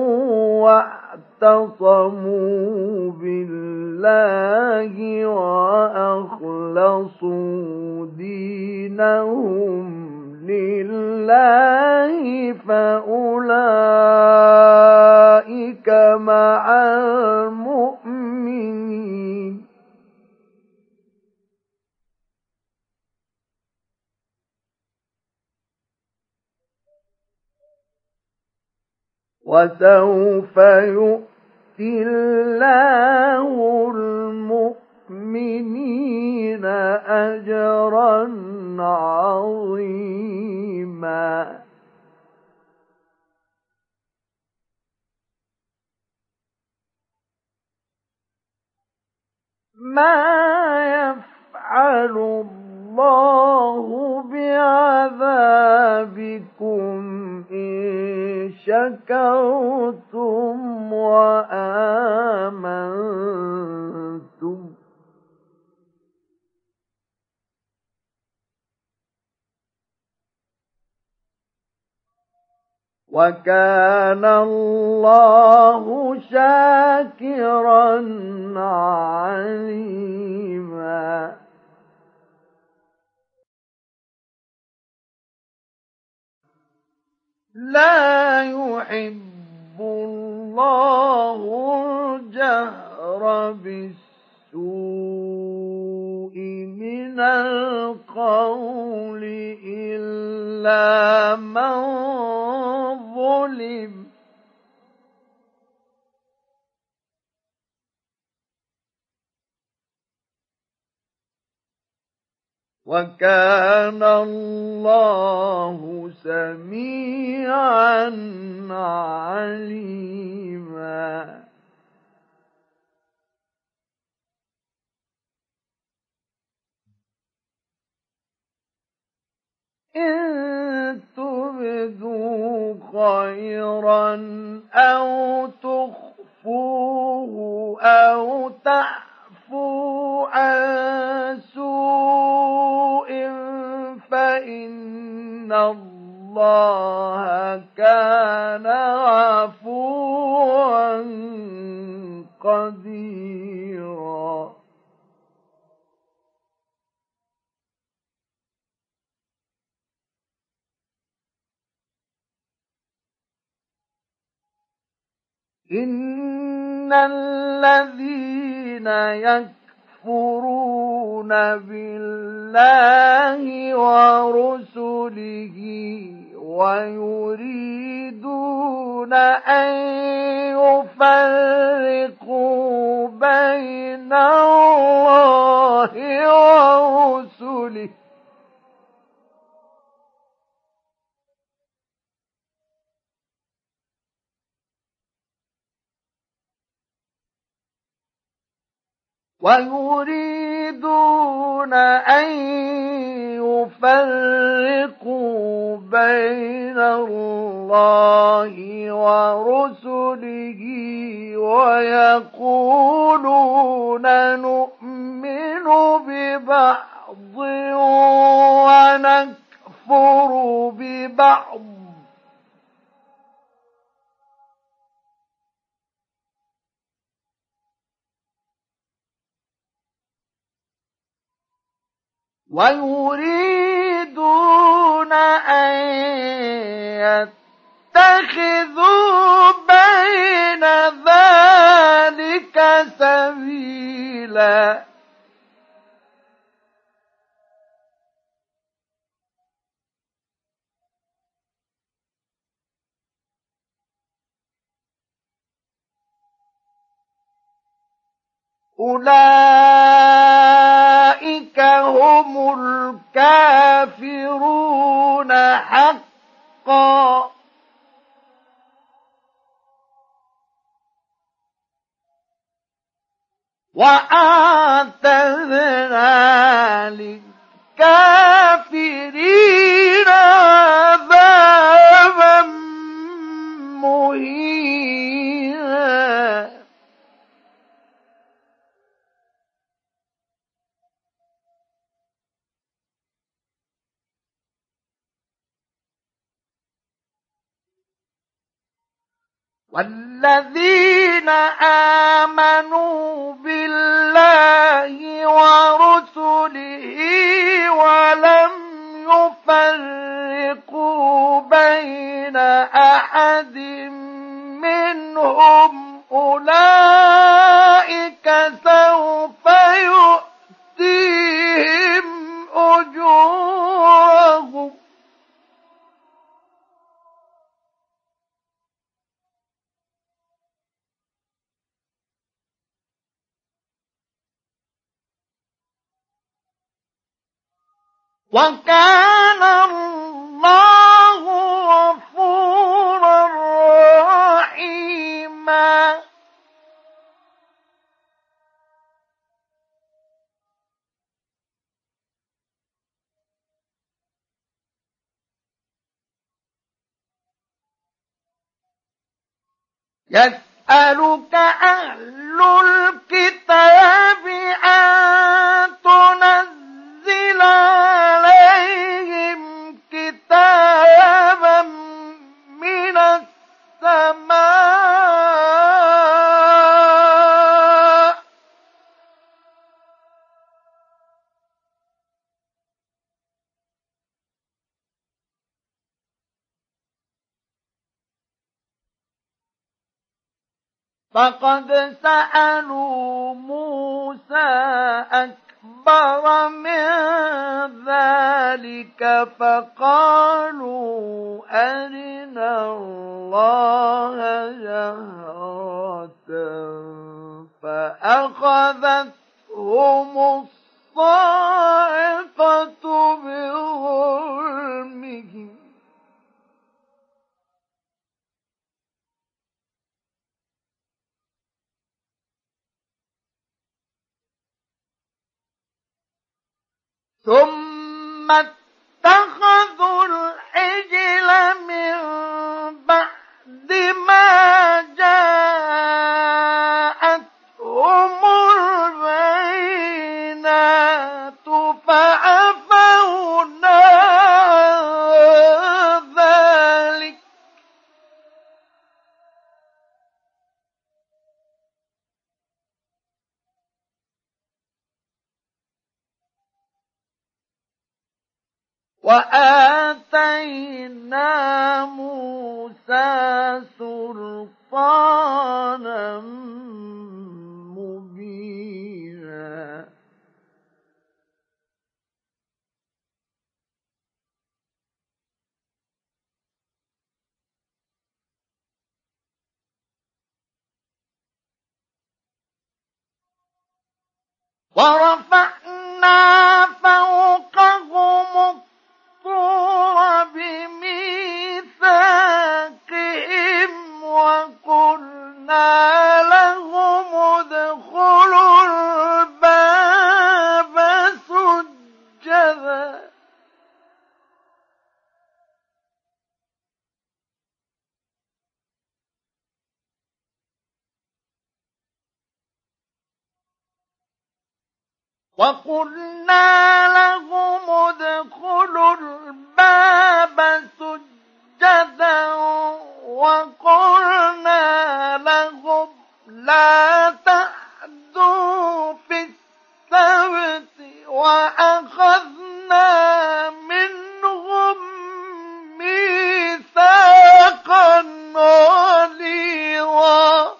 واعتصموا بالله وأخلصوا دينهم لله فأولئك مع المؤمنين وسوف يؤتي الله المؤمنين أجرا عظيما ما يفعل الله بعذابكم إن شكرتم وآمنتم وكان الله شاكرا عليما لا يحب الله الجهر بالسوء من القول إلا من ظلم وكان الله سميعا عليما إن تبدوا خيرا أو تخفوه أو تعفو عن سوء فإن الله كان عفوا قديرا إن الذين يكفرون بالله ورسله ويريدون أن يفرقوا بين الله ورسله ويريدون أن يفرقوا بين الله ورسله ويقولون نؤمن ببعض ونكفر ببعض ويريدون أن يتخذوا بين ذلك سبيلا أولئك هم الكافرون الكافرون حقا. وأعتدنا للكافرين عذابا مهينا. والذين آمنوا بالله ورسله ولم يفرقوا بين أحد منهم أولئك سوف يؤتيهم أجورهم. وكان الله غفورا رحيما. يسألك أهل الكتاب أن تنزل عليهم كتابا من السماء فقد سألوا موسى أكبر من ذلك فقالوا أرنا الله جهرة فأخذتهم الصاعقة بظلمهم. ثم اتخذوا العجل من بعد ما جاءتهم البينات فعفونا عن ذلك. وآتينا موسى سلطانا مبينا. ورفعنا فوقهم الطور بميثاقهم وقلنا لهم ادخلوا الباب سجدا وقلنا لهم لا تعدوا في السبت وأخذنا منهم ميثاقا غليظا.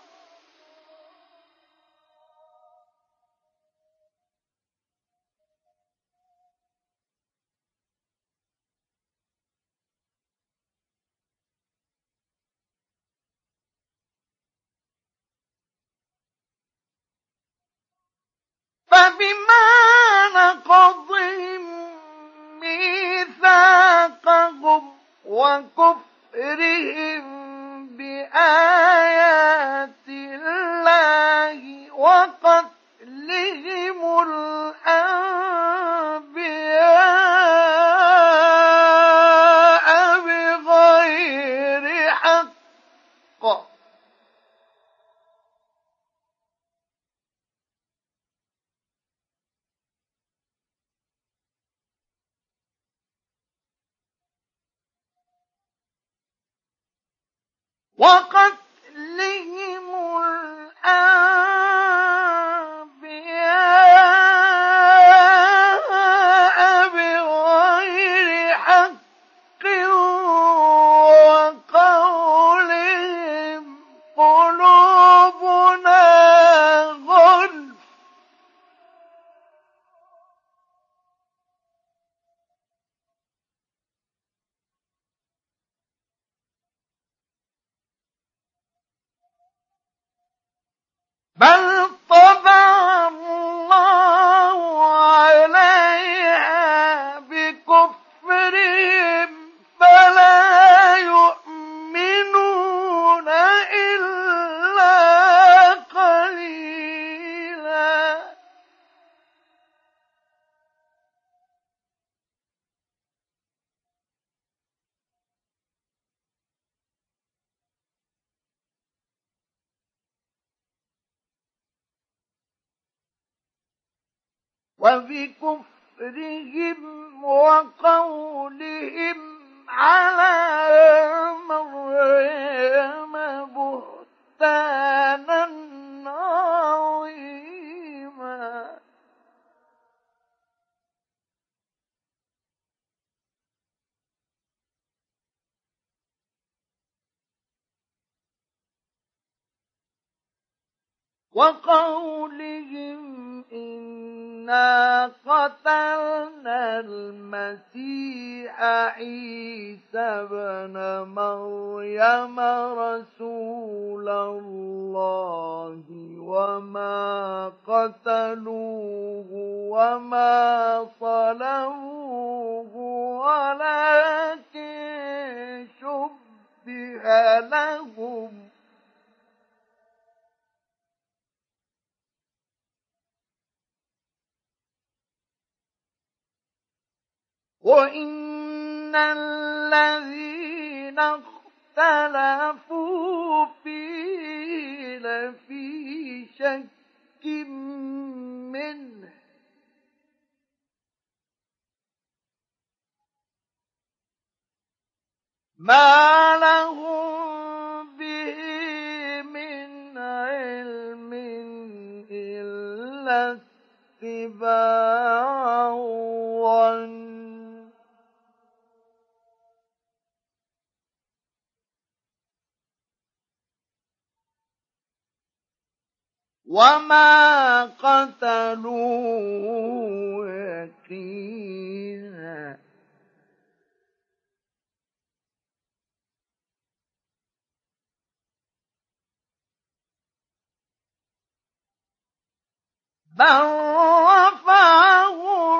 فبما نقضهم ميثاقهم وكفرهم بآيات الله وقتلهم الأنبياء بغير حق وقتلهم الأنبياء بغير حق وقولهم قلوبنا غلف بل طبع الله عليها بكفرهم فلا يؤمنون إلا قليلا وبكفرهم وقولهم على مريم بهتانا عظيما وقولهم إنا قتلنا المسيح عيسى ابن مريم رسول الله وما قتلوه وما صلبوه ولكن شبه لهم وإن الذين اختلفوا فيه لفي شك منه ما لهم به من علم إلا اتباع الظن وما قتلوه يقينا بل رفعه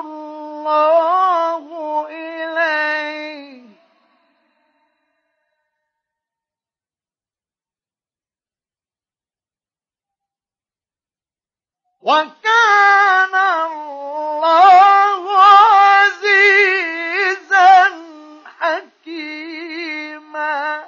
الله إليه وكان الله عزيزا حكيما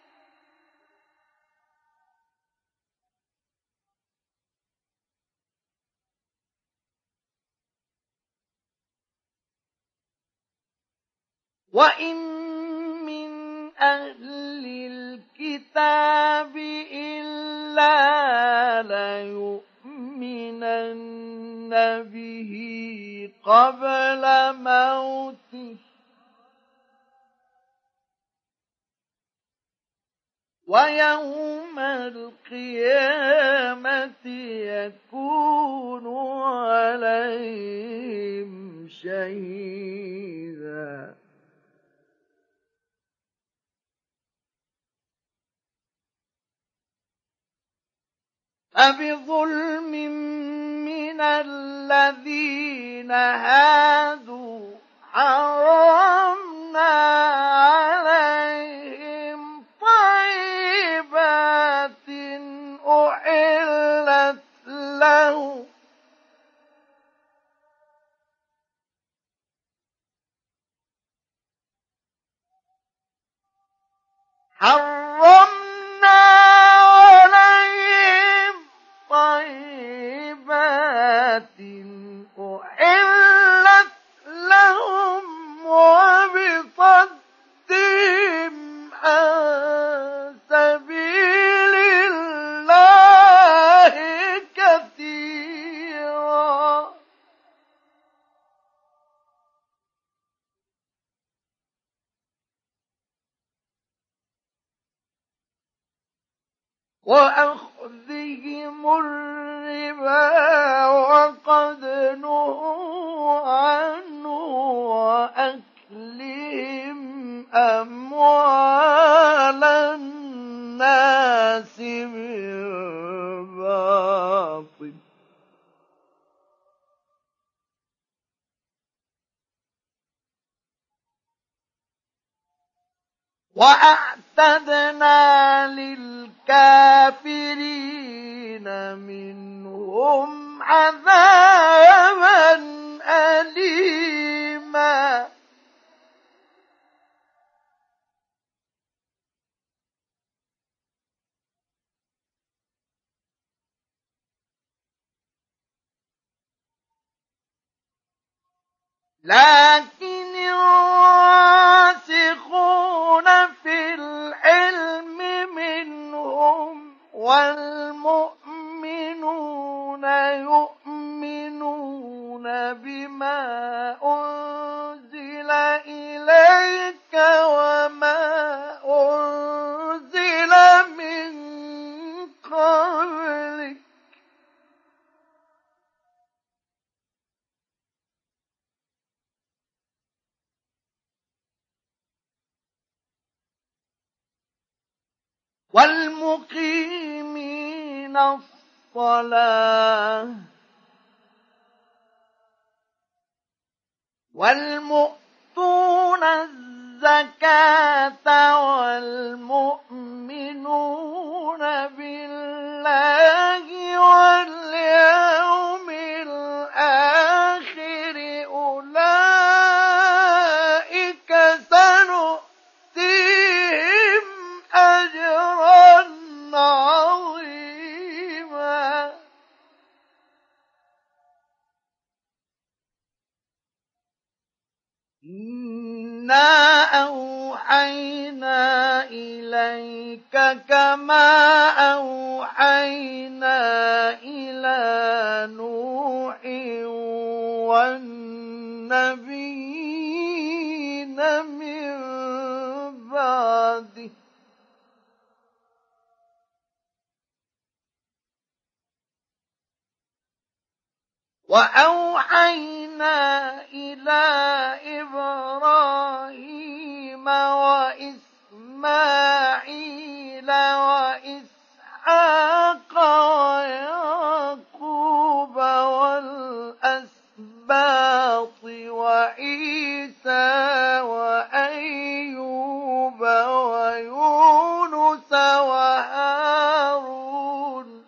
وإن من أهل الكتاب إلا ليؤمنن به قبل موته ويوم القيامة يكون عليهم شهيدا فبظلم من الذين هادوا حرمنا عليهم حرمنا عليهم طيبات أحلت لهم وبصدهم عن سبيل الله كثيرا. وأخذهم الربا وقد نهوا عنه وأكلهم أموال الناس بالباطل وأعتدنا للكافرين منهم عذابا أليما. لكن الراسخون في العلم منهم والمؤمنون يؤمنون بما أنزل إليك وما أنزل من قبلك والمقيمين الصلاة والمؤتون الزكاة والمؤمنون بالله واليوم الآخر أولئك سنؤتيهم أجرا عظيما. إنا أوحينا إليك كما أوحينا إلى نوح والنبيين من بعده وأوحينا إلى إبراهيم وإسماعيل وإسحاق ويعقوب والأسباط وعيسى وأيوب ويونس وهارون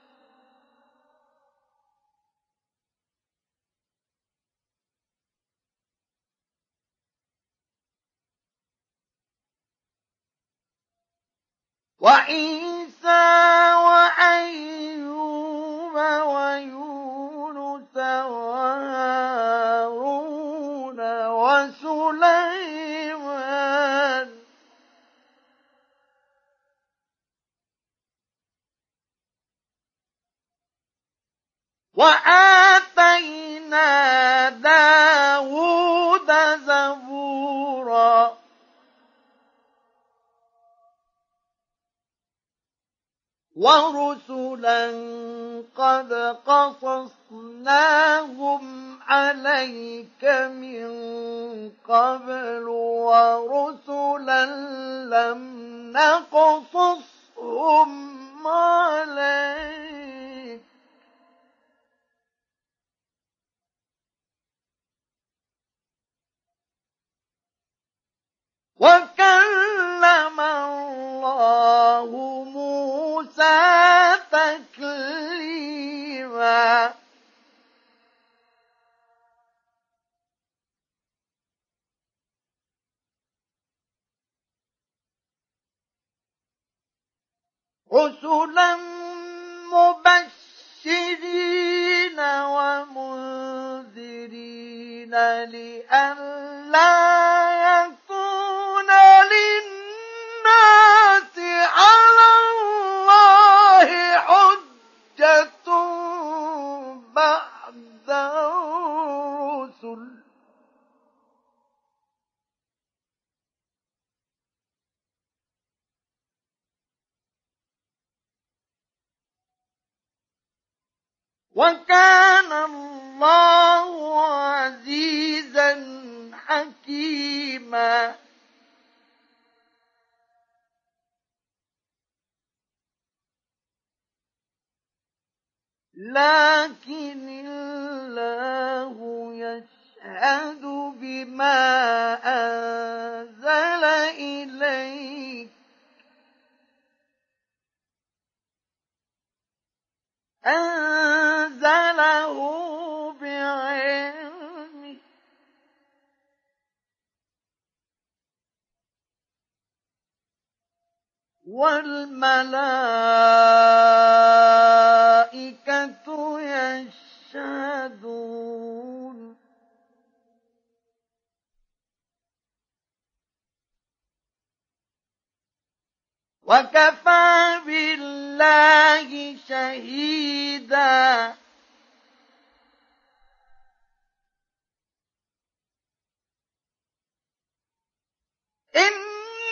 وعيسى وأيوب ويونس وهارون وسليمان وآتينا داود زبورا ورسلا قد قصصناهم عليك من قبل ورسلا لم نقصصهم عليك وكلم الله موسى تكليما. رسلا مبشرين ومنذرين لئلا يكون للناس على الله حجة بعد الرسل. وكان الله عزيزا حكيما. لكن الله يشهد بما أنزل إليك أنزله بعلمه والملائكة يشهدون. وكفى بالله شهيدا. إن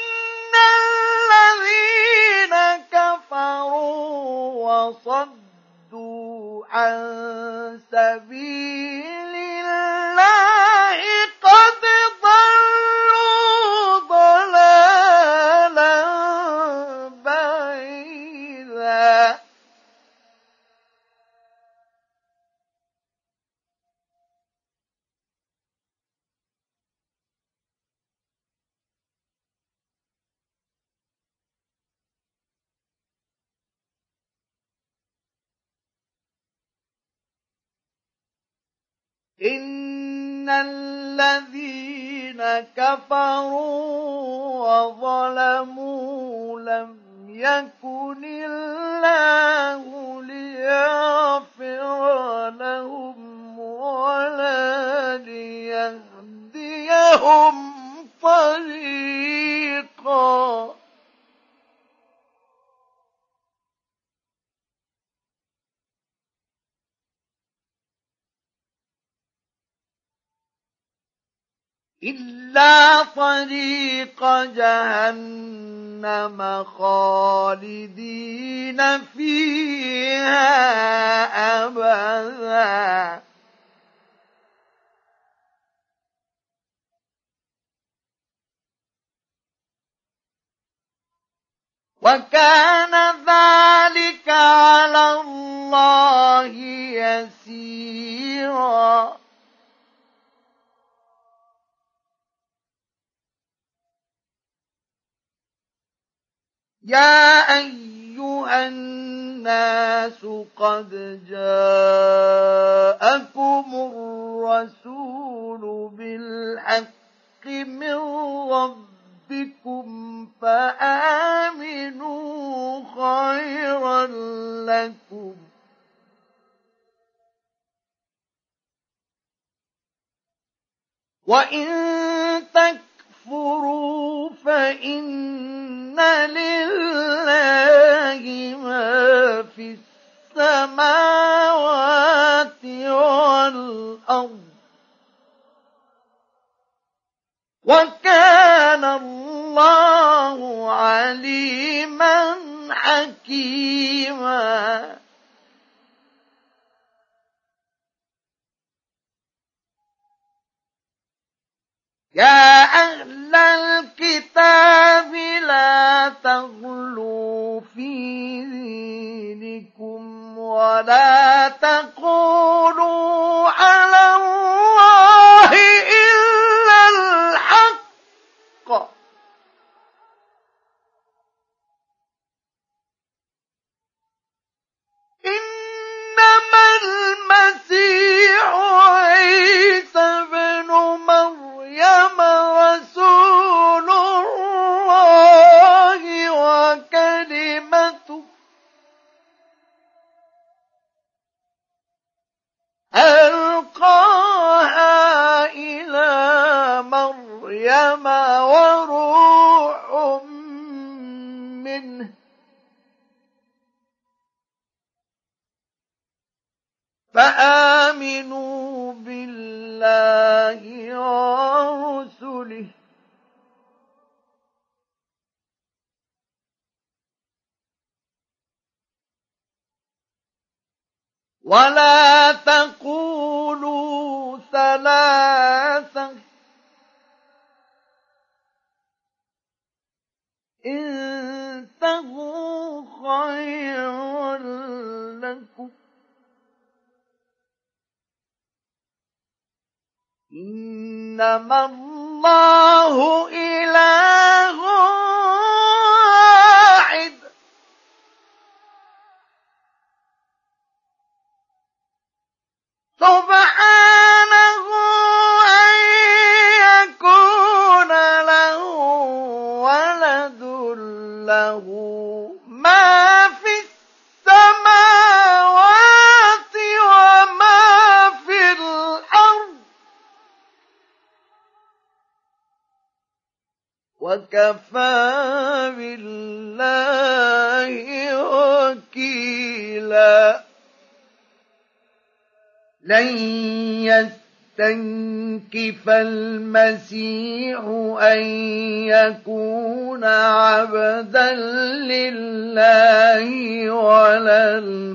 الذين كفروا وصدوا عن سبيل الله قد ضلوا ضلالا بعيدا. إن الذين كفروا وظلموا لم يكن الله ليغفر لهم ولا ليهديهم طريقا. إلا طريق جهنم خالدين فيها أبدا. وكان ذلك على الله يسيرا. يا أيها الناس قد جاءكم الرسول بالحق من ربكم فآمنوا خيرا لكم. وإن تكفروا فإن لله ما في السماوات والأرض وكان الله عليما حكيما. يا أهل الكتاب لا تغلوا في دينكم ولا تقولوا على الله إلا الحق. إنما المسيح عيسى بن مريم رسول الله فآمنوا بالله ورسله ولا تقولوا ثلاثة انتهوا خيرا لكم إنما الله إله واحد سبحانه أن يكون له ولد له ما في السماوات وما في الأرض وكفى بالله وكيلا لن يستنكف المسيح أن يكون عبدا لله ولا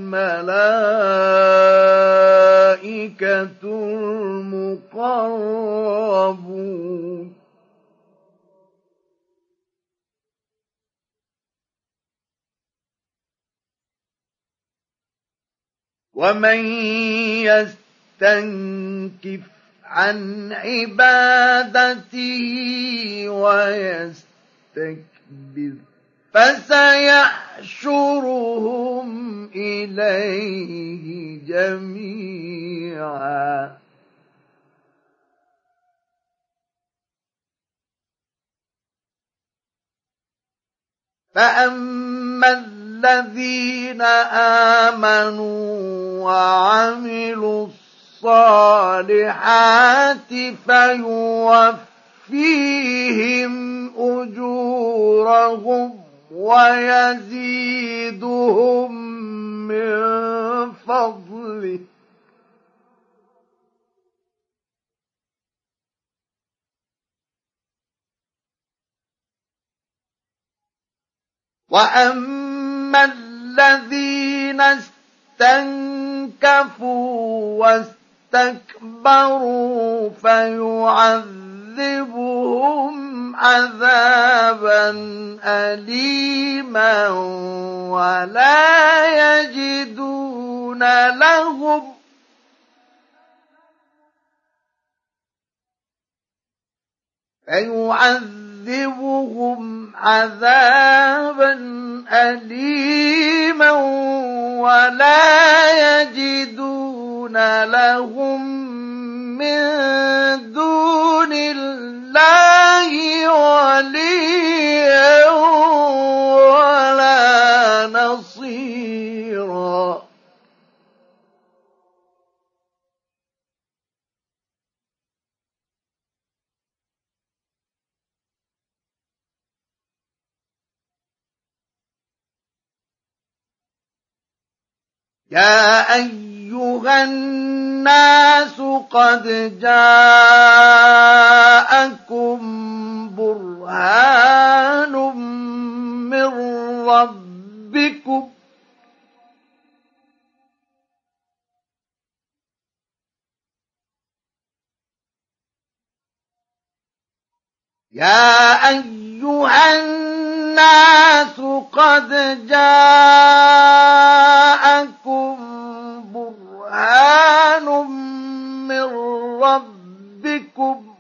الملائكة المقربون ومن يستنكف عن عبادته ويستكبر فسيحشرهم إليه جميعا فأما الذين آمنوا وعملوا الصالحات فيوفيهم أجورهم ويزيدهم من فضله وأما الذين استنكفوا واستكبروا فيعذبهم عذابا أليما ولا يجدون لهم فيعذبهم عذابا أليما ولا يجدون لهم من دون الله وليا ولا نصيرا يا أيها الناس قد جاءكم برهان من ربكم يا أيها الناس قد جاءكم برهان من ربكم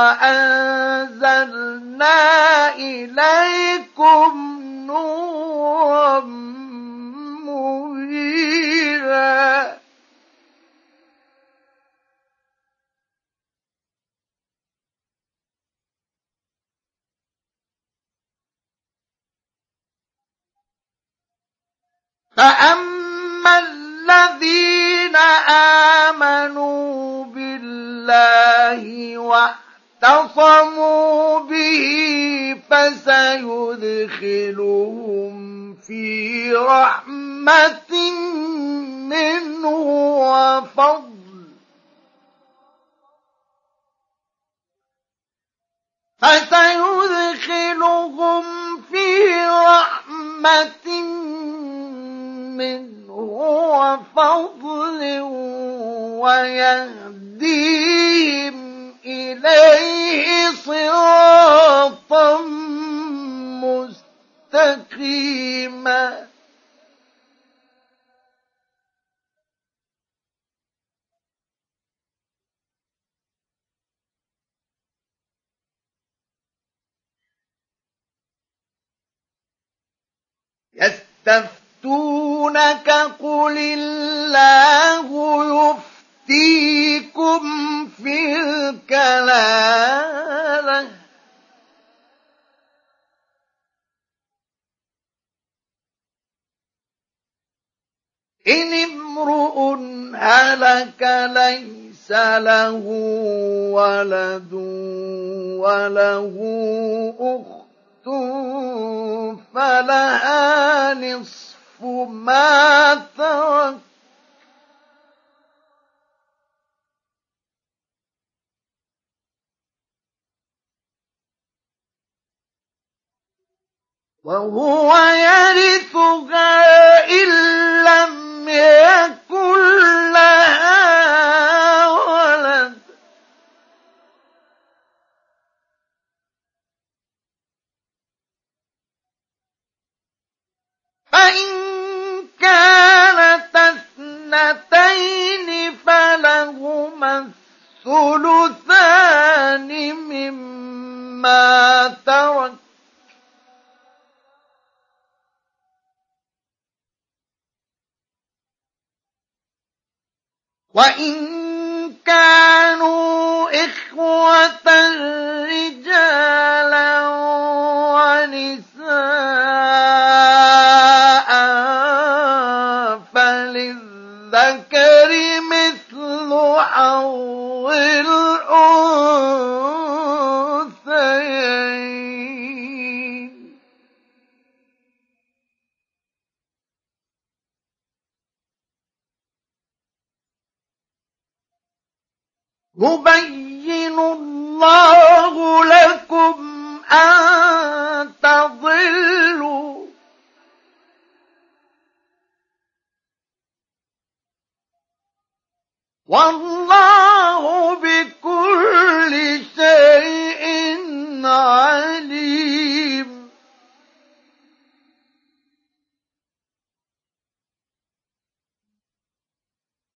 وأنزلنا إليكم نورا مبينا فأما الذين آمنوا بالله واعتصموا به فسيدخلهم في رحمة وفضل فسيدخلهم في رحمة منه وفضل ويهديهم إليه صراطا مستقيما. يستفتونك قل الله يفتيكم في الكلالة إن امرؤ هلك ليس له ولد وله أخت فلها نصف ما ترك وهو يرثها إن لم يكن لها ولد فإن كانت اثنتين فلهما الثلثان مما ترك وإن كانوا إخوة رجالا ونساء فللذكر مثل حظ الأنثيين يبين الله لكم أن تضلوا والله